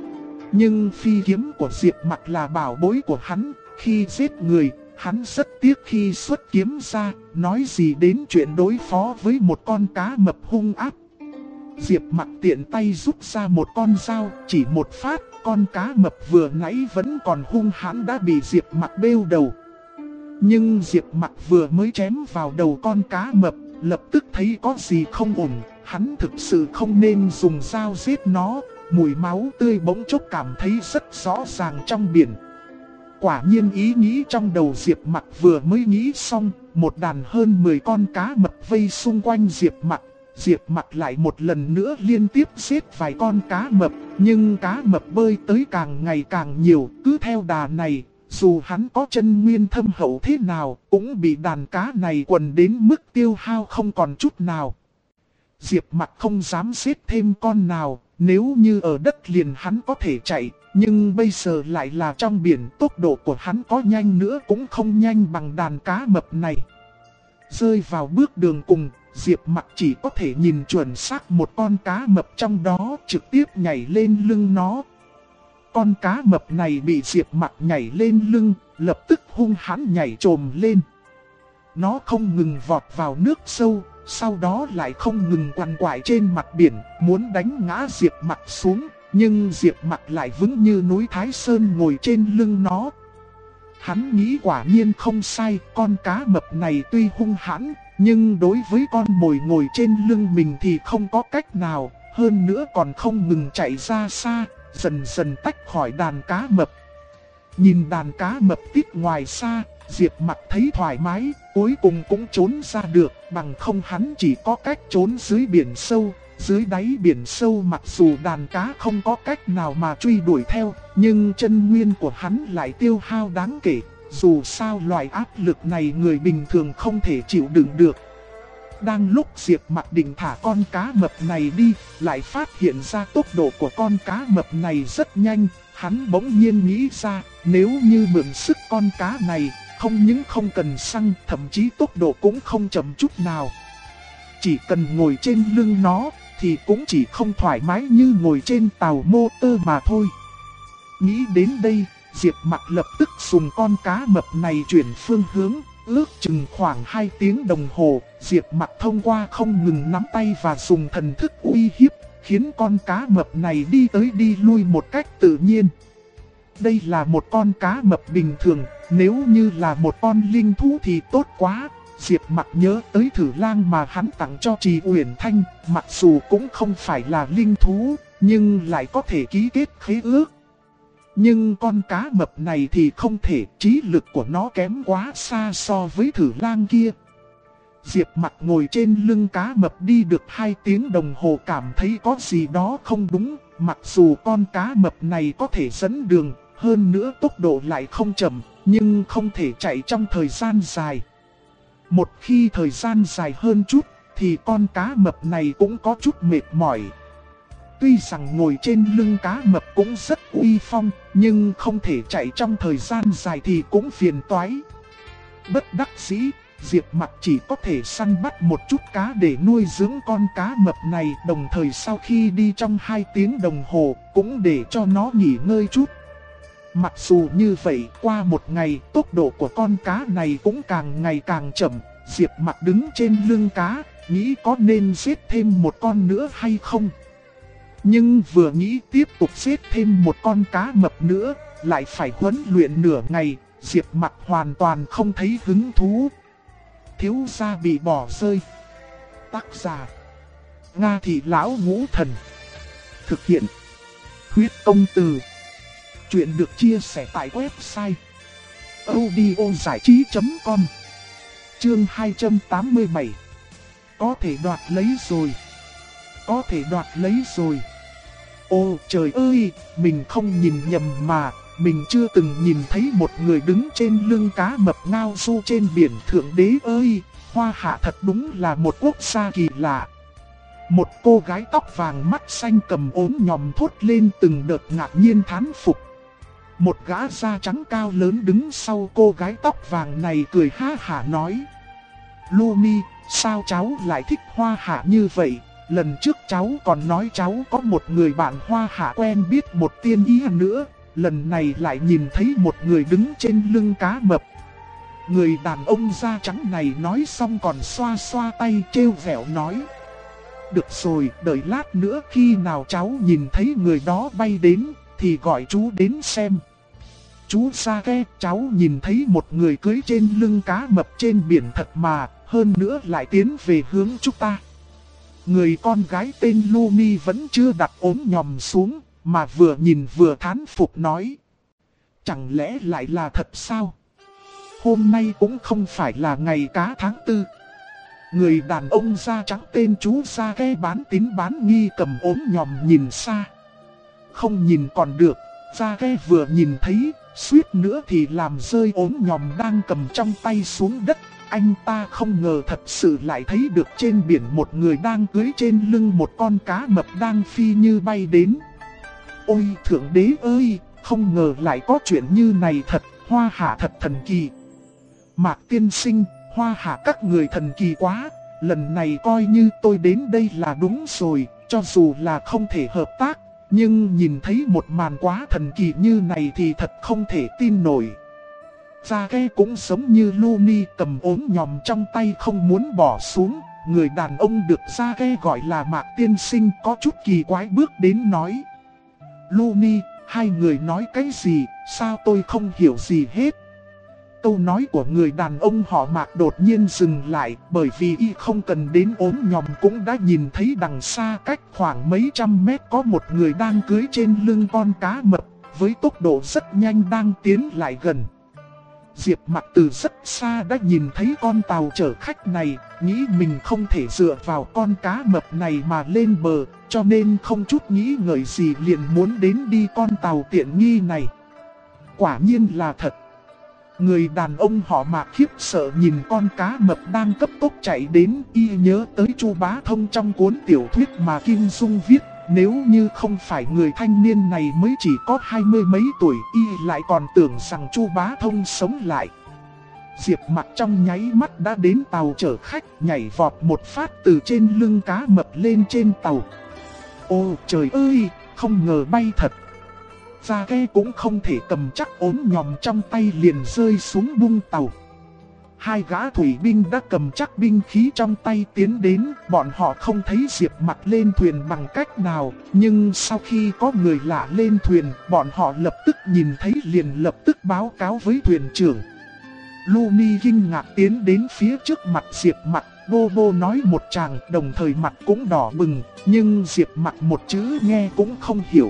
Nhưng phi kiếm của Diệp Mặc là bảo bối của hắn, khi giết người, hắn rất tiếc khi xuất kiếm ra, nói gì đến chuyện đối phó với một con cá mập hung ác. Diệp Mặc tiện tay rút ra một con dao, chỉ một phát, con cá mập vừa nãy vẫn còn hung hãn đã bị Diệp Mặc bêu đầu. Nhưng Diệp Mặc vừa mới chém vào đầu con cá mập, lập tức thấy có gì không ổn, hắn thực sự không nên dùng dao giết nó, mùi máu tươi bỗng chốc cảm thấy rất rõ ràng trong biển. Quả nhiên ý nghĩ trong đầu Diệp Mặc vừa mới nghĩ xong, một đàn hơn 10 con cá mập vây xung quanh Diệp Mặc. Diệp Mặc lại một lần nữa liên tiếp giết vài con cá mập, nhưng cá mập bơi tới càng ngày càng nhiều, cứ theo đà này, dù hắn có chân nguyên thâm hậu thế nào, cũng bị đàn cá này quần đến mức tiêu hao không còn chút nào. Diệp Mặc không dám giết thêm con nào, nếu như ở đất liền hắn có thể chạy, nhưng bây giờ lại là trong biển, tốc độ của hắn có nhanh nữa cũng không nhanh bằng đàn cá mập này. Rơi vào bước đường cùng, Diệp Mặc chỉ có thể nhìn chuẩn xác một con cá mập trong đó, trực tiếp nhảy lên lưng nó. Con cá mập này bị Diệp Mặc nhảy lên lưng, lập tức hung hãn nhảy trồm lên. Nó không ngừng vọt vào nước sâu, sau đó lại không ngừng quằn quại trên mặt biển, muốn đánh ngã Diệp Mặc xuống, nhưng Diệp Mặc lại vững như núi Thái Sơn ngồi trên lưng nó. Hắn nghĩ quả nhiên không sai, con cá mập này tuy hung hãn, Nhưng đối với con mồi ngồi trên lưng mình thì không có cách nào, hơn nữa còn không ngừng chạy ra xa, dần dần tách khỏi đàn cá mập. Nhìn đàn cá mập tít ngoài xa, Diệp Mặc thấy thoải mái, cuối cùng cũng trốn ra được, bằng không hắn chỉ có cách trốn dưới biển sâu. Dưới đáy biển sâu mặc dù đàn cá không có cách nào mà truy đuổi theo, nhưng chân nguyên của hắn lại tiêu hao đáng kể. Dù sao loại áp lực này người bình thường không thể chịu đựng được. Đang lúc Diệp Mặc định thả con cá mập này đi, lại phát hiện ra tốc độ của con cá mập này rất nhanh. Hắn bỗng nhiên nghĩ ra, nếu như mượn sức con cá này, không những không cần xăng, thậm chí tốc độ cũng không chậm chút nào. Chỉ cần ngồi trên lưng nó, thì cũng chỉ không thoải mái như ngồi trên tàu motor mà thôi. Nghĩ đến đây, Diệp Mặc lập tức dùng con cá mập này chuyển phương hướng, ước chừng khoảng 2 tiếng đồng hồ, Diệp Mặc thông qua không ngừng nắm tay và dùng thần thức uy hiếp, khiến con cá mập này đi tới đi lui một cách tự nhiên. Đây là một con cá mập bình thường, nếu như là một con linh thú thì tốt quá. Diệp Mặc nhớ tới thử lang mà hắn tặng cho Trì Uyển Thanh, mặc dù cũng không phải là linh thú, nhưng lại có thể ký kết khế ước. Nhưng con cá mập này thì không thể, trí lực của nó kém quá xa so với thử lang kia. Diệp Mặc ngồi trên lưng cá mập đi được 2 tiếng đồng hồ cảm thấy có gì đó không đúng, mặc dù con cá mập này có thể dẫn đường, hơn nữa tốc độ lại không chậm, nhưng không thể chạy trong thời gian dài. Một khi thời gian dài hơn chút, thì con cá mập này cũng có chút mệt mỏi. Tuy rằng ngồi trên lưng cá mập cũng rất uy phong, nhưng không thể chạy trong thời gian dài thì cũng phiền toái. Bất đắc dĩ, Diệp Mặc chỉ có thể săn bắt một chút cá để nuôi dưỡng con cá mập này, đồng thời sau khi đi trong 2 tiếng đồng hồ, cũng để cho nó nghỉ ngơi chút. Mặc dù như vậy, qua một ngày, tốc độ của con cá này cũng càng ngày càng chậm. Diệp Mặc đứng trên lưng cá, nghĩ có nên giết thêm một con nữa hay không. Nhưng vừa nghĩ tiếp tục giết thêm một con cá mập nữa, lại phải huấn luyện nửa ngày, Diệp Mặc hoàn toàn không thấy hứng thú. Thiếu gia bị bỏ rơi. Tác giả: Nga Thị Lão Ngũ Thần. Thực hiện: Huyết Công Từ. Chuyện được chia sẻ tại website audiozảichí.com. Chương 287. Có thể đoạt lấy rồi. Có thể đoạt lấy rồi. Ô trời ơi, mình không nhìn nhầm mà, mình chưa từng nhìn thấy một người đứng trên lưng cá mập ngao du trên biển. Thượng đế ơi, Hoa Hạ thật đúng là một quốc gia kỳ lạ. Một cô gái tóc vàng mắt xanh cầm ốm nhòm thốt lên từng đợt ngạc nhiên thán phục. Một gã da trắng cao lớn đứng sau cô gái tóc vàng này cười ha hả nói: Lumi, sao cháu lại thích Hoa Hạ như vậy? Lần trước cháu còn nói cháu có một người bạn Hoa Hạ quen biết một tiên y nữa, lần này lại nhìn thấy một người đứng trên lưng cá mập. Người đàn ông da trắng này nói xong còn xoa xoa tay trêu vẻo nói: Được rồi, đợi lát nữa khi nào cháu nhìn thấy người đó bay đến, thì gọi chú đến xem. Chú Sake, cháu nhìn thấy một người cưỡi trên lưng cá mập trên biển thật mà, hơn nữa lại tiến về hướng chúng ta. Người con gái tên Lumi vẫn chưa đặt ốm nhòm xuống, mà vừa nhìn vừa thán phục nói: Chẳng lẽ lại là thật sao? Hôm nay cũng không phải là ngày cá tháng 4. Người đàn ông da trắng tên chú Sake bán tín bán nghi cầm ốm nhòm nhìn xa. Không nhìn còn được, Sake vừa nhìn thấy, suýt nữa thì làm rơi ốm nhòm đang cầm trong tay xuống đất. Anh ta không ngờ thật sự lại thấy được trên biển một người đang cưỡi trên lưng một con cá mập đang phi như bay đến. Ôi thượng đế ơi, không ngờ lại có chuyện như này thật, Hoa Hạ thật thần kỳ. Mạc tiên sinh, Hoa Hạ các người thần kỳ quá, lần này coi như tôi đến đây là đúng rồi, cho dù là không thể hợp tác, nhưng nhìn thấy một màn quá thần kỳ như này thì thật không thể tin nổi. Sake cũng giống như Lumi cầm ốm nhòm trong tay không muốn bỏ xuống. Người đàn ông được Sake gọi là Mạc tiên sinh có chút kỳ quái bước đến nói: Lumi, hai người nói cái gì, sao tôi không hiểu gì hết. câu nói của người đàn ông họ Mạc đột nhiên dừng lại, bởi vì y không cần đến ốm nhòm cũng đã nhìn thấy đằng xa cách khoảng mấy trăm mét có một người đang cưỡi trên lưng con cá mập, với tốc độ rất nhanh đang tiến lại gần. Diệp Mặc từ rất xa đã nhìn thấy con tàu chở khách này, nghĩ mình không thể dựa vào con cá mập này mà lên bờ, cho nên không chút nghĩ ngợi gì liền muốn đến đi con tàu tiện nghi này. Quả nhiên là thật. Người đàn ông họ Mạc khiếp sợ nhìn con cá mập đang cấp tốc chạy đến, y nhớ tới Chu Bá Thông trong cuốn tiểu thuyết mà Kim Dung viết. Nếu như không phải người thanh niên này mới chỉ có 20 mấy tuổi, y lại còn tưởng rằng Chu Bá Thông sống lại. Diệp Mặc trong nháy mắt đã đến tàu chở khách, nhảy vọt một phát từ trên lưng cá mập lên trên tàu. Ô trời ơi, không ngờ bay thật. Ra ghe cũng không thể cầm chắc ốm nhòm trong tay liền rơi xuống bung tàu. Hai gã thủy binh đã cầm chắc binh khí trong tay tiến đến, bọn họ không thấy Diệp Mặc lên thuyền bằng cách nào, nhưng sau khi có người lạ lên thuyền, bọn họ lập tức nhìn thấy liền lập tức báo cáo với thuyền trưởng. Luni kinh ngạc tiến đến phía trước mặt Diệp Mặc, bô bô nói một tràng, đồng thời mặt cũng đỏ bừng, nhưng Diệp Mặc một chữ nghe cũng không hiểu.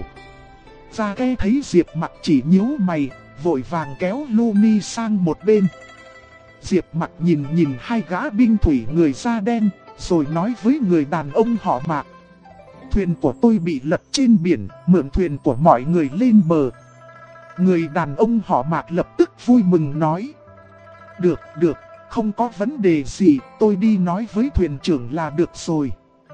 Ra ghe thấy Diệp Mặc chỉ nhíu mày, vội vàng kéo Luni sang một bên. Diệp Mặc nhìn hai gã binh thủy người da đen, rồi nói với người đàn ông họ Mạc. Thuyền của tôi bị lật trên biển, mượn thuyền của mọi người lên bờ. Người đàn ông họ Mạc lập tức vui mừng nói. Được, không có vấn đề gì, tôi đi nói với thuyền trưởng là được rồi.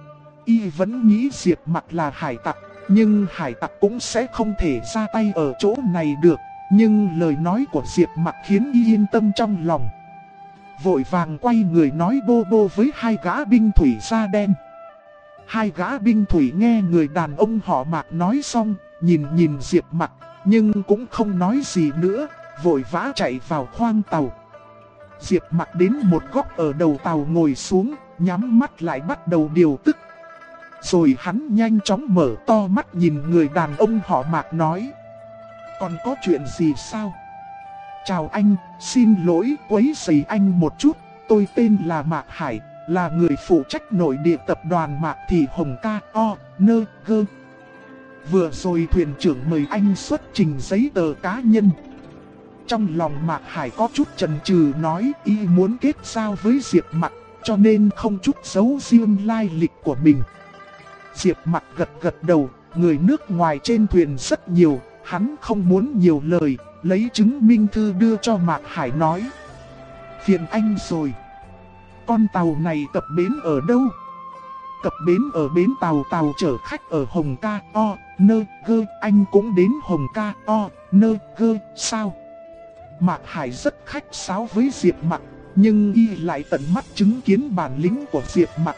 Y vẫn nghĩ Diệp Mặc là hải tặc, nhưng hải tặc cũng sẽ không thể ra tay ở chỗ này được. Nhưng lời nói của Diệp Mặc khiến y yên tâm trong lòng. Vội vàng quay người nói bô bô với hai gã binh thủy da đen. Hai gã binh thủy nghe người đàn ông họ Mạc nói xong, nhìn Diệp Mặc, nhưng cũng không nói gì nữa, vội vã chạy vào khoang tàu. Diệp Mặc đến một góc ở đầu tàu ngồi xuống, nhắm mắt lại bắt đầu điều tức. Rồi hắn nhanh chóng mở to mắt nhìn người đàn ông họ Mạc nói. Còn có chuyện gì sao? Chào anh, xin lỗi quấy rầy anh một chút, tôi tên là Mạc Hải, là người phụ trách nội địa tập đoàn Mạc Thị Hồng K.O.N.G. Vừa rồi thuyền trưởng mời anh xuất trình giấy tờ cá nhân. Trong lòng Mạc Hải có chút chần chừ nói y muốn kết giao với Diệp Mặc, cho nên không chút giấu riêng lai lịch của mình. Diệp Mặc gật đầu, người nước ngoài trên thuyền rất nhiều, hắn không muốn nhiều lời, lấy chứng minh thư đưa cho Mạc Hải nói. Phiền anh rồi. Con tàu này cập bến ở đâu? Cập bến ở bến tàu chở khách ở Hồng K.O.N.G. Anh cũng đến Hồng K.O.N.G. sao? Mạc Hải rất khách sáo với Diệp Mặc, nhưng y lại tận mắt chứng kiến bản lĩnh của Diệp Mặc.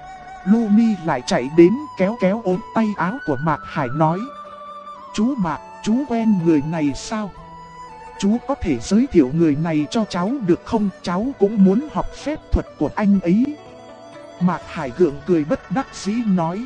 Luni lại chạy đến kéo ốm tay áo của Mạc Hải nói. Chú Mạc, chú quen người này sao? Chú có thể giới thiệu người này cho cháu được không? Cháu cũng muốn học phép thuật của anh ấy. Mạc Hải gượng cười bất đắc dĩ nói.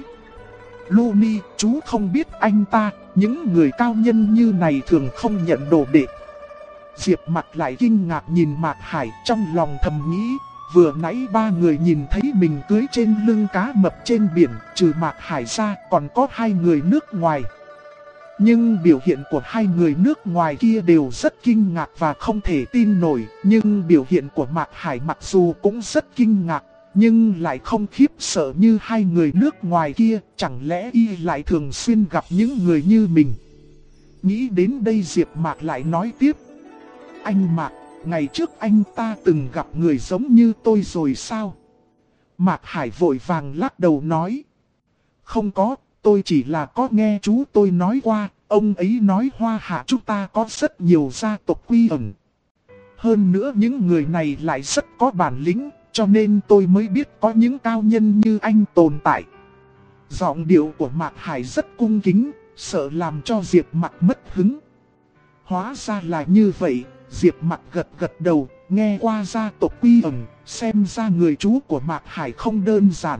Luni, chú không biết anh ta, những người cao nhân như này thường không nhận đồ đệ. Diệp Mặc lại kinh ngạc nhìn Mạc Hải, trong lòng thầm nghĩ. Vừa nãy ba người nhìn thấy mình cưới trên lưng cá mập trên biển, trừ Mạc Hải ra còn có hai người nước ngoài. Nhưng biểu hiện của hai người nước ngoài kia đều rất kinh ngạc và không thể tin nổi. Nhưng biểu hiện của Mạc Hải mặc dù cũng rất kinh ngạc, nhưng lại không khiếp sợ như hai người nước ngoài kia. Chẳng lẽ y lại thường xuyên gặp những người như mình? Nghĩ đến đây Diệp Mạc lại nói tiếp. Anh Mạc, ngày trước anh ta từng gặp người giống như tôi rồi sao? Mạc Hải vội vàng lắc đầu nói. Không có, tôi chỉ là có nghe chú tôi nói qua, ông ấy nói Hoa Hạ chúng ta có rất nhiều gia tộc quy ẩn. Hơn nữa những người này lại rất có bản lĩnh, cho nên tôi mới biết có những cao nhân như anh tồn tại. Giọng điệu của Mạc Hải rất cung kính, sợ làm cho Diệp Mặc mất hứng. Hóa ra là như vậy. Diệp Mặc gật đầu, nghe qua gia tộc quy ẩn, xem ra người chú của Mạc Hải không đơn giản.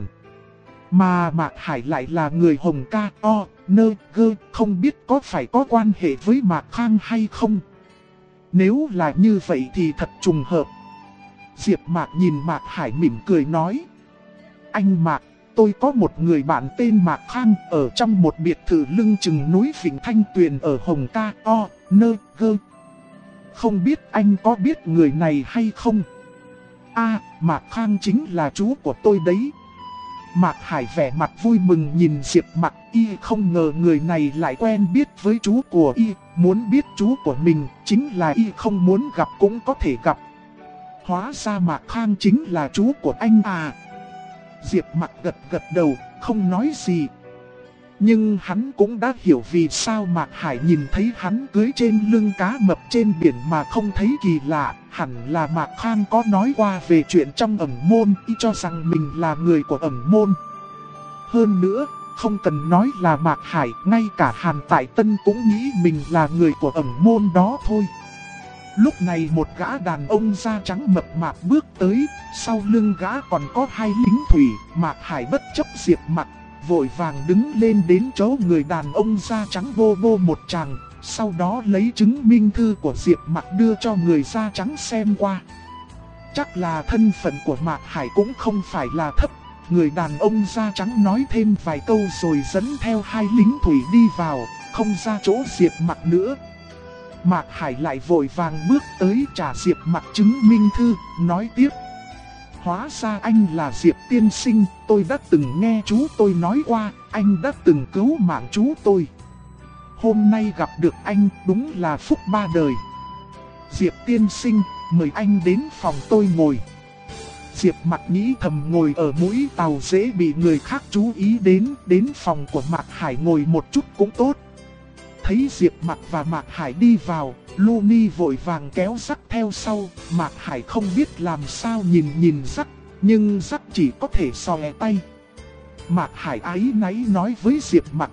Mà Mạc Hải lại là người Hồng K.O.N.G. Không biết có phải có quan hệ với Mạc Khang hay không? Nếu là như vậy thì thật trùng hợp. Diệp Mạc nhìn Mạc Hải mỉm cười nói. Anh Mạc, tôi có một người bạn tên Mạc Khang ở trong một biệt thự lưng chừng núi Vịnh Thanh Tuyền ở Hồng Ca O, Nơ, Gơ. Không biết anh có biết người này hay không? Mạc Khang chính là chú của tôi đấy. Mạc Hải vẻ mặt vui mừng nhìn Diệp Mạc, y không ngờ người này lại quen biết với chú của y, muốn biết chú của mình, chính là y không muốn gặp cũng có thể gặp. Hóa ra Mạc Khang chính là chú của anh à. Diệp Mạc gật gật đầu, không nói gì. Nhưng hắn cũng đã hiểu vì sao Mạc Hải nhìn thấy hắn cưới trên lưng cá mập trên biển mà không thấy kỳ lạ. Hẳn là Mạc Khang có nói qua về chuyện trong ẩn môn, y cho rằng mình là người của ẩn môn. Hơn nữa, không cần nói là Mạc Hải, ngay cả Hàn Tại Tân cũng nghĩ mình là người của ẩn môn đó thôi. Lúc này một gã đàn ông da trắng mập mạp bước tới, sau lưng gã còn có hai lính thủy. Mạc Hải bất chấp Diệp Mạc, vội vàng đứng lên đến chỗ người đàn ông da trắng vô vô một tràng, sau đó lấy chứng minh thư của Diệp Mạc đưa cho người da trắng xem qua. Chắc là thân phận của Mạc Hải cũng không phải là thấp. Người đàn ông da trắng nói thêm vài câu rồi dẫn theo hai lính thủy đi vào, không ra chỗ Diệp Mạc nữa. Mạc Hải lại vội vàng bước tới trả Diệp Mạc chứng minh thư, nói tiếp. Hóa ra anh là Diệp tiên sinh, tôi đã từng nghe chú tôi nói qua, anh đã từng cứu mạng chú tôi. Hôm nay gặp được anh đúng là phúc ba đời. Diệp tiên sinh, mời anh đến phòng tôi ngồi. Diệp Mạc nghĩ thầm ngồi ở mũi tàu dễ bị người khác chú ý đến phòng của Mạc Hải ngồi một chút cũng tốt. Thấy Diệp Mạc và Mạc Hải đi vào, Luni vội vàng kéo Jack theo sau. Mạc Hải không biết làm sao nhìn Jack, nhưng Jack chỉ có thể xòe tay. Mạc Hải áy náy nói với Diệp Mạc.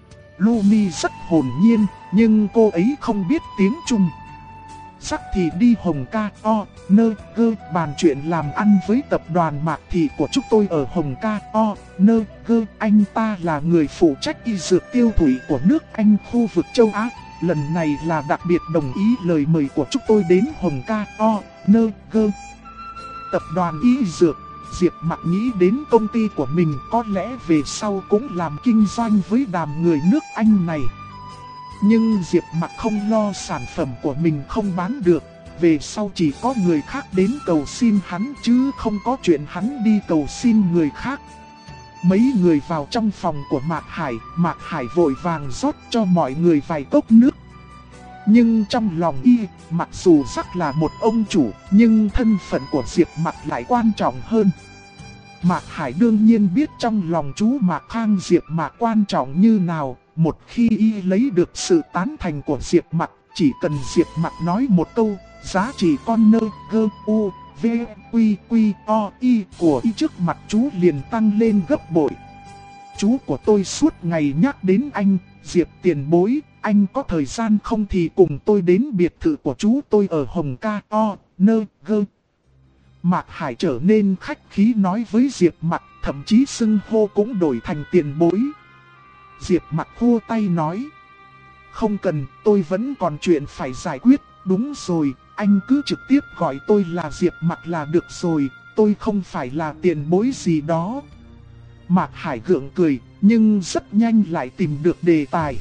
Luni rất hồn nhiên, nhưng cô ấy không biết tiếng Trung. Jack thì đi Hồng Ca O, Nơ, Gơ bàn chuyện làm ăn với tập đoàn Mạc Thị của chúng tôi ở Hồng Ca O, Nơ, Gơ. Anh ta là người phụ trách y dược tiêu thụ của nước Anh khu vực châu Á. Lần này là đặc biệt đồng ý lời mời của chúng tôi đến Hồng Ca O, Nơ, Gơ. Tập đoàn y dược, Diệp Mạc nghĩ đến công ty của mình có lẽ về sau cũng làm kinh doanh với đám người nước Anh này. Nhưng Diệp Mạc không lo sản phẩm của mình không bán được, về sau chỉ có người khác đến cầu xin hắn chứ không có chuyện hắn đi cầu xin người khác. Mấy người vào trong phòng của Mạc Hải vội vàng rót cho mọi người vài cốc nước. Nhưng trong lòng y, mặc dù Jack là một ông chủ, nhưng thân phận của Diệp Mạc lại quan trọng hơn. Mạc Hải đương nhiên biết trong lòng chú Mạc Khang Diệp Mạc quan trọng như nào. Một khi y lấy được sự tán thành của Diệp Mạc, chỉ cần Diệp Mạc nói một câu, giá trị con nơ gơ u v quy quy o y của y trước mặt chú liền tăng lên gấp bội. Chú của tôi suốt ngày nhắc đến anh, Diệp tiền bối, anh có thời gian không thì cùng tôi đến biệt thự của chú tôi ở Hồng Ca O, Nơ, Gơ. Mạc Hải trở nên khách khí nói với Diệp Mạc, thậm chí xưng hô cũng đổi thành tiền bối. Diệp Mạc khua tay nói. Không cần, tôi vẫn còn chuyện phải giải quyết. Đúng rồi, anh cứ trực tiếp gọi tôi là Diệp Mạc là được rồi, tôi không phải là tiền bối gì đó. Mạc Hải gượng cười, nhưng rất nhanh lại tìm được đề tài.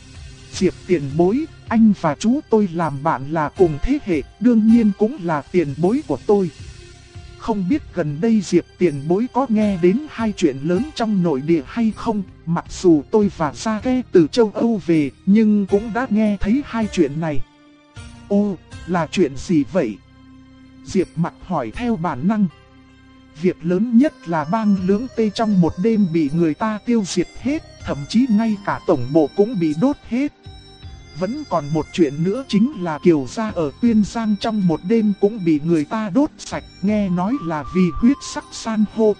Diệp tiền bối, anh và chú tôi làm bạn là cùng thế hệ, đương nhiên cũng là tiền bối của tôi. Không biết gần đây Diệp tiền bối có nghe đến hai chuyện lớn trong nội địa hay không? Mặc dù tôi và Gia Ghe từ châu Âu về, nhưng cũng đã nghe thấy hai chuyện này. Ô, là chuyện gì vậy? Diệp Mạc hỏi theo bản năng. Việc lớn nhất là bang Lưỡng Tê trong một đêm bị người ta tiêu diệt hết, thậm chí ngay cả tổng bộ cũng bị đốt hết. Vẫn còn một chuyện nữa chính là Kiều gia ở Tuyên Giang trong một đêm cũng bị người ta đốt sạch, nghe nói là vì huyết sắc san hô.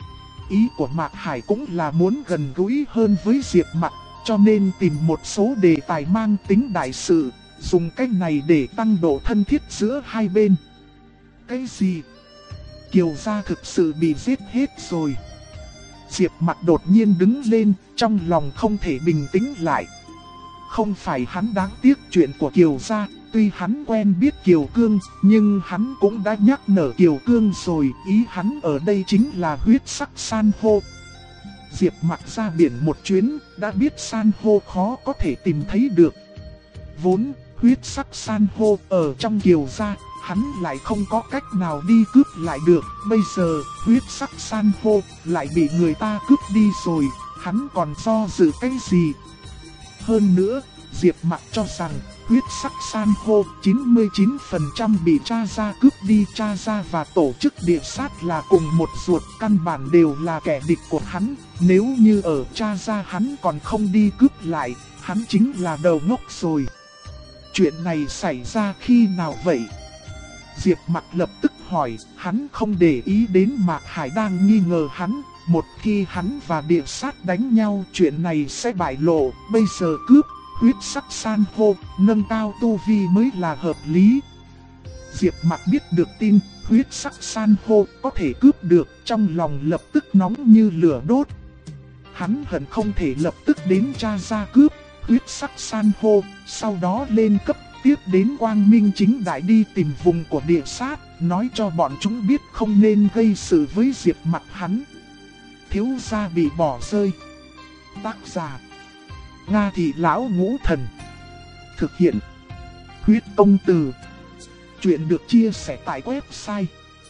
Ý của Mạc Hải cũng là muốn gần gũi hơn với Diệp Mạc, cho nên tìm một số đề tài mang tính đại sự, dùng cách này để tăng độ thân thiết giữa hai bên. Cái gì? Kiều gia thực sự bị giết hết rồi. Diệp Mạc đột nhiên đứng lên, trong lòng không thể bình tĩnh lại. Không phải hắn đáng tiếc chuyện của Kiều gia, tuy hắn quen biết Kiều Cương, nhưng hắn cũng đã nhắc nhở Kiều Cương rồi, ý hắn ở đây chính là huyết sắc san hô. Diệp Mặc ra biển một chuyến, đã biết san hô khó có thể tìm thấy được. Vốn, huyết sắc san hô ở trong Kiều gia, hắn lại không có cách nào đi cướp lại được. Bây giờ, huyết sắc san hô lại bị người ta cướp đi rồi, hắn còn do dự cái gì? Hơn nữa, Diệp Mặc cho rằng, huyết sắc san hô 99% bị cha gia cướp đi. Cha gia và tổ chức địa sát là cùng một ruột, căn bản đều là kẻ địch của hắn. Nếu như ở cha gia hắn còn không đi cướp lại, hắn chính là đầu ngốc rồi. Chuyện này xảy ra khi nào vậy? Diệp Mặc lập tức hỏi, hắn không để ý đến Mạc Hải đang nghi ngờ hắn. Một khi hắn và địa sát đánh nhau, chuyện này sẽ bại lộ. Bây giờ cướp huyết sắc san hô, nâng cao tu vi mới là hợp lý. Diệp Mặc biết được tin huyết sắc san hô có thể cướp được, trong lòng lập tức nóng như lửa đốt. Hắn hận không thể lập tức đến cha gia cướp huyết sắc san hô, sau đó lên cấp, tiếp đến Quang Minh Chính Đại đi tìm vùng của địa sát, nói cho bọn chúng biết không nên gây sự với Diệp Mặc hắn. Thiếu gia bị bỏ rơi. Tác giả Nga Thị Lão Ngũ Thần. Thực hiện Huyết Công Từ. Chuyện được chia sẻ tại website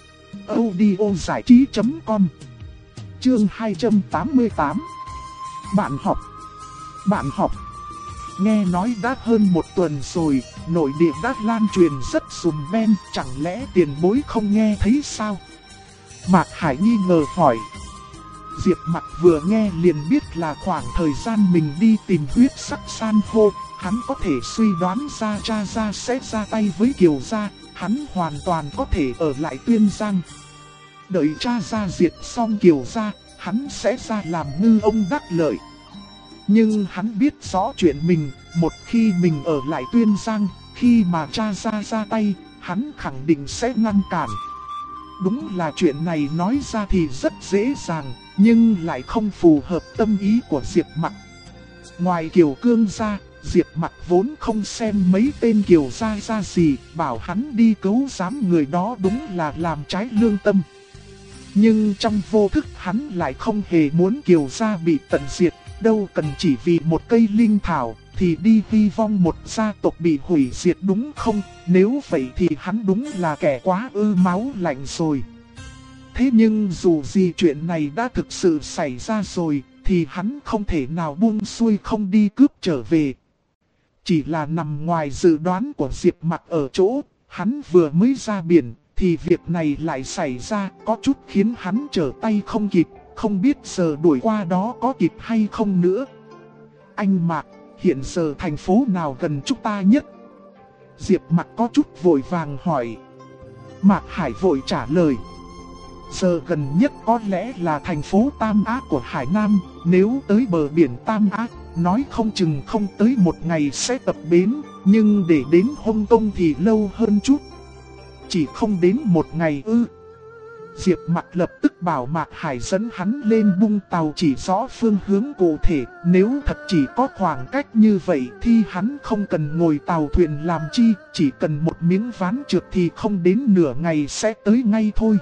audiozảichí.com. Chương 288. Bạn học. Nghe nói đã hơn một tuần rồi, nội địa đã lan truyền rất sùm beng, chẳng lẽ tiền bối không nghe thấy sao? Mạc Hải nghi ngờ hỏi. Diệp Mặc vừa nghe liền biết là khoảng thời gian mình đi tìm huyết sắc san hô, hắn có thể suy đoán ra cha gia sẽ ra tay với Kiều gia, hắn hoàn toàn có thể ở lại Tuyên Giang. Đợi cha gia diệt xong Kiều gia, hắn sẽ ra làm ngư ông đắc lợi. Nhưng hắn biết rõ chuyện mình, một khi mình ở lại Tuyên Giang, khi mà cha gia ra tay, hắn khẳng định sẽ ngăn cản. Đúng là chuyện này nói ra thì rất dễ dàng, nhưng lại không phù hợp tâm ý của Diệp Mặc. Ngoài Kiều Cương ra, Diệp Mặc vốn không xem mấy tên Kiều gia ra gì, bảo hắn đi cứu giám người đó đúng là làm trái lương tâm. Nhưng trong vô thức hắn lại không hề muốn Kiều gia bị tận diệt, đâu cần chỉ vì một cây linh thảo thì đi hy vọng một gia tộc bị hủy diệt đúng không? Nếu vậy thì hắn đúng là kẻ quá máu lạnh rồi. Thế nhưng dù gì chuyện này đã thực sự xảy ra rồi, thì hắn không thể nào buông xuôi không đi cướp trở về. Chỉ là nằm ngoài dự đoán của Diệp Mặc ở chỗ, hắn vừa mới ra biển, thì việc này lại xảy ra, có chút khiến hắn trở tay không kịp, không biết giờ đuổi qua đó có kịp hay không nữa. Anh Mạc, hiện giờ thành phố nào gần chúng ta nhất? Diệp Mặc có chút vội vàng hỏi. Mạc Hải vội trả lời. Giờ gần nhất có lẽ là thành phố Tam Á của Hải Nam, nếu tới bờ biển Tam Á, nói không chừng không tới một ngày sẽ cập bến, nhưng để đến Hồng Kông thì lâu hơn chút. Chỉ không đến một ngày ư? Diệp Mặc lập tức bảo Mạc Hải dẫn hắn lên bung tàu chỉ rõ phương hướng cụ thể, nếu thật chỉ có khoảng cách như vậy thì hắn không cần ngồi tàu thuyền làm chi, chỉ cần một miếng ván trượt thì không đến nửa ngày sẽ tới ngay thôi.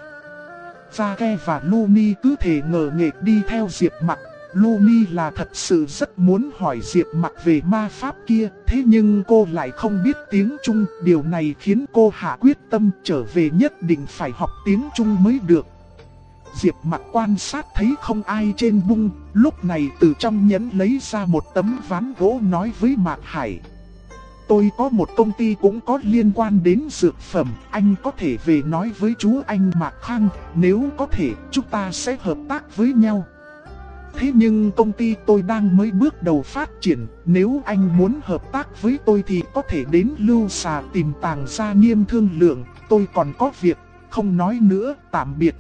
Gia-ke và Lumi cứ thể ngờ nghệch đi theo Diệp Mặc. Lumi là thật sự rất muốn hỏi Diệp Mặc về ma pháp kia, thế nhưng cô lại không biết tiếng Trung, điều này khiến cô hạ quyết tâm trở về nhất định phải học tiếng Trung mới được. Diệp Mặc quan sát thấy không ai trên bung, lúc này từ trong nhẫn lấy ra một tấm ván gỗ nói với Mạc Hải. Tôi có một công ty cũng có liên quan đến dược phẩm, anh có thể về nói với chú anh Mạc Khang, nếu có thể chúng ta sẽ hợp tác với nhau. Thế nhưng công ty tôi đang mới bước đầu phát triển, nếu anh muốn hợp tác với tôi thì có thể đến Lưu Xà tìm Tàng Gia Nghiêm thương lượng, tôi còn có việc, không nói nữa, tạm biệt.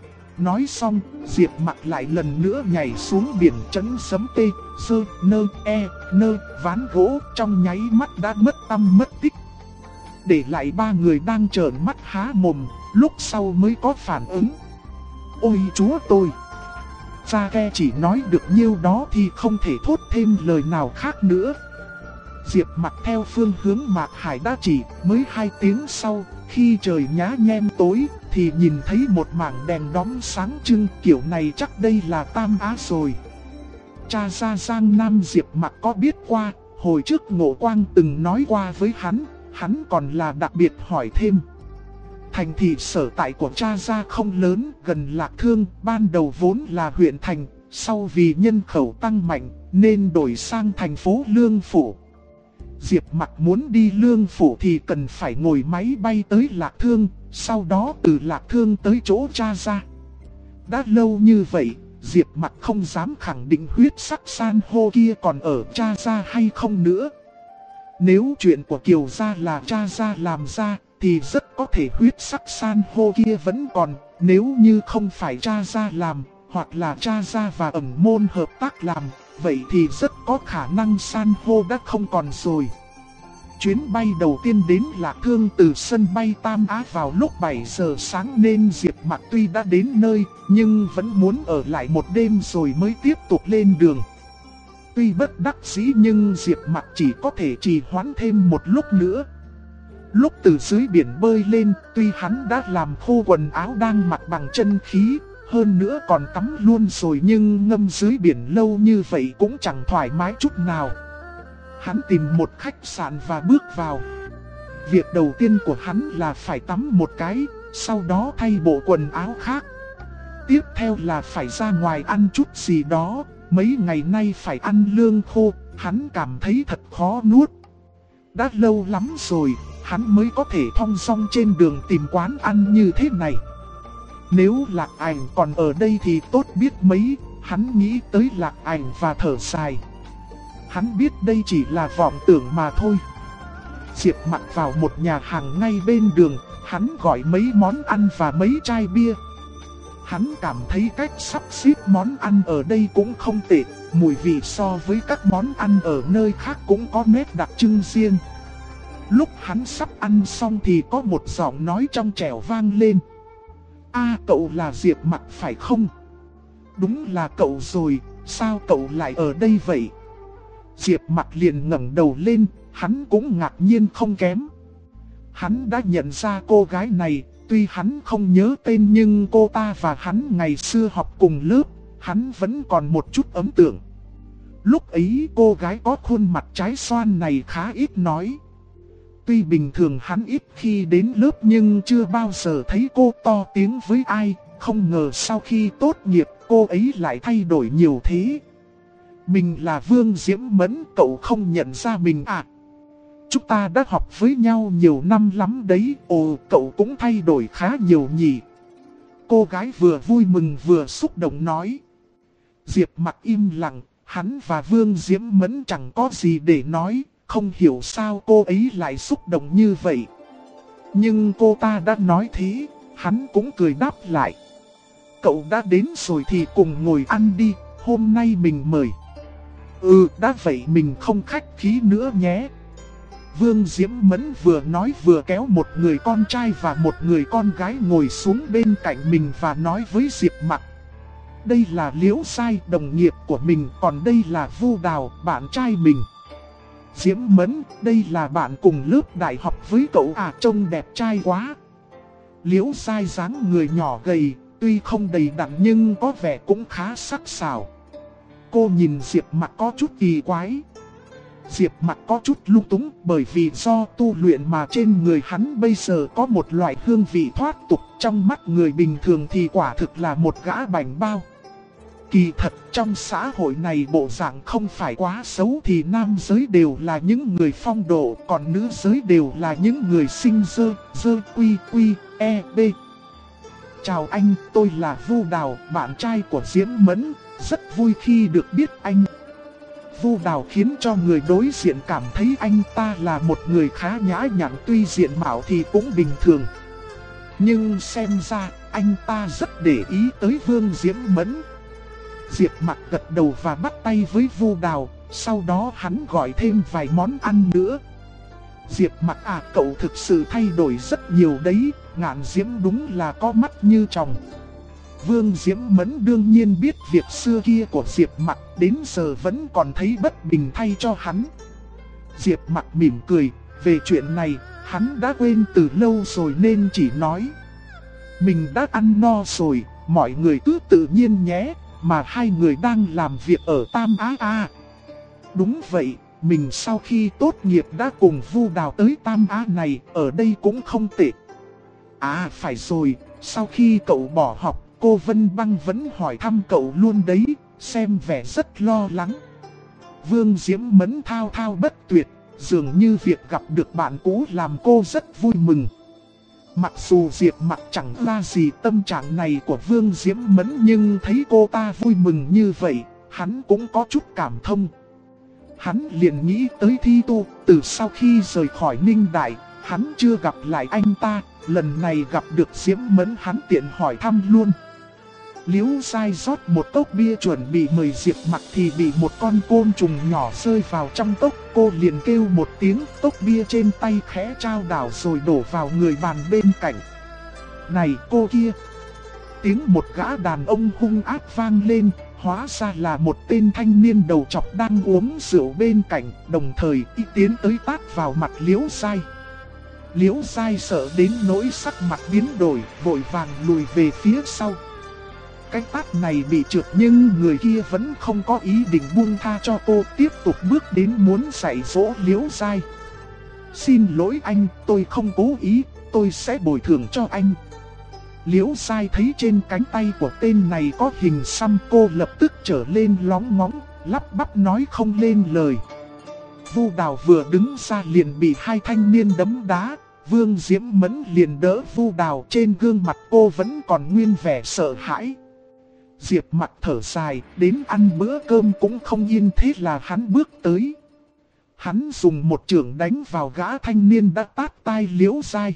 Nói xong, Diệp Mặc lại lần nữa nhảy xuống biển chấn sấm tê, sơ, nơ, nơ, ván gỗ trong nháy mắt đã mất tăm mất tích. Để lại ba người đang trợn mắt há mồm, lúc sau mới có phản ứng. Ôi chúa tôi! Gia-ke chỉ nói được nhiêu đó thì không thể thốt thêm lời nào khác nữa. Diệp Mặc theo phương hướng Mạc Hải đã chỉ, mới 2 tiếng sau, khi trời nhá nhem tối, thì nhìn thấy một mảng đèn đóm sáng trưng, kiểu này chắc đây là Tam Á rồi. Cha gia Giang Nam Diệp Mặc có biết qua, hồi trước Ngộ Quang từng nói qua với hắn còn là đặc biệt hỏi thêm. Thành thị sở tại của cha gia không lớn, gần Lạc Thương, ban đầu vốn là huyện thành, sau vì nhân khẩu tăng mạnh, nên đổi sang thành phố Lương Phủ. Diệp Mặc muốn đi Lương Phủ thì cần phải ngồi máy bay tới Lạc Thương, sau đó từ Lạc Thương tới chỗ cha gia. Đã lâu như vậy, Diệp Mặc không dám khẳng định huyết sắc san hô kia còn ở cha gia hay không nữa. Nếu chuyện của Kiều gia là cha gia làm ra, thì rất có thể huyết sắc san hô kia vẫn còn. Nếu như không phải cha gia làm, hoặc là cha gia và ẩn môn hợp tác làm, vậy thì rất có khả năng san hô đã không còn rồi. Chuyến bay đầu tiên đến Lạc Thương từ sân bay Tam Á vào lúc 7 giờ sáng nên Diệp Mặc tuy đã đến nơi, nhưng vẫn muốn ở lại một đêm rồi mới tiếp tục lên đường. Tuy bất đắc dĩ nhưng Diệp Mặc chỉ có thể trì hoãn thêm một lúc nữa. Lúc từ dưới biển bơi lên, tuy hắn đã làm khô quần áo đang mặc bằng chân khí, hơn nữa còn tắm luôn rồi, nhưng ngâm dưới biển lâu như vậy cũng chẳng thoải mái chút nào. Hắn tìm một khách sạn và bước vào. Việc đầu tiên của hắn là phải tắm một cái, sau đó thay bộ quần áo khác. Tiếp theo là phải ra ngoài ăn chút gì đó, mấy ngày nay phải ăn lương khô, hắn cảm thấy thật khó nuốt. Đã lâu lắm rồi, hắn mới có thể thong dong trên đường tìm quán ăn như thế này. Nếu Lạc Ảnh còn ở đây thì tốt biết mấy, hắn nghĩ tới Lạc Ảnh và thở dài. Hắn biết đây chỉ là vọng tưởng mà thôi. Diệp Mặc vào một nhà hàng ngay bên đường, hắn gọi mấy món ăn và mấy chai bia. Hắn cảm thấy cách sắp xếp món ăn ở đây cũng không tệ, mùi vị so với các món ăn ở nơi khác cũng có nét đặc trưng riêng. Lúc hắn sắp ăn xong thì có một giọng nói trong trẻo vang lên. Cậu là Diệp Mặc phải không? Đúng là cậu rồi, sao cậu lại ở đây vậy? Diệp Mặc liền ngẩng đầu lên, hắn cũng ngạc nhiên không kém. Hắn đã nhận ra cô gái này, tuy hắn không nhớ tên nhưng cô ta và hắn ngày xưa học cùng lớp, hắn vẫn còn một chút ấn tượng. Lúc ấy cô gái có khuôn mặt trái xoan này khá ít nói. Tuy bình thường hắn ít khi đến lớp nhưng chưa bao giờ thấy cô to tiếng với ai, không ngờ sau khi tốt nghiệp cô ấy lại thay đổi nhiều thế. Mình là Vương Diễm Mẫn, cậu không nhận ra mình à? Chúng ta đã học với nhau nhiều năm lắm đấy, cậu cũng thay đổi khá nhiều nhỉ. Cô gái vừa vui mừng vừa xúc động nói. Diệp Mặc im lặng, hắn và Vương Diễm Mẫn chẳng có gì để nói, không hiểu sao cô ấy lại xúc động như vậy. Nhưng cô ta đã nói thế, hắn cũng cười đáp lại. Cậu đã đến rồi thì cùng ngồi ăn đi, hôm nay mình mời. Đã vậy mình không khách khí nữa nhé. Vương Diễm Mẫn vừa nói vừa kéo một người con trai và một người con gái ngồi xuống bên cạnh mình và nói với Diệp Mặc. Đây là Liễu Sai, đồng nghiệp của mình, còn đây là Vu Đào, bạn trai mình. Diễm Mẫn, đây là bạn cùng lớp đại học với cậu à, trông đẹp trai quá. Liễu Sai dáng người nhỏ gầy, tuy không đầy đặn nhưng có vẻ cũng khá sắc sảo. Cô nhìn Diệp Mặc có chút kỳ quái. Diệp Mặc có chút lung túng bởi vì do tu luyện mà trên người hắn bây giờ có một loại hương vị thoát tục, trong mắt người bình thường thì quả thực là một gã bảnh bao. Kỳ thật trong xã hội này bộ dạng không phải quá xấu thì nam giới đều là những người phong độ, còn nữ giới đều là những người sinh dơ quy b. Chào anh, tôi là Vu Đào, bạn trai của Diễm Mẫn, rất vui khi được biết anh. Vu Đào khiến cho người đối diện cảm thấy anh ta là một người khá nhã nhặn, tuy diện mạo thì cũng bình thường. Nhưng xem ra anh ta rất để ý tới Vương Diễm Mẫn. Diệp Mặc gật đầu và bắt tay với Vu Đào, sau đó hắn gọi thêm vài món ăn nữa. Diệp Mặc à, cậu thực sự thay đổi rất nhiều đấy, Ngạn Diễm đúng là có mắt như tròng. Vương Diễm Mẫn đương nhiên biết việc xưa kia của Diệp Mặc, đến giờ vẫn còn thấy bất bình thay cho hắn. Diệp Mặc mỉm cười, về chuyện này, hắn đã quên từ lâu rồi nên chỉ nói. Mình đã ăn no rồi, mọi người cứ tự nhiên nhé, mà hai người đang làm việc ở Tam Á à. Đúng vậy, mình sau khi tốt nghiệp đã cùng Vu Đào tới Tam Á này, ở đây cũng không tệ. À phải rồi, sau khi cậu bỏ học, cô Vân Băng vẫn hỏi thăm cậu luôn đấy, xem vẻ rất lo lắng. Vương Diễm Mẫn thao thao bất tuyệt, dường như việc gặp được bạn cũ làm cô rất vui mừng. Mặc dù Diệp Mặc chẳng ra gì tâm trạng này của Vương Diễm Mẫn, nhưng thấy cô ta vui mừng như vậy, hắn cũng có chút cảm thông. Hắn liền nghĩ tới Thi Tu, từ sau khi rời khỏi Ninh Đại, hắn chưa gặp lại anh ta, lần này gặp được Diễm Mẫn hắn tiện hỏi thăm luôn. Liễu Sai rót một cốc bia chuẩn bị mời Diệp Mặc thì bị một con côn trùng nhỏ rơi vào trong cốc, cô liền kêu một tiếng, cốc bia trên tay khẽ trao đảo rồi đổ vào người bàn bên cạnh. Này cô kia! Tiếng một gã đàn ông hung ác vang lên, hóa ra là một tên thanh niên đầu trọc đang uống rượu bên cạnh, đồng thời y tiến tới tát vào mặt Liễu Sai. Liễu Sai sợ đến nỗi sắc mặt biến đổi, vội vàng lùi về phía sau. Cái tát này bị trượt nhưng người kia vẫn không có ý định buông tha cho cô, tiếp tục bước đến muốn dạy dỗ Liễu Sai. Xin lỗi anh, tôi không cố ý, tôi sẽ bồi thường cho anh. Liễu Sai thấy trên cánh tay của tên này có hình xăm, cô lập tức trở lên lóng ngóng, lắp bắp nói không lên lời. Vu Đào vừa đứng ra liền bị hai thanh niên đấm đá, Vương Diễm Mẫn liền đỡ Vu Đào, trên gương mặt cô vẫn còn nguyên vẻ sợ hãi. Diệp Mặc thở dài, đến ăn bữa cơm cũng không yên, thế là hắn bước tới. Hắn dùng một chưởng đánh vào gã thanh niên đã tát tai Liễu Sai.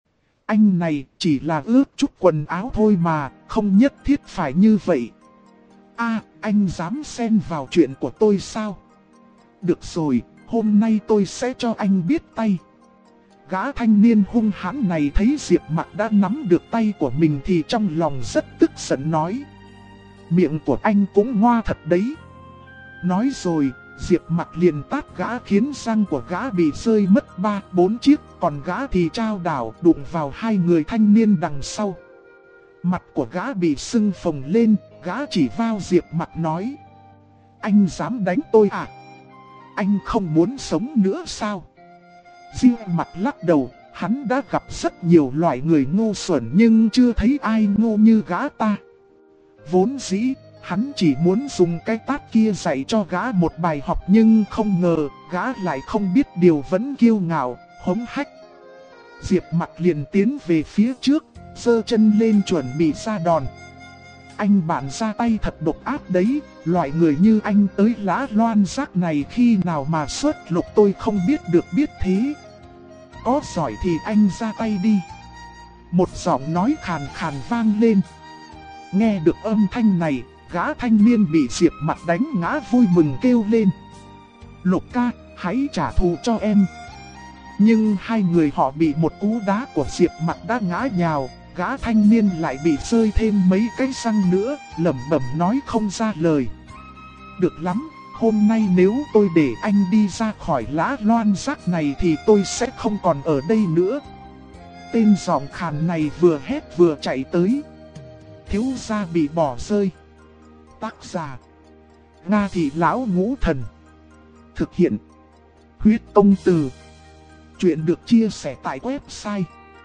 Anh này chỉ là ướt chút quần áo thôi mà, không nhất thiết phải như vậy. À, anh dám xen vào chuyện của tôi sao? Được rồi, hôm nay tôi sẽ cho anh biết tay. Gã thanh niên hung hãn này thấy Diệp Mặc đã nắm được tay của mình thì trong lòng rất tức giận nói. Miệng của anh cũng ngoa thật đấy. Nói rồi, Diệp Mặc liền tát gã khiến răng của gã bị rơi mất 3-4 chiếc, còn gã thì trao đảo đụng vào hai người thanh niên đằng sau. Mặt của gã bị sưng phồng lên, gã chỉ vào Diệp Mặc nói. Anh dám đánh tôi à? Anh không muốn sống nữa sao? Diệp Mặc lắc đầu, hắn đã gặp rất nhiều loại người ngu xuẩn nhưng chưa thấy ai ngu như gã ta. Vốn dĩ, hắn chỉ muốn dùng cái tát kia dạy cho gã một bài học nhưng không ngờ gã lại không biết điều, vẫn kiêu ngạo, hống hách. Diệp Mặc liền tiến về phía trước, giơ chân lên chuẩn bị ra đòn. Anh bạn ra tay thật độc ác đấy, loại người như anh tới Lã Loan Giác này khi nào mà xuất lục tôi không biết được biết thế. Có giỏi thì anh ra tay đi. Một giọng nói khàn khàn vang lên. Nghe được âm thanh này, gã thanh niên bị Diệp Mặc đánh ngã vui mừng kêu lên. Lục ca, hãy trả thù cho em. Nhưng hai người họ bị một cú đá của Diệp Mặc đã ngã nhào, gã thanh niên lại bị rơi thêm mấy cái răng nữa, lẩm bẩm nói không ra lời. Được lắm, hôm nay nếu tôi để anh đi ra khỏi Lã Loan Giác này thì tôi sẽ không còn ở đây nữa. Tên giọng khàn này vừa hét vừa chạy tới. Thiếu gia bị bỏ rơi. Tác giả: Nga Thị Lão Ngũ Thần. Thực hiện: Huyết Công Từ. Chuyện được chia sẻ tại website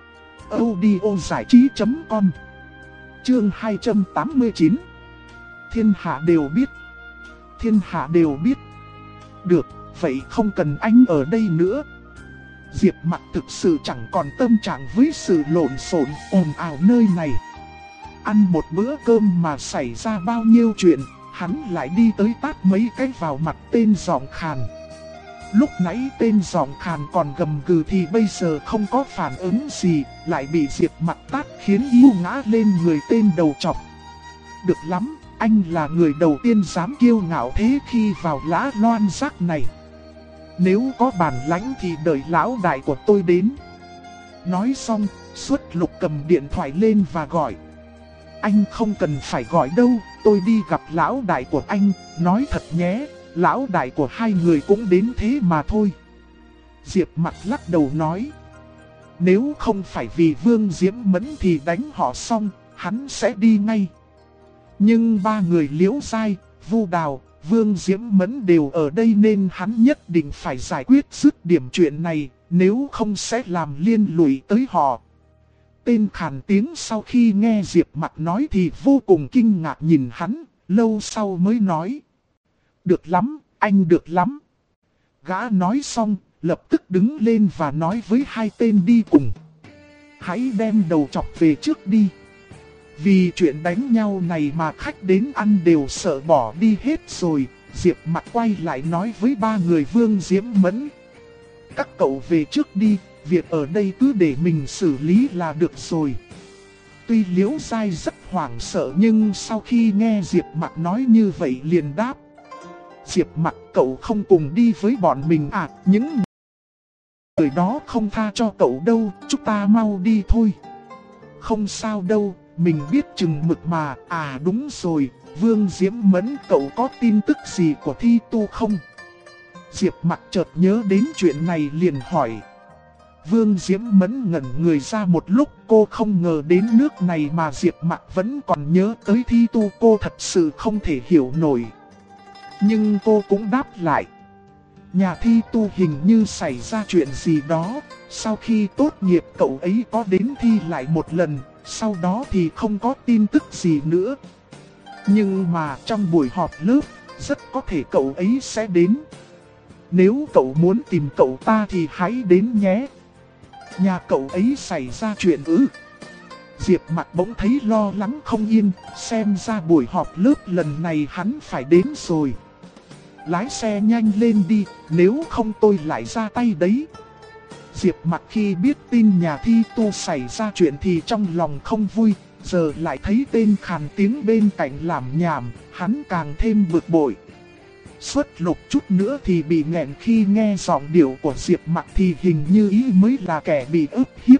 audiozảichí.com. Chương 289. Thiên hạ đều biết. Thiên hạ đều biết. Được, vậy không cần anh ở đây nữa. Diệp Mặc thực sự chẳng còn tâm trạng với sự lộn xộn ồn ào nơi này. Ăn một bữa cơm mà xảy ra bao nhiêu chuyện, hắn lại đi tới tát mấy cái vào mặt tên giọng khàn. Lúc nãy tên giọng khàn còn gầm gừ thì bây giờ không có phản ứng gì, lại bị Diệp Mặc tát khiến yêu ngã lên người tên đầu trọc. Được lắm, anh là người đầu tiên dám kiêu ngạo thế khi vào Lã Loan Giác này. Nếu có bản lãnh thì đợi lão đại của tôi đến. Nói xong, Xuất Lục cầm điện thoại lên và gọi. Anh không cần phải gọi đâu, tôi đi gặp lão đại của anh, nói thật nhé, lão đại của hai người cũng đến thế mà thôi. Diệp Mặc lắc đầu nói. Nếu không phải vì Vương Diễm Mẫn thì đánh họ xong, hắn sẽ đi ngay. Nhưng ba người Liễu Giai, Vu Đào, Vương Diễm Mẫn đều ở đây nên hắn nhất định phải giải quyết dứt điểm chuyện này, nếu không sẽ làm liên lụy tới họ. Tên khàn tiếng sau khi nghe Diệp Mặc nói thì vô cùng kinh ngạc nhìn hắn, lâu sau mới nói. Được lắm, anh được lắm. Gã nói xong, lập tức đứng lên và nói với hai tên đi cùng. Hãy đem đầu chọc về trước đi. Vì chuyện đánh nhau này mà khách đến ăn đều sợ bỏ đi hết rồi. Diệp Mặc quay lại nói với ba người Vương Diễm Mẫn. Các cậu về trước đi, việc ở đây cứ để mình xử lý là được rồi. Tuy Liễu Giai rất hoảng sợ nhưng sau khi nghe Diệp Mặc nói như vậy liền đáp. Diệp Mặc, cậu không cùng đi với bọn mình à? Những người đó không tha cho cậu đâu, chúng ta mau đi thôi. Không sao đâu, mình biết chừng mực mà. À đúng rồi, Vương Diễm Mẫn, cậu có tin tức gì của Thi Tu không? Diệp Mặc chợt nhớ đến chuyện này liền hỏi. Vương Diễm Mẫn ngẩn người ra một lúc, cô không ngờ đến nước này mà Diệp Mặc vẫn còn nhớ tới Thi Tu, cô thật sự không thể hiểu nổi. Nhưng cô cũng đáp lại. Nhà Thi Tu hình như xảy ra chuyện gì đó, sau khi tốt nghiệp cậu ấy có đến thi lại một lần, sau đó thì không có tin tức gì nữa. Nhưng mà trong buổi họp lớp, rất có thể cậu ấy sẽ đến. Nếu cậu muốn tìm cậu ta thì hãy đến nhé. Nhà cậu ấy xảy ra chuyện ư? Diệp Mặc bỗng thấy lo lắng không yên, xem ra buổi họp lớp lần này hắn phải đến rồi. Lái xe nhanh lên đi, nếu không tôi lại ra tay đấy. Diệp Mặc khi biết tin nhà Thi Tu xảy ra chuyện thì trong lòng không vui, giờ lại thấy tên khàn tiếng bên cạnh làm nhảm, hắn càng thêm bực bội. Xuất Lục chút nữa thì bị nghẹn khi nghe giọng điệu của Diệp Mặc thì hình như ý mới là kẻ bị ức hiếp.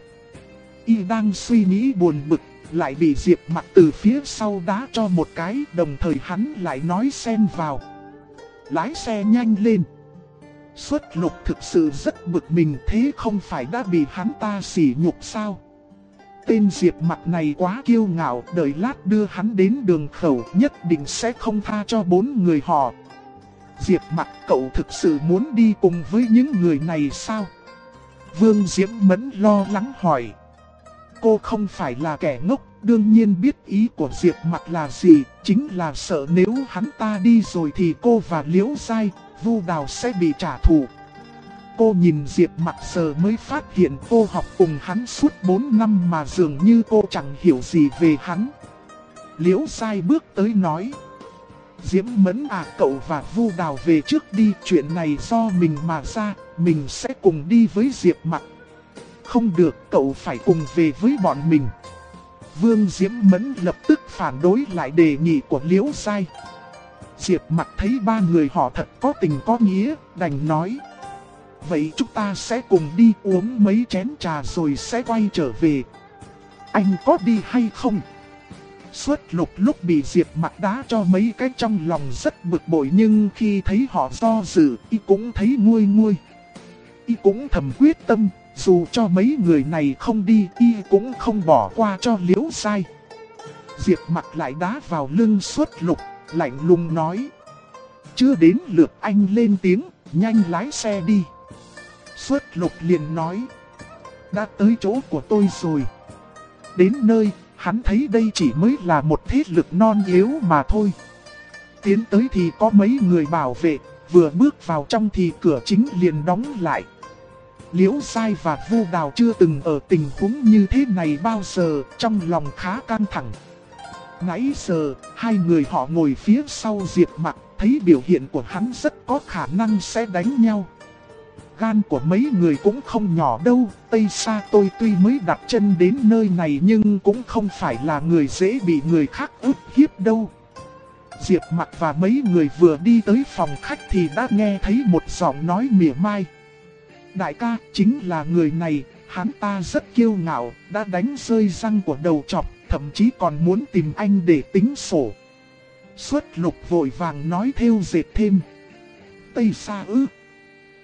Y đang suy nghĩ buồn bực, lại bị Diệp Mặc từ phía sau đá cho một cái, đồng thời hắn lại nói xen vào. Lái xe nhanh lên. Xuất Lục thực sự rất bực mình, thế không phải đã bị hắn ta sỉ nhục sao? Tên Diệp Mặc này quá kiêu ngạo, đợi lát đưa hắn đến đường khẩu nhất định sẽ không tha cho bốn người họ. Diệp Mặc, cậu thực sự muốn đi cùng với những người này sao? Vương Diễm Mẫn lo lắng hỏi. Cô không phải là kẻ ngốc, đương nhiên biết ý của Diệp Mặc là gì, chính là sợ nếu hắn ta đi rồi thì cô và Liễu Giai, Vu Đào sẽ bị trả thù. Cô nhìn Diệp Mặc giờ mới phát hiện cô học cùng hắn suốt 4 năm mà dường như cô chẳng hiểu gì về hắn. Liễu Giai bước tới nói. Diễm Mẫn à, cậu và Vu Đào về trước đi, chuyện này do mình mà ra, mình sẽ cùng đi với Diệp Mặc. Không được, cậu phải cùng về với bọn mình. Vương Diễm Mẫn lập tức phản đối lại đề nghị của Liễu Giai. Diệp Mặc thấy ba người họ thật có tình có nghĩa, đành nói. Vậy chúng ta sẽ cùng đi uống mấy chén trà rồi sẽ quay trở về. Anh có đi hay không? Xuất Lục lúc bị Diệp Mặc đá cho mấy cái trong lòng rất bực bội, nhưng khi thấy họ do dự, y cũng thấy nguôi nguôi. Y cũng thầm quyết tâm, dù cho mấy người này không đi, y cũng không bỏ qua cho Liễu Giai. Diệp Mặc lại đá vào lưng Xuất Lục, lạnh lùng nói. Chưa đến lượt anh lên tiếng, nhanh lái xe đi. Xuất Lục liền nói. Đã tới chỗ của tôi rồi. Đến nơi, hắn thấy đây chỉ mới là một thế lực non yếu mà thôi. Tiến tới thì có mấy người bảo vệ, vừa bước vào trong thì cửa chính liền đóng lại. Liễu Giai và Vu Đào chưa từng ở tình huống như thế này bao giờ, trong lòng khá căng thẳng. Nãy giờ, hai người họ ngồi phía sau Diệp Mặc, thấy biểu hiện của hắn rất có khả năng sẽ đánh nhau. Gan của mấy người cũng không nhỏ đâu, Tây Sa tôi tuy mới đặt chân đến nơi này nhưng cũng không phải là người dễ bị người khác ức hiếp đâu. Diệp Mặc và mấy người vừa đi tới phòng khách thì đã nghe thấy một giọng nói mỉa mai. Đại ca, chính là người này, hắn ta rất kiêu ngạo, đã đánh rơi răng của đầu trọc, thậm chí còn muốn tìm anh để tính sổ. Xuất Lục vội vàng nói theo dệt thêm. Tây Sa ư?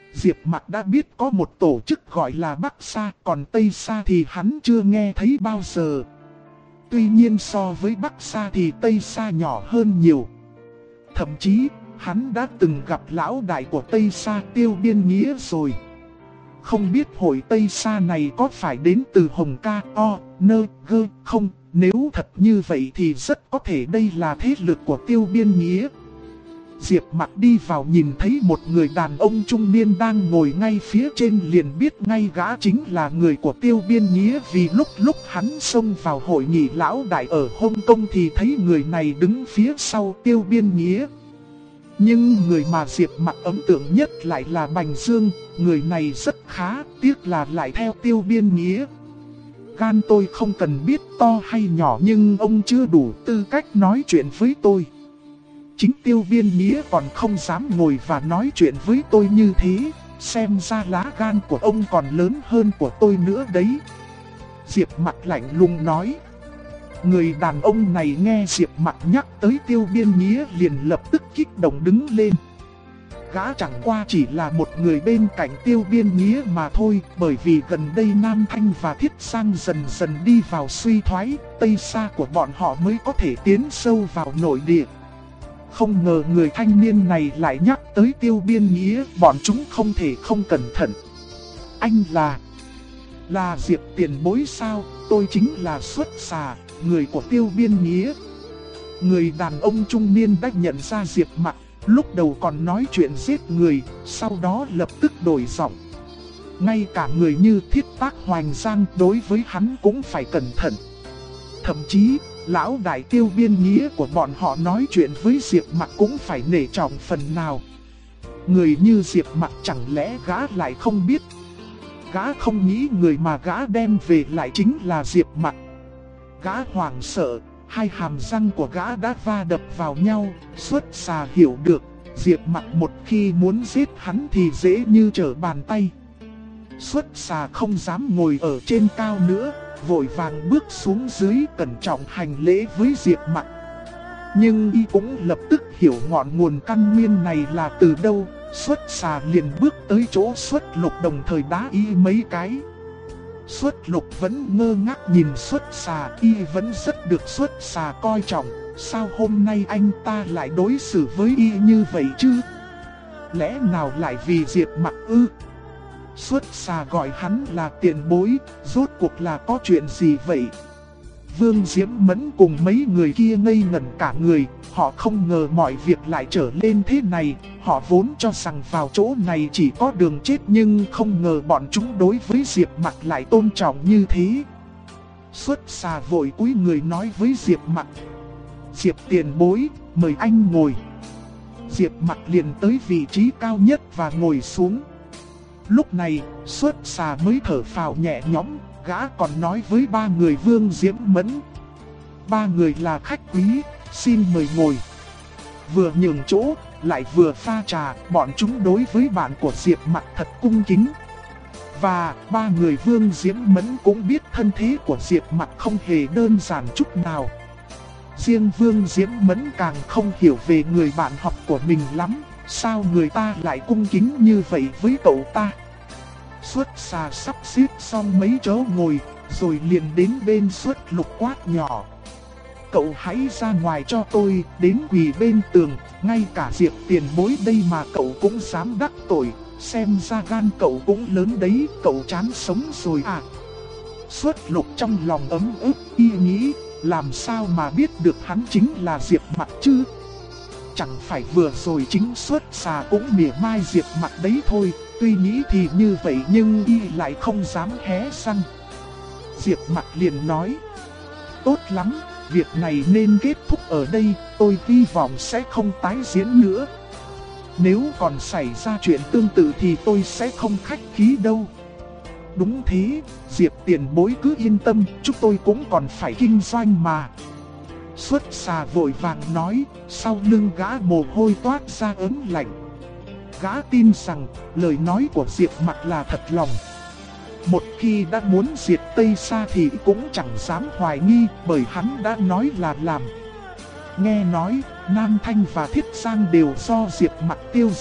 Diệp Mặc đã biết có một tổ chức gọi là Bắc Sa, còn Tây Sa thì hắn chưa nghe thấy bao giờ. Tuy nhiên so với Bắc Sa thì Tây Sa nhỏ hơn nhiều. Thậm chí, hắn đã từng gặp lão đại của Tây Sa Tiêu Biên Nghĩa rồi. Không biết hội Tây Sa này có phải đến từ Hồng Ca, O, Nơ, Gơ không? Nếu thật như vậy thì rất có thể đây là thế lực của Tiêu Biên Nghĩa. Diệp Mặc đi vào nhìn thấy một người đàn ông trung niên đang ngồi ngay phía trên, liền biết ngay gã chính là người của Tiêu Biên Nghĩa, vì lúc hắn xông vào hội nghị lão đại ở Hồng Kông thì thấy người này đứng phía sau Tiêu Biên Nghĩa. Nhưng người mà Diệp Mặc ấn tượng nhất lại là Bành Dương, người này rất khá, tiếc là lại theo Tiêu Biên Nghĩa. Gan tôi không cần biết to hay nhỏ, nhưng ông chưa đủ tư cách nói chuyện với tôi. Chính Tiêu Biên Nghĩa còn không dám ngồi và nói chuyện với tôi như thế, xem ra lá gan của ông còn lớn hơn của tôi nữa đấy. Diệp Mặc lạnh lùng nói. Người đàn ông này nghe Diệp Mặc nhắc tới Tiêu Biên Nghĩa liền lập tức kích động đứng lên. Gã chẳng qua chỉ là một người bên cạnh Tiêu Biên Nghĩa mà thôi, bởi vì gần đây Nam Thanh và Thiết Sang dần dần đi vào suy thoái, Tây Sa của bọn họ mới có thể tiến sâu vào nội địa. Không ngờ người thanh niên này lại nhắc tới Tiêu Biên Nghĩa, bọn chúng không thể không cẩn thận. Anh là Diệp tiền bối sao? Tôi chính là Xuất Xà, người của Tiêu Biên Nghĩa. Người đàn ông trung niên đã nhận ra Diệp Mặc, lúc đầu còn nói chuyện giết người, sau đó lập tức đổi giọng. Ngay cả người như Thiết Tác Hoành Giang đối với hắn cũng phải cẩn thận. Thậm chí, lão đại Tiêu Biên Nghĩa của bọn họ nói chuyện với Diệp Mặc cũng phải nể trọng phần nào. Người như Diệp Mặc chẳng lẽ gã lại không biết? Gã không nghĩ người mà gã đem về lại chính là Diệp Mặc. Gã hoảng sợ, hai hàm răng của gã đã va đập vào nhau. Xuất Xà hiểu được, Diệp Mặc một khi muốn giết hắn thì dễ như trở bàn tay. Xuất Xà không dám ngồi ở trên cao nữa, vội vàng bước xuống dưới cẩn trọng hành lễ với Diệp Mặc. Nhưng y cũng lập tức hiểu ngọn nguồn căn nguyên này là từ đâu. Xuất Xà liền bước tới chỗ Xuất Lục đồng thời đá y mấy cái. Xuất Lục vẫn ngơ ngác nhìn Xuất Xà, y vẫn rất được Xuất Xà coi trọng. Sao hôm nay anh ta lại đối xử với y như vậy chứ? Lẽ nào lại vì Diệp Mặc ư? Xuất Xà gọi hắn là tiền bối, rốt cuộc là có chuyện gì vậy? Vương Diễm Mẫn cùng mấy người kia ngây ngẩn cả người, họ không ngờ mọi việc lại trở lên thế này. Họ vốn cho rằng vào chỗ này chỉ có đường chết, nhưng không ngờ bọn chúng đối với Diệp Mặc lại tôn trọng như thế. Xuất Xà vội cúi người nói với Diệp Mặc. Diệp tiền bối, mời anh ngồi. Diệp Mặc liền tới vị trí cao nhất và ngồi xuống. Lúc này, Xuất Xà mới thở phào nhẹ nhõm, gã còn nói với ba người Vương Diễm Mẫn. Ba người là khách quý, xin mời ngồi. Vừa nhường chỗ, lại vừa pha trà, bọn chúng đối với bạn của Diệp Mặc thật cung kính. Và ba người Vương Diễm Mẫn cũng biết thân thế của Diệp Mặc không hề đơn giản chút nào. Riêng Vương Diễm Mẫn càng không hiểu về người bạn học của mình lắm. Sao người ta lại cung kính như vậy với cậu ta? Xuất Xà sắp xếp xong mấy chỗ ngồi, rồi liền đến bên Xuất Lục quát nhỏ. Cậu hãy ra ngoài cho tôi, đến quỳ bên tường, ngay cả Diệp tiền bối đây mà cậu cũng dám đắc tội, xem ra gan cậu cũng lớn đấy, cậu chán sống rồi à? Xuất Lục trong lòng ấm ức, y nghĩ, làm sao mà biết được hắn chính là Diệp Mặc chứ? Chẳng phải vừa rồi chính Xuất Xà cũng mỉa mai Diệp Mặc đấy thôi, tuy nghĩ thì như vậy nhưng y lại không dám hé răng. Diệp Mặc liền nói, tốt lắm, việc này nên kết thúc ở đây, tôi hy vọng sẽ không tái diễn nữa. Nếu còn xảy ra chuyện tương tự thì tôi sẽ không khách khí đâu. Đúng thế, Diệp tiền bối cứ yên tâm, chúng tôi cũng còn phải kinh doanh mà. Xuất Xà vội vàng nói, sau lưng gã mồ hôi toát ra ớn lạnh. Gã tin rằng lời nói của Diệp Mặc là thật lòng. Một khi đã muốn diệt Tây Sa thì cũng chẳng dám hoài nghi, bởi hắn đã nói là làm. Nghe nói, Nam Thanh và Thiết Giang đều do Diệp Mặc tiêu diệt,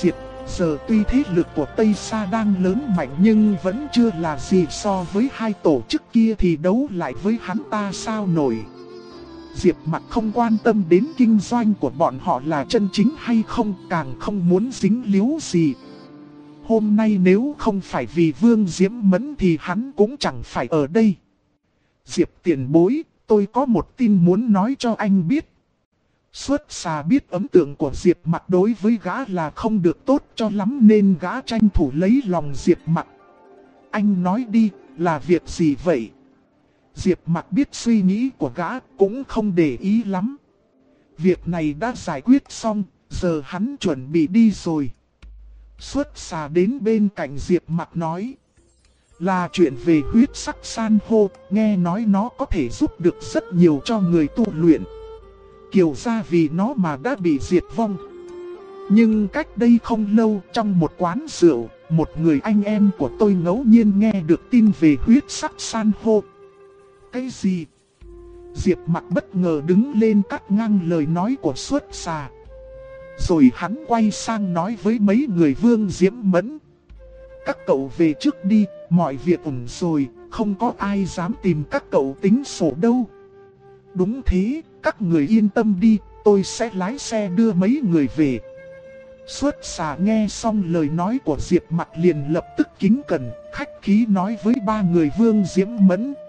Giờ tuy thế lực của Tây Sa đang lớn mạnh nhưng vẫn chưa là gì so với hai tổ chức kia thì đấu lại với hắn ta sao nổi. Diệp Mặc không quan tâm đến kinh doanh của bọn họ là chân chính hay không, càng không muốn dính líu gì. Hôm nay nếu không phải vì Vương Diễm Mẫn thì hắn cũng chẳng phải ở đây. Diệp tiền bối, tôi có một tin muốn nói cho anh biết. Xuất xà biết ấn tượng của Diệp Mặc đối với gã là không được tốt cho lắm nên gã tranh thủ lấy lòng Diệp Mặc. Anh nói đi, là việc gì vậy? Diệp Mặc biết suy nghĩ của gã cũng không để ý lắm. Việc này đã giải quyết xong, giờ hắn chuẩn bị đi rồi. Xuất xà đến bên cạnh Diệp Mặc nói. Là chuyện về huyết sắc san hô, nghe nói nó có thể giúp được rất nhiều cho người tu luyện. Kiều gia vì nó mà đã bị diệt vong. Nhưng cách đây không lâu trong một quán rượu, một người anh em của tôi ngẫu nhiên nghe được tin về huyết sắc san hô. Cái gì? Diệp Mặc bất ngờ đứng lên cắt ngang lời nói của xuất xà. Rồi hắn quay sang nói với mấy người Vương Diễm Mẫn. Các cậu về trước đi, mọi việc ổn rồi, không có ai dám tìm các cậu tính sổ đâu. Đúng thế, các người yên tâm đi, tôi sẽ lái xe đưa mấy người về. Xuất xà nghe xong lời nói của Diệp Mặc liền lập tức kính cẩn, khách khí nói với ba người Vương Diễm Mẫn.